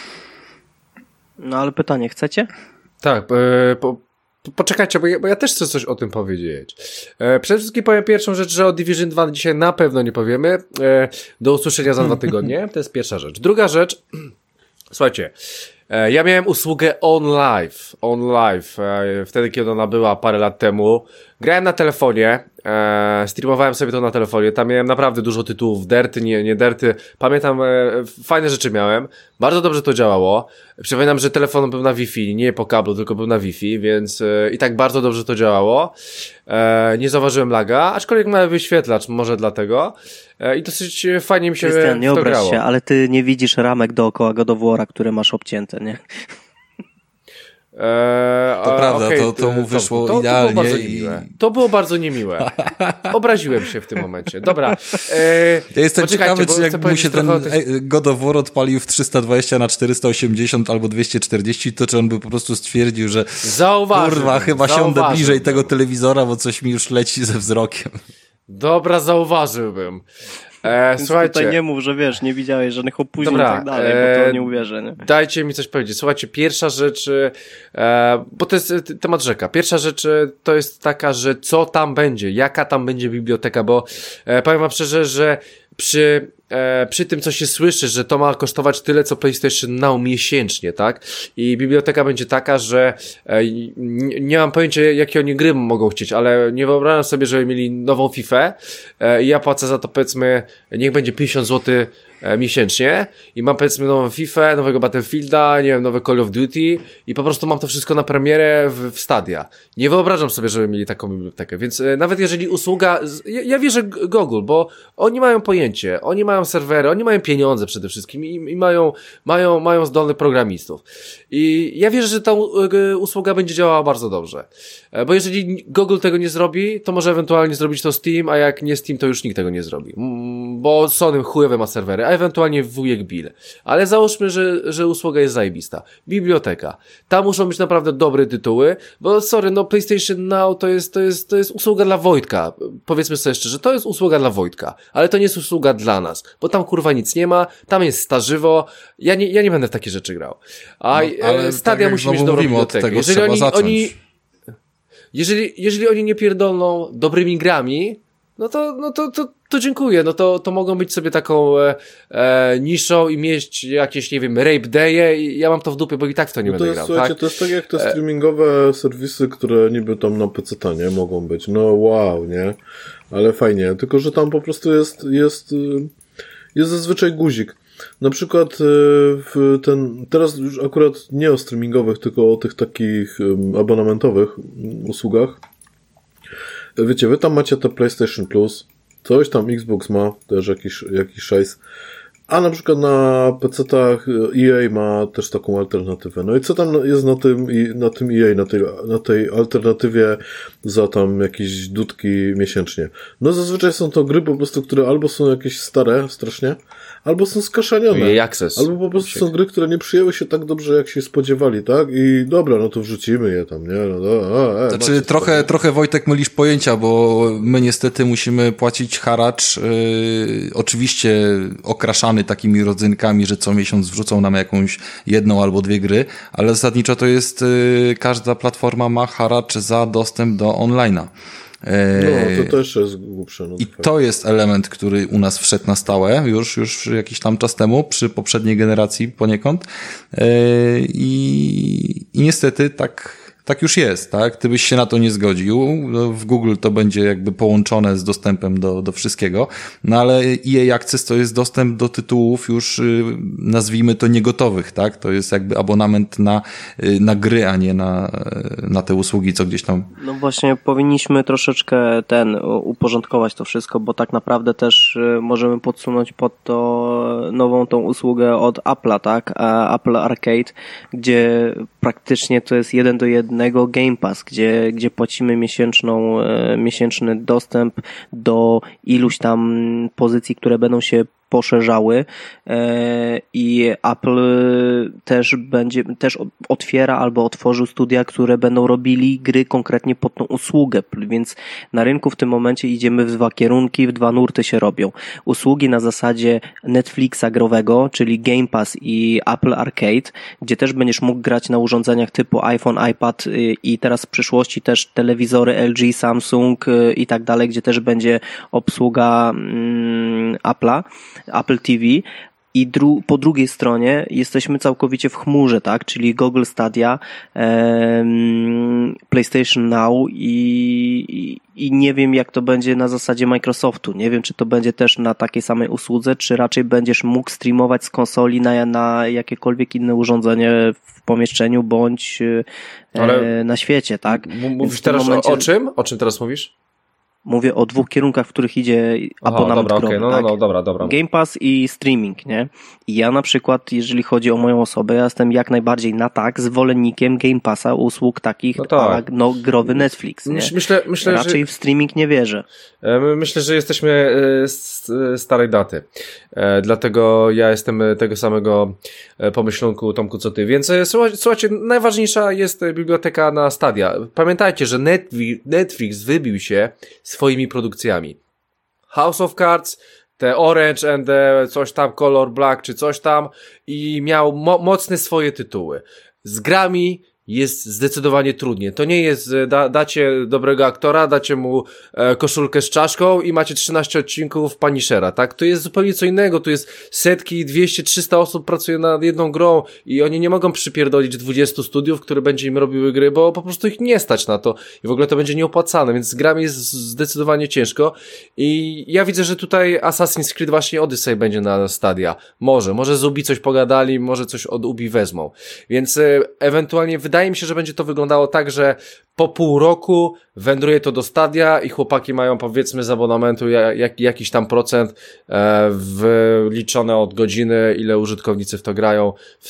No ale pytanie, chcecie? Tak, poczekajcie, bo ja też chcę coś o tym powiedzieć. Przede wszystkim powiem pierwszą rzecz, że o Division 2 dzisiaj na pewno nie powiemy. Do usłyszenia za 2 tygodnie. To jest pierwsza rzecz. Druga rzecz, słuchajcie, ja miałem usługę OnLive, wtedy kiedy ona była parę lat temu. Grałem na telefonie, streamowałem sobie to na telefonie, tam miałem naprawdę dużo tytułów, derty, nie derty, pamiętam, fajne rzeczy miałem, bardzo dobrze to działało. Przypominam, że telefon był na Wi-Fi, nie po kablu, tylko był na Wi-Fi, więc i tak bardzo dobrze to działało. Nie zauważyłem laga, aczkolwiek mały wyświetlacz, może dlatego. I dosyć fajnie mi się Krystian, nie obraź się, ale ty nie widzisz ramek dookoła God of War'a, które masz obcięte, nie? To prawda, okay, to mu wyszło idealnie. To było bardzo niemiłe. Obraziłem się w tym momencie. Dobra. Ja jestem ciekawy, czy jak mu się ten God of War odpalił w 320 na 480 albo 240, to czy on by po prostu stwierdził, że kurwa, chyba siądę bliżej tego telewizora, bo coś mi już leci ze wzrokiem. Dobra, zauważyłbym. Słuchajcie. Tutaj nie mów, że wiesz, nie widziałeś żadnych opóźnień i tak dalej, bo to nie uwierzę, nie? Dajcie mi coś powiedzieć. Słuchajcie, pierwsza rzecz, bo to jest temat rzeka. Pierwsza rzecz to jest taka, że co tam będzie, jaka tam będzie biblioteka, bo powiem wam szczerze, że przy tym, co się słyszy, że to ma kosztować tyle, co PlayStation Now miesięcznie, tak? I biblioteka będzie taka, że nie mam pojęcia, jakie oni gry mogą chcieć, ale nie wyobrażam sobie, żeby mieli nową FIFA i ja płacę za to, powiedzmy, niech będzie 50 zł miesięcznie i mam, powiedzmy, nową FIFA, nowego Battlefielda, nie wiem, nowe Call of Duty i po prostu mam to wszystko na premierę w Stadia. Nie wyobrażam sobie, żeby mieli taką bibliotekę, więc nawet jeżeli usługa, ja wierzę Google, bo oni mają pojęcie, oni mają serwery, oni mają pieniądze przede wszystkim i mają zdolnych programistów. I ja wierzę, że ta usługa będzie działała bardzo dobrze. Bo jeżeli Google tego nie zrobi, to może ewentualnie zrobić to Steam, a jak nie Steam, to już nikt tego nie zrobi. Bo Sony chujowe ma serwery, a ewentualnie wujek Bill. Ale załóżmy, że usługa jest zajebista. Biblioteka. Tam muszą być naprawdę dobre tytuły, bo PlayStation Now to jest usługa dla Wojtka. Powiedzmy sobie szczerze, to jest usługa dla Wojtka, ale to nie jest usługa dla nas, bo tam kurwa nic nie ma, tam jest starzywo. Ja nie będę w takie rzeczy grał. Ale Stadia tak musi mieć dobrą bibliotekę. Jeżeli oni nie pierdolną dobrymi grami, no to dziękuję. No to mogą być sobie taką niszą i mieć jakieś, nie wiem, rape day'e i ja mam to w dupie, bo i tak w to nie będę grał. Słuchajcie, tak? To jest tak jak te streamingowe serwisy, które niby tam na PC-ta, nie? Mogą być. No wow, nie? Ale fajnie. Tylko, że tam po prostu jest zazwyczaj guzik. Na przykład teraz już akurat nie o streamingowych, tylko o tych takich abonamentowych usługach. Wiecie, wy tam macie to PlayStation Plus, coś tam Xbox ma, też jakiś szajs, a na przykład na PC-tach EA ma też taką alternatywę. No i co tam jest na tym EA, na tej alternatywie za tam jakieś dudki miesięcznie? No zazwyczaj są to gry po prostu, które albo są jakieś stare, strasznie, albo są skaszanione. Albo po prostu są gry, które nie przyjęły się tak dobrze, jak się spodziewali, tak? I dobra, no to wrzucimy je tam, nie? Znaczy trochę Wojtek mylisz pojęcia, bo my niestety musimy płacić haracz, oczywiście okraszany takimi rodzynkami, że co miesiąc wrzucą nam jakąś jedną albo dwie gry, ale zasadniczo to jest każda platforma ma haracz za dostęp do online'a. No, to też jest głupsze. No, i to jest element, który u nas wszedł na stałe już jakiś tam czas temu, przy poprzedniej generacji poniekąd. I niestety tak już jest, tak? Ty byś się na to nie zgodził. W Google to będzie jakby połączone z dostępem do wszystkiego, no ale EA Access to jest dostęp do tytułów już, nazwijmy to, niegotowych, tak? To jest jakby abonament na gry, a nie na te usługi, co gdzieś tam... No właśnie, powinniśmy troszeczkę uporządkować to wszystko, bo tak naprawdę też możemy podsunąć pod to nową tą usługę od Apple'a, tak? Apple Arcade, gdzie praktycznie to jest 1:1 Game Pass, gdzie płacimy miesięczny dostęp do iluś tam pozycji, które będą się poszerzały i Apple też otwiera albo otworzył studia, które będą robili gry konkretnie pod tą usługę, więc na rynku w tym momencie idziemy w dwa kierunki, w dwa nurty się robią. Usługi na zasadzie Netflixa growego, czyli Game Pass i Apple Arcade, gdzie też będziesz mógł grać na urządzeniach typu iPhone, iPad i teraz w przyszłości też telewizory LG, Samsung i tak dalej, gdzie też będzie obsługa Apple'a, Apple TV i po drugiej stronie jesteśmy całkowicie w chmurze, tak, czyli Google Stadia, PlayStation Now i nie wiem, jak to będzie na zasadzie Microsoftu. Nie wiem, czy to będzie też na takiej samej usłudze, czy raczej będziesz mógł streamować z konsoli na jakiekolwiek inne urządzenie w pomieszczeniu bądź na świecie, tak? Mówisz teraz momencie... o czym? O czym teraz mówisz? Mówię o dwóch kierunkach, w których idzie abonament growy, tak? Dobra. Game Pass i streaming, nie? I ja na przykład, jeżeli chodzi o moją osobę, ja jestem jak najbardziej zwolennikiem Game Passa, usług takich, growy Netflix, nie? Myślę, raczej że... w streaming nie wierzę. Myślę, że jesteśmy starej daty. Dlatego ja jestem tego samego pomyślunku, Tomku, co ty. Więc słuchajcie, najważniejsza jest biblioteka na Stadia. Pamiętajcie, że Netflix wybił się swoimi produkcjami. House of Cards, te Orange and coś tam, Color Black czy coś tam i miał mocne swoje tytuły. Z grami jest zdecydowanie trudniej. To nie jest, dacie dobrego aktora, dacie mu koszulkę z czaszką i macie 13 odcinków Punishera, tak? To jest zupełnie co innego, tu jest setki, 200, 300 osób pracuje nad jedną grą i oni nie mogą przypierdolić 20 studiów, które będzie im robiły gry, bo po prostu ich nie stać na to i w ogóle to będzie nieopłacalne, więc z grami jest zdecydowanie ciężko i ja widzę, że tutaj Assassin's Creed właśnie Odyssey będzie na Stadia. Może z Ubi coś pogadali, może coś od Ubi wezmą, więc ewentualnie wydaje mi się, że będzie to wyglądało tak, że po pół roku wędruje to do Stadia i chłopaki mają, powiedzmy, z abonamentu jakiś tam procent wliczone od godziny, ile użytkownicy w to grają.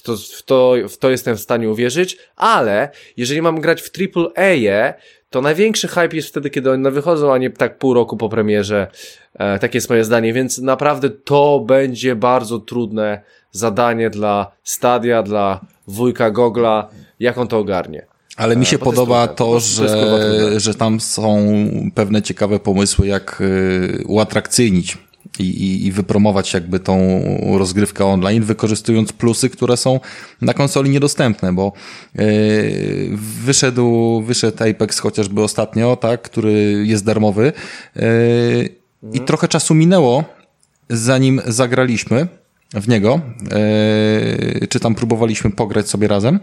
W to jestem w stanie uwierzyć, ale jeżeli mam grać w AAA, to największy hype jest wtedy, kiedy one wychodzą, a nie tak pół roku po premierze. Takie jest moje zdanie, więc naprawdę to będzie bardzo trudne zadanie dla Stadia, dla wujka Gogla, jak on to ogarnie. Ale mi się podoba to, że tam są pewne ciekawe pomysły, jak uatrakcyjnić i wypromować jakby tą rozgrywkę online, wykorzystując plusy, które są na konsoli niedostępne, bo wyszedł Apex chociażby ostatnio, tak, który jest darmowy i trochę czasu minęło, zanim zagraliśmy w niego, czy tam próbowaliśmy pograć sobie razem.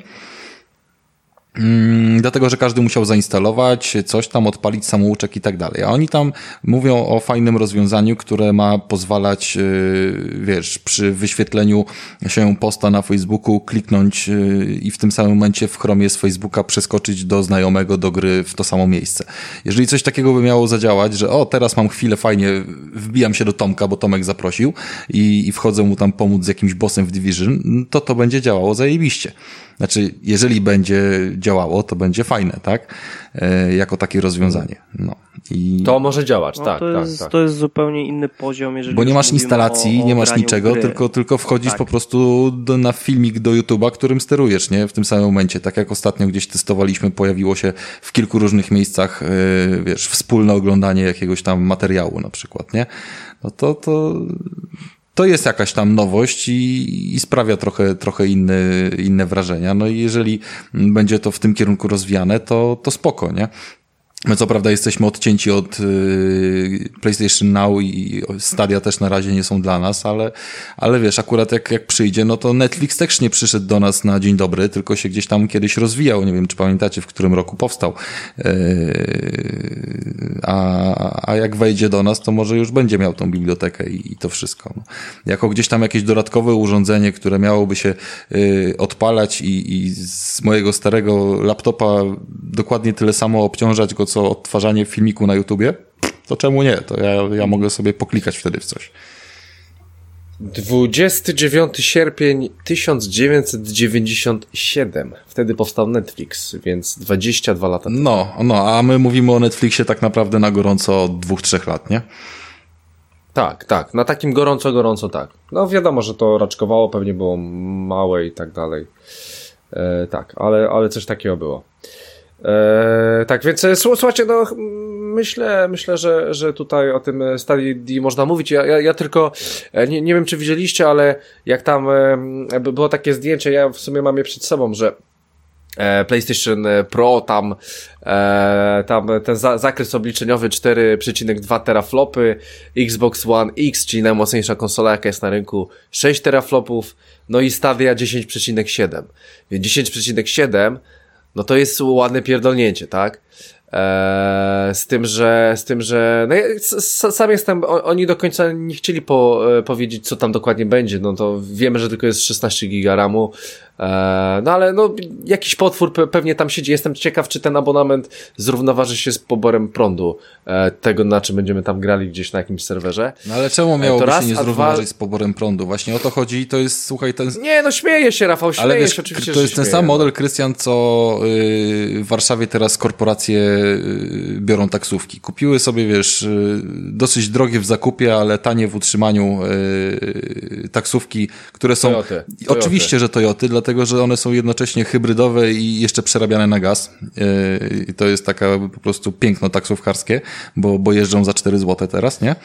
Dlatego, że każdy musiał zainstalować coś tam, odpalić samouczek i tak dalej. A oni tam mówią o fajnym rozwiązaniu, które ma pozwalać, wiesz, przy wyświetleniu się posta na Facebooku kliknąć i w tym samym momencie w Chromie z Facebooka przeskoczyć do znajomego, do gry w to samo miejsce. Jeżeli coś takiego by miało zadziałać, że teraz mam chwilę, fajnie, wbijam się do Tomka, bo Tomek zaprosił i wchodzę mu tam pomóc z jakimś bossem w Division, to będzie działało zajebiście. Znaczy, jeżeli będzie działało, to będzie fajne, tak? Jako takie rozwiązanie. No. I... To może działać, tak. To jest zupełnie inny poziom, jeżeli bo nie masz instalacji, nie masz niczego, tylko wchodzisz po prostu na filmik do YouTube'a, którym sterujesz, nie? W tym samym momencie. Tak jak ostatnio gdzieś testowaliśmy, pojawiło się w kilku różnych miejscach, wiesz, wspólne oglądanie jakiegoś tam materiału na przykład, nie? No to jest jakaś tam nowość i sprawia trochę inne wrażenia. No i jeżeli będzie to w tym kierunku rozwijane, to spoko, nie? My co prawda jesteśmy odcięci od PlayStation Now i Stadia też na razie nie są dla nas, ale wiesz, akurat jak przyjdzie, no to Netflix też nie przyszedł do nas na dzień dobry, tylko się gdzieś tam kiedyś rozwijał. Nie wiem, czy pamiętacie, w którym roku powstał. A jak wejdzie do nas, to może już będzie miał tą bibliotekę i to wszystko. No. Jako gdzieś tam jakieś dodatkowe urządzenie, które miałoby się odpalać i z mojego starego laptopa dokładnie tyle samo obciążać go, co odtwarzanie filmiku na YouTubie, to czemu nie? To ja mogę sobie poklikać wtedy w coś. 29 sierpień 1997. Wtedy powstał Netflix, więc 22 lata temu. No, a my mówimy o Netflixie tak naprawdę na gorąco od 2-3 lat, nie? Tak. Na takim gorąco tak. No wiadomo, że to raczkowało, pewnie było małe i tak dalej. Tak, ale coś takiego było. Tak, więc słuchajcie, no myślę, że tutaj o tym Stadia można mówić. Ja tylko nie wiem, czy widzieliście, ale jak tam było takie zdjęcie, ja w sumie mam je przed sobą, że PlayStation Pro tam ten zakres obliczeniowy 4,2 teraflopy, Xbox One X, czyli najmocniejsza konsola jaka jest na rynku, 6 teraflopów, no i Stadia 10,7. Więc 10,7 no to jest ładne pierdolnięcie, tak? Z tym, że no ja sam jestem, oni do końca nie chcieli powiedzieć, co tam dokładnie będzie, no to wiemy, że tylko jest 16 giga RAMu, no ale no jakiś potwór pewnie tam siedzi. Jestem ciekaw, czy ten abonament zrównoważy się z poborem prądu tego, na czym będziemy tam grali gdzieś na jakimś serwerze. No ale czemu miałoby się nie zrównoważyć z poborem prądu? Właśnie o to chodzi i to jest, słuchaj, ten... Nie, no śmieję się, Rafał, śmieję ale wiesz, się oczywiście, to jest ten sam model, Krystian, co w Warszawie teraz korporacje biorą taksówki. Kupiły sobie, wiesz, dosyć drogie w zakupie, ale tanie w utrzymaniu taksówki, które są... Toyoty. Oczywiście, że Toyoty, dlatego że one są jednocześnie hybrydowe i jeszcze przerabiane na gaz. I to jest taka po prostu piękno taksówkarskie, bo jeżdżą za 4 zł teraz, nie?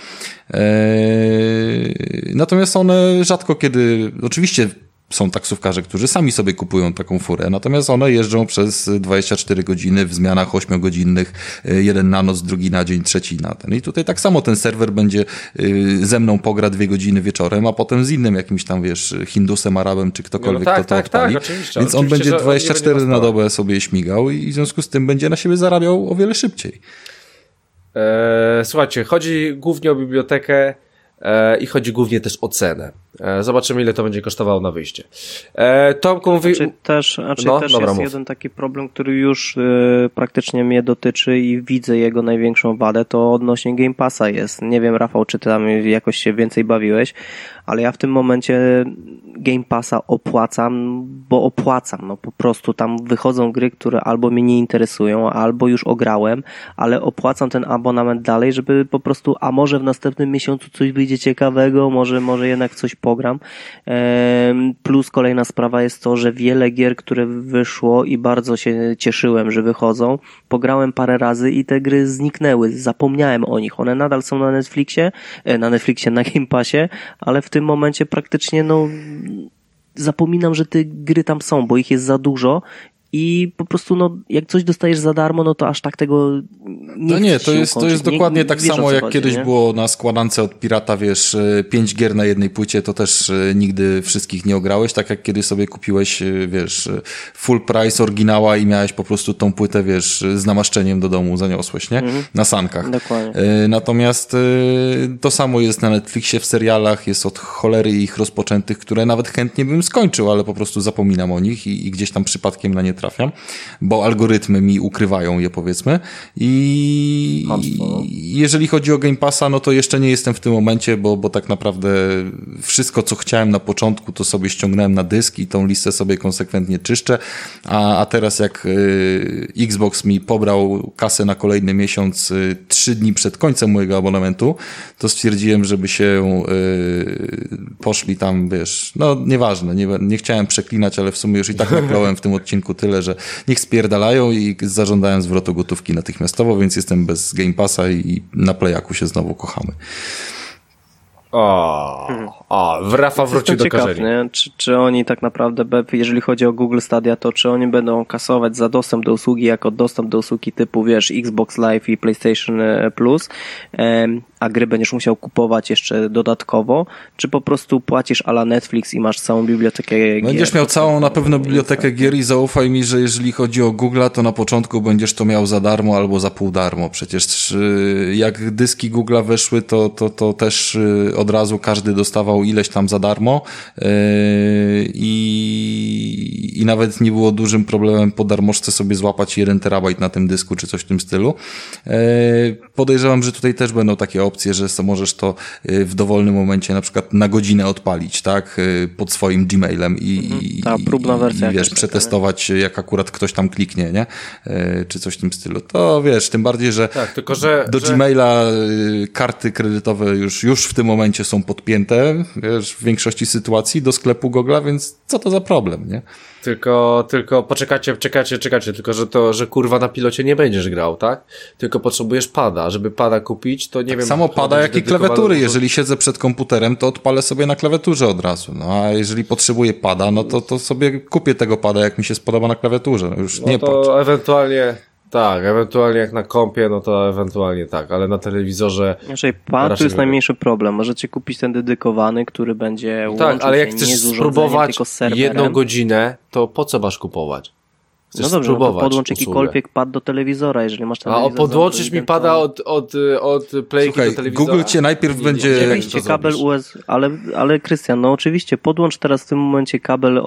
Natomiast one rzadko kiedy... Oczywiście są taksówkarze, którzy sami sobie kupują taką furę, natomiast one jeżdżą przez 24 godziny w zmianach 8-godzinnych, jeden na noc, drugi na dzień, trzeci na ten. I tutaj tak samo ten serwer będzie ze mną pogra 2 godziny wieczorem, a potem z innym jakimś tam, wiesz, Hindusem, Arabem, czy ktokolwiek, kto to odpali. Tak, oczywiście. Więc on będzie 24 na dobę sobie śmigał i w związku z tym będzie na siebie zarabiał o wiele szybciej. Słuchajcie, chodzi głównie o bibliotekę, i chodzi głównie też o cenę. Zobaczymy, ile to będzie kosztowało na wyjście. Tomku mówi... Też jest jeden taki problem, który już praktycznie mnie dotyczy i widzę jego największą wadę, to odnośnie Game Passa jest. Nie wiem, Rafał, czy ty tam jakoś się więcej bawiłeś, ale ja w tym momencie Game Passa opłacam, bo opłacam. No po prostu tam wychodzą gry, które albo mnie nie interesują, albo już ograłem, ale opłacam ten abonament dalej, żeby po prostu, a może w następnym miesiącu coś wyjdzie ciekawego, może jednak coś pogram. Plus kolejna sprawa jest to, że wiele gier, które wyszło i bardzo się cieszyłem, że wychodzą, pograłem parę razy i te gry zniknęły, zapomniałem o nich. One nadal są na Netflixie, na Game Passie, ale w tym momencie praktycznie zapominam, że te gry tam są, bo ich jest za dużo i po prostu jak coś dostajesz za darmo, no to aż tak tego nie No nie, to jest dokładnie tak samo jak kiedyś było na składance od Pirata, wiesz, 5 gier na jednej płycie, to też nigdy wszystkich nie ograłeś, tak jak kiedy sobie kupiłeś, wiesz, full price oryginała i miałeś po prostu tą płytę, wiesz, z namaszczeniem do domu zaniosłeś, nie? Na sankach. Dokładnie. Natomiast to samo jest na Netflixie, w serialach, jest od cholery ich rozpoczętych, które nawet chętnie bym skończył, ale po prostu zapominam o nich i gdzieś tam przypadkiem na nie trafiam, bo algorytmy mi ukrywają je, powiedzmy. I jeżeli chodzi o Game Passa, no to jeszcze nie jestem w tym momencie, bo tak naprawdę wszystko, co chciałem na początku, to sobie ściągnąłem na dysk i tą listę sobie konsekwentnie czyszczę, a teraz jak Xbox mi pobrał kasę na kolejny miesiąc 3 dni przed końcem mojego abonamentu, to stwierdziłem, żeby się poszli tam, wiesz, no nieważne, nie chciałem przeklinać, ale w sumie już i tak nakląłem w tym odcinku tyle, że niech spierdalają i zażądałem zwrotu gotówki natychmiastowo, więc jestem bez Game Passa i na Playaku się znowu kochamy. Rafa wróci do korzeni. Nie? Czy oni tak naprawdę, jeżeli chodzi o Google Stadia, to czy oni będą kasować za dostęp do usługi jako dostęp do usługi typu, wiesz, Xbox Live i PlayStation Plus, a gry będziesz musiał kupować jeszcze dodatkowo, czy po prostu płacisz a la Netflix i masz całą bibliotekę gier? Będziesz miał całą na pewno bibliotekę gier i zaufaj mi, że jeżeli chodzi o Google'a, to na początku będziesz to miał za darmo albo za pół darmo. Przecież jak dyski Google'a weszły, to też od razu każdy dostawał ileś tam za darmo i nawet nie było dużym problemem po darmożce sobie złapać 1 terabajt na tym dysku, czy coś w tym stylu. Podejrzewam, że tutaj też będą takie opcje, że możesz to w dowolnym momencie na przykład na godzinę odpalić, tak, pod swoim Gmailem i próbna wersja, wiesz, przetestować, jak akurat ktoś tam kliknie, nie? Czy coś w tym stylu. To wiesz, tym bardziej, że tylko, że Gmaila karty kredytowe już w tym momencie są podpięte, wiesz, w większości sytuacji do sklepu Google'a, więc co to za problem, nie? Tylko poczekajcie, tylko że kurwa na pilocie nie będziesz grał, tak? Tylko potrzebujesz pada, żeby pada kupić, to nie tak wiem. Samo pada, jak i klawiatury. Jeżeli siedzę przed komputerem, to odpalę sobie na klawiaturze od razu. No a jeżeli potrzebuję pada, no to sobie kupię tego pada, jak mi się spodoba na klawiaturze. No już nie to ewentualnie jak na kompie, no to ewentualnie tak, ale na telewizorze... Znaczy pad to jest najmniejszy problem. Możecie kupić ten dedykowany, który będzie tak, ale jak chcesz spróbować 1 godzinę, to po co masz kupować? Chcesz no dobrze, no to podłącz jakikolwiek pad do telewizora, jeżeli masz ten telewizor. Podłączysz mi pada od playki do telewizora? Google cię najpierw będzie... Oczywiście kabel USB, ale Krystian, no oczywiście, podłącz teraz w tym momencie kabel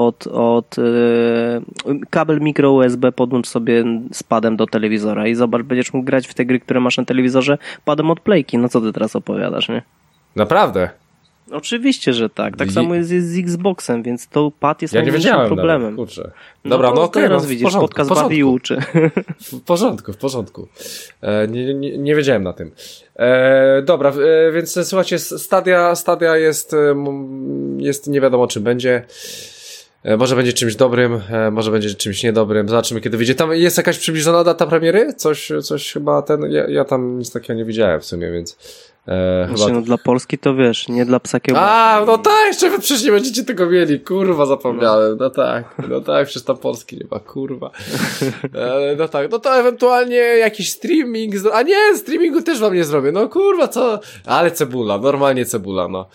kabel micro USB, podłącz sobie z padem do telewizora i zobacz, będziesz mógł grać w te gry, które masz na telewizorze padem od playki. No co ty teraz opowiadasz, nie? Naprawdę? Oczywiście, że tak. Tak samo jest z Xboxem, więc to pad jest najmniejszym problemem. Kurczę. Dobra, no okej, teraz widzisz, podcast bawi i uczy. W porządku. Nie wiedziałem na tym. Dobra, więc słuchajcie, Stadia jest nie wiadomo czym będzie. Może będzie czymś dobrym, może będzie czymś niedobrym. Zobaczymy, kiedy wyjdzie. Tam jest jakaś przybliżona data premiery? Coś chyba ja tam nic takiego nie widziałem w sumie, więc... Znaczy, no dla Polski to wiesz, nie dla psa kiełbasy. No tak, jeszcze wy przecież nie będziecie tego mieli, kurwa, zapomniałem, no tak, przecież tam Polski nie ma, kurwa. No tak, no to ewentualnie jakiś streaming, a nie, streamingu też wam nie zrobię, no kurwa, co, ale cebula, normalnie cebula, no.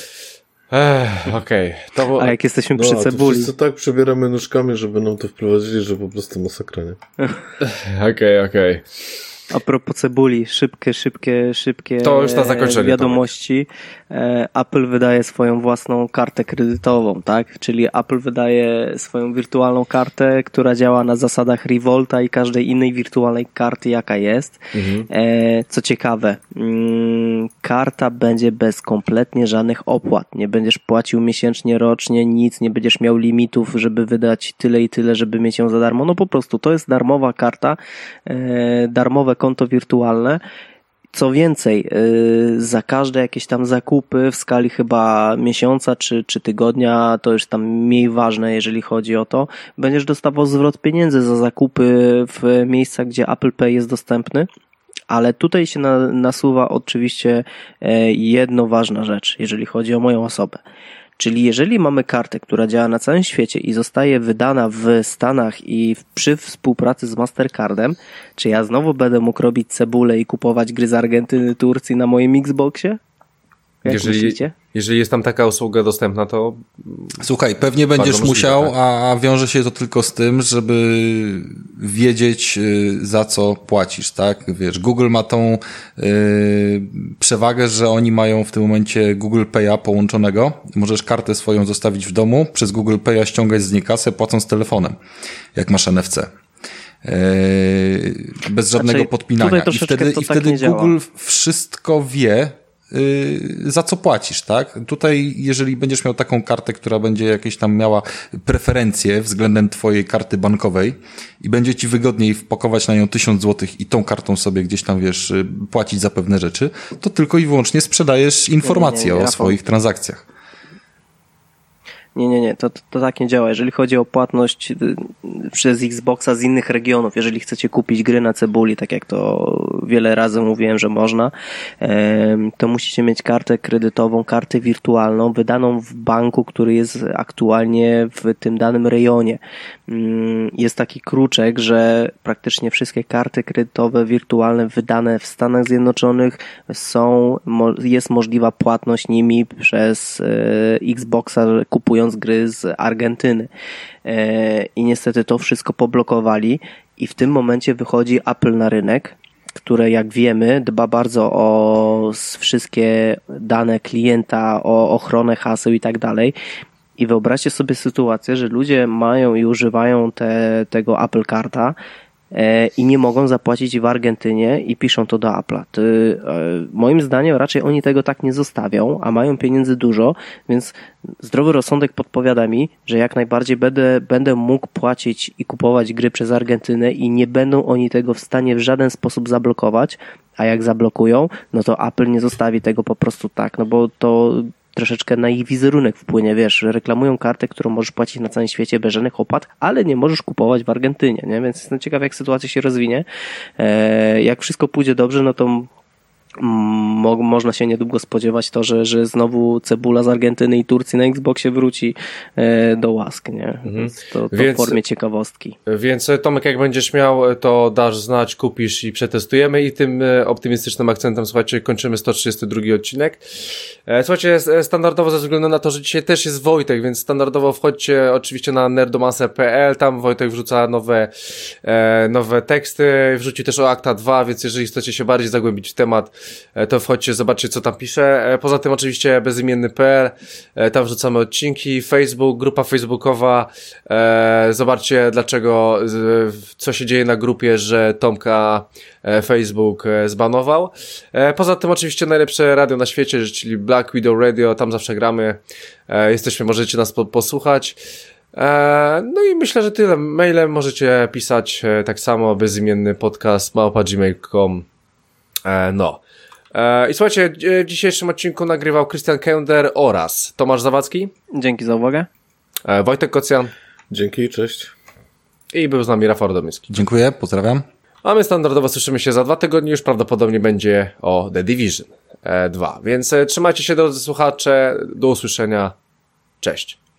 Okej. A jak jesteśmy przy cebuli. Wszyscy tak przebieramy nóżkami, żeby nam to wprowadzili, że po prostu masakra, nie? Okej. A propos cebuli, szybkie to już na zakończenie wiadomości. Apple wydaje swoją własną kartę kredytową, tak? Czyli Apple wydaje swoją wirtualną kartę, która działa na zasadach Revolta i każdej innej wirtualnej karty, jaka jest. Co ciekawe, karta będzie bez kompletnie żadnych opłat. Nie będziesz płacił miesięcznie, rocznie, nic, nie będziesz miał limitów, żeby wydać tyle i tyle, żeby mieć ją za darmo. No po prostu, to jest darmowa karta, darmowe konto wirtualne. Co więcej, za każde jakieś tam zakupy w skali chyba miesiąca czy tygodnia, to już tam mniej ważne, jeżeli chodzi o to, będziesz dostawał zwrot pieniędzy za zakupy w miejscach, gdzie Apple Pay jest dostępny. Ale tutaj się nasuwa oczywiście jedna ważna rzecz, jeżeli chodzi o moją osobę. Czyli jeżeli mamy kartę, która działa na całym świecie i zostaje wydana w Stanach i przy współpracy z Mastercardem, czy ja znowu będę mógł robić cebulę i kupować gry z Argentyny, Turcji na moim Xboxie? Jak myślicie? Jeżeli jest tam taka usługa dostępna, to... Słuchaj, pewnie będziesz musiał, tak? A wiąże się to tylko z tym, żeby wiedzieć, za co płacisz, tak? Wiesz, Google ma tą przewagę, że oni mają w tym momencie Google Pay'a połączonego. Możesz kartę swoją zostawić w domu, przez Google Pay'a ściągać z niej kasę, płacąc telefonem, jak masz NFC. Bez żadnego podpinania. I wtedy Google wszystko wie, za co płacisz, tak? Tutaj, jeżeli będziesz miał taką kartę, która będzie jakieś tam miała preferencje względem twojej karty bankowej i będzie ci wygodniej wpakować na nią 1000 zł i tą kartą sobie gdzieś tam, wiesz, płacić za pewne rzeczy, to tylko i wyłącznie sprzedajesz informacje o swoich transakcjach. Nie, to tak nie działa. Jeżeli chodzi o płatność przez Xboxa z innych regionów, jeżeli chcecie kupić gry na cebuli, tak jak to wiele razy mówiłem, że można, to musicie mieć kartę kredytową, kartę wirtualną, wydaną w banku, który jest aktualnie w tym danym rejonie. Jest taki kruczek, że praktycznie wszystkie karty kredytowe wirtualne wydane w Stanach Zjednoczonych jest możliwa płatność nimi przez Xboxa, kupując gry z Argentyny. I niestety to wszystko poblokowali i w tym momencie wychodzi Apple na rynek, które jak wiemy dba bardzo o wszystkie dane klienta, o ochronę haseł i tak dalej. I wyobraźcie sobie sytuację, że ludzie mają i używają tego Apple Carda i nie mogą zapłacić w Argentynie i piszą to do Apple'a. Moim zdaniem raczej oni tego tak nie zostawią, a mają pieniędzy dużo, więc zdrowy rozsądek podpowiada mi, że jak najbardziej będę mógł płacić i kupować gry przez Argentynę i nie będą oni tego w stanie w żaden sposób zablokować, a jak zablokują, no to Apple nie zostawi tego po prostu tak, no bo to troszeczkę na ich wizerunek wpłynie, wiesz, reklamują kartę, którą możesz płacić na całym świecie bez żadnych opłat, ale nie możesz kupować w Argentynie, nie? Więc jestem ciekaw, jak sytuacja się rozwinie. Jak wszystko pójdzie dobrze, no to można się niedługo spodziewać to, że znowu cebula z Argentyny i Turcji na Xboxie wróci do łask, nie? To w formie ciekawostki. Więc Tomek, jak będziesz miał, to dasz znać, kupisz i przetestujemy i tym optymistycznym akcentem, słuchajcie, kończymy 132 odcinek. Słuchajcie, standardowo ze względu na to, że dzisiaj też jest Wojtek, więc standardowo wchodźcie oczywiście na nerdomancer.pl, tam Wojtek wrzuca nowe teksty, wrzuci też o Acta 2, więc jeżeli chcecie się bardziej zagłębić w temat, to wchodźcie, zobaczcie, co tam pisze. Poza tym oczywiście bezimienny.pl, tam wrzucamy odcinki, Facebook, grupa facebookowa, zobaczcie dlaczego, co się dzieje na grupie, że Tomka Facebook zbanował. Poza tym oczywiście najlepsze radio na świecie, czyli Black Widow Radio, tam zawsze gramy, możecie nas posłuchać. No i myślę, że tyle. Mailem możecie pisać tak samo, bezimienny podcast @gmail.com. I słuchajcie, w dzisiejszym odcinku nagrywał Krystian Kender oraz Tomasz Zawadzki. Dzięki za uwagę. Wojtek Kocjan. Dzięki, cześć. I był z nami Rafał Domyski. Dziękuję, pozdrawiam. A my standardowo słyszymy się za 2 tygodnie, już prawdopodobnie będzie o The Division 2. Więc trzymajcie się, drodzy słuchacze, do usłyszenia. Cześć.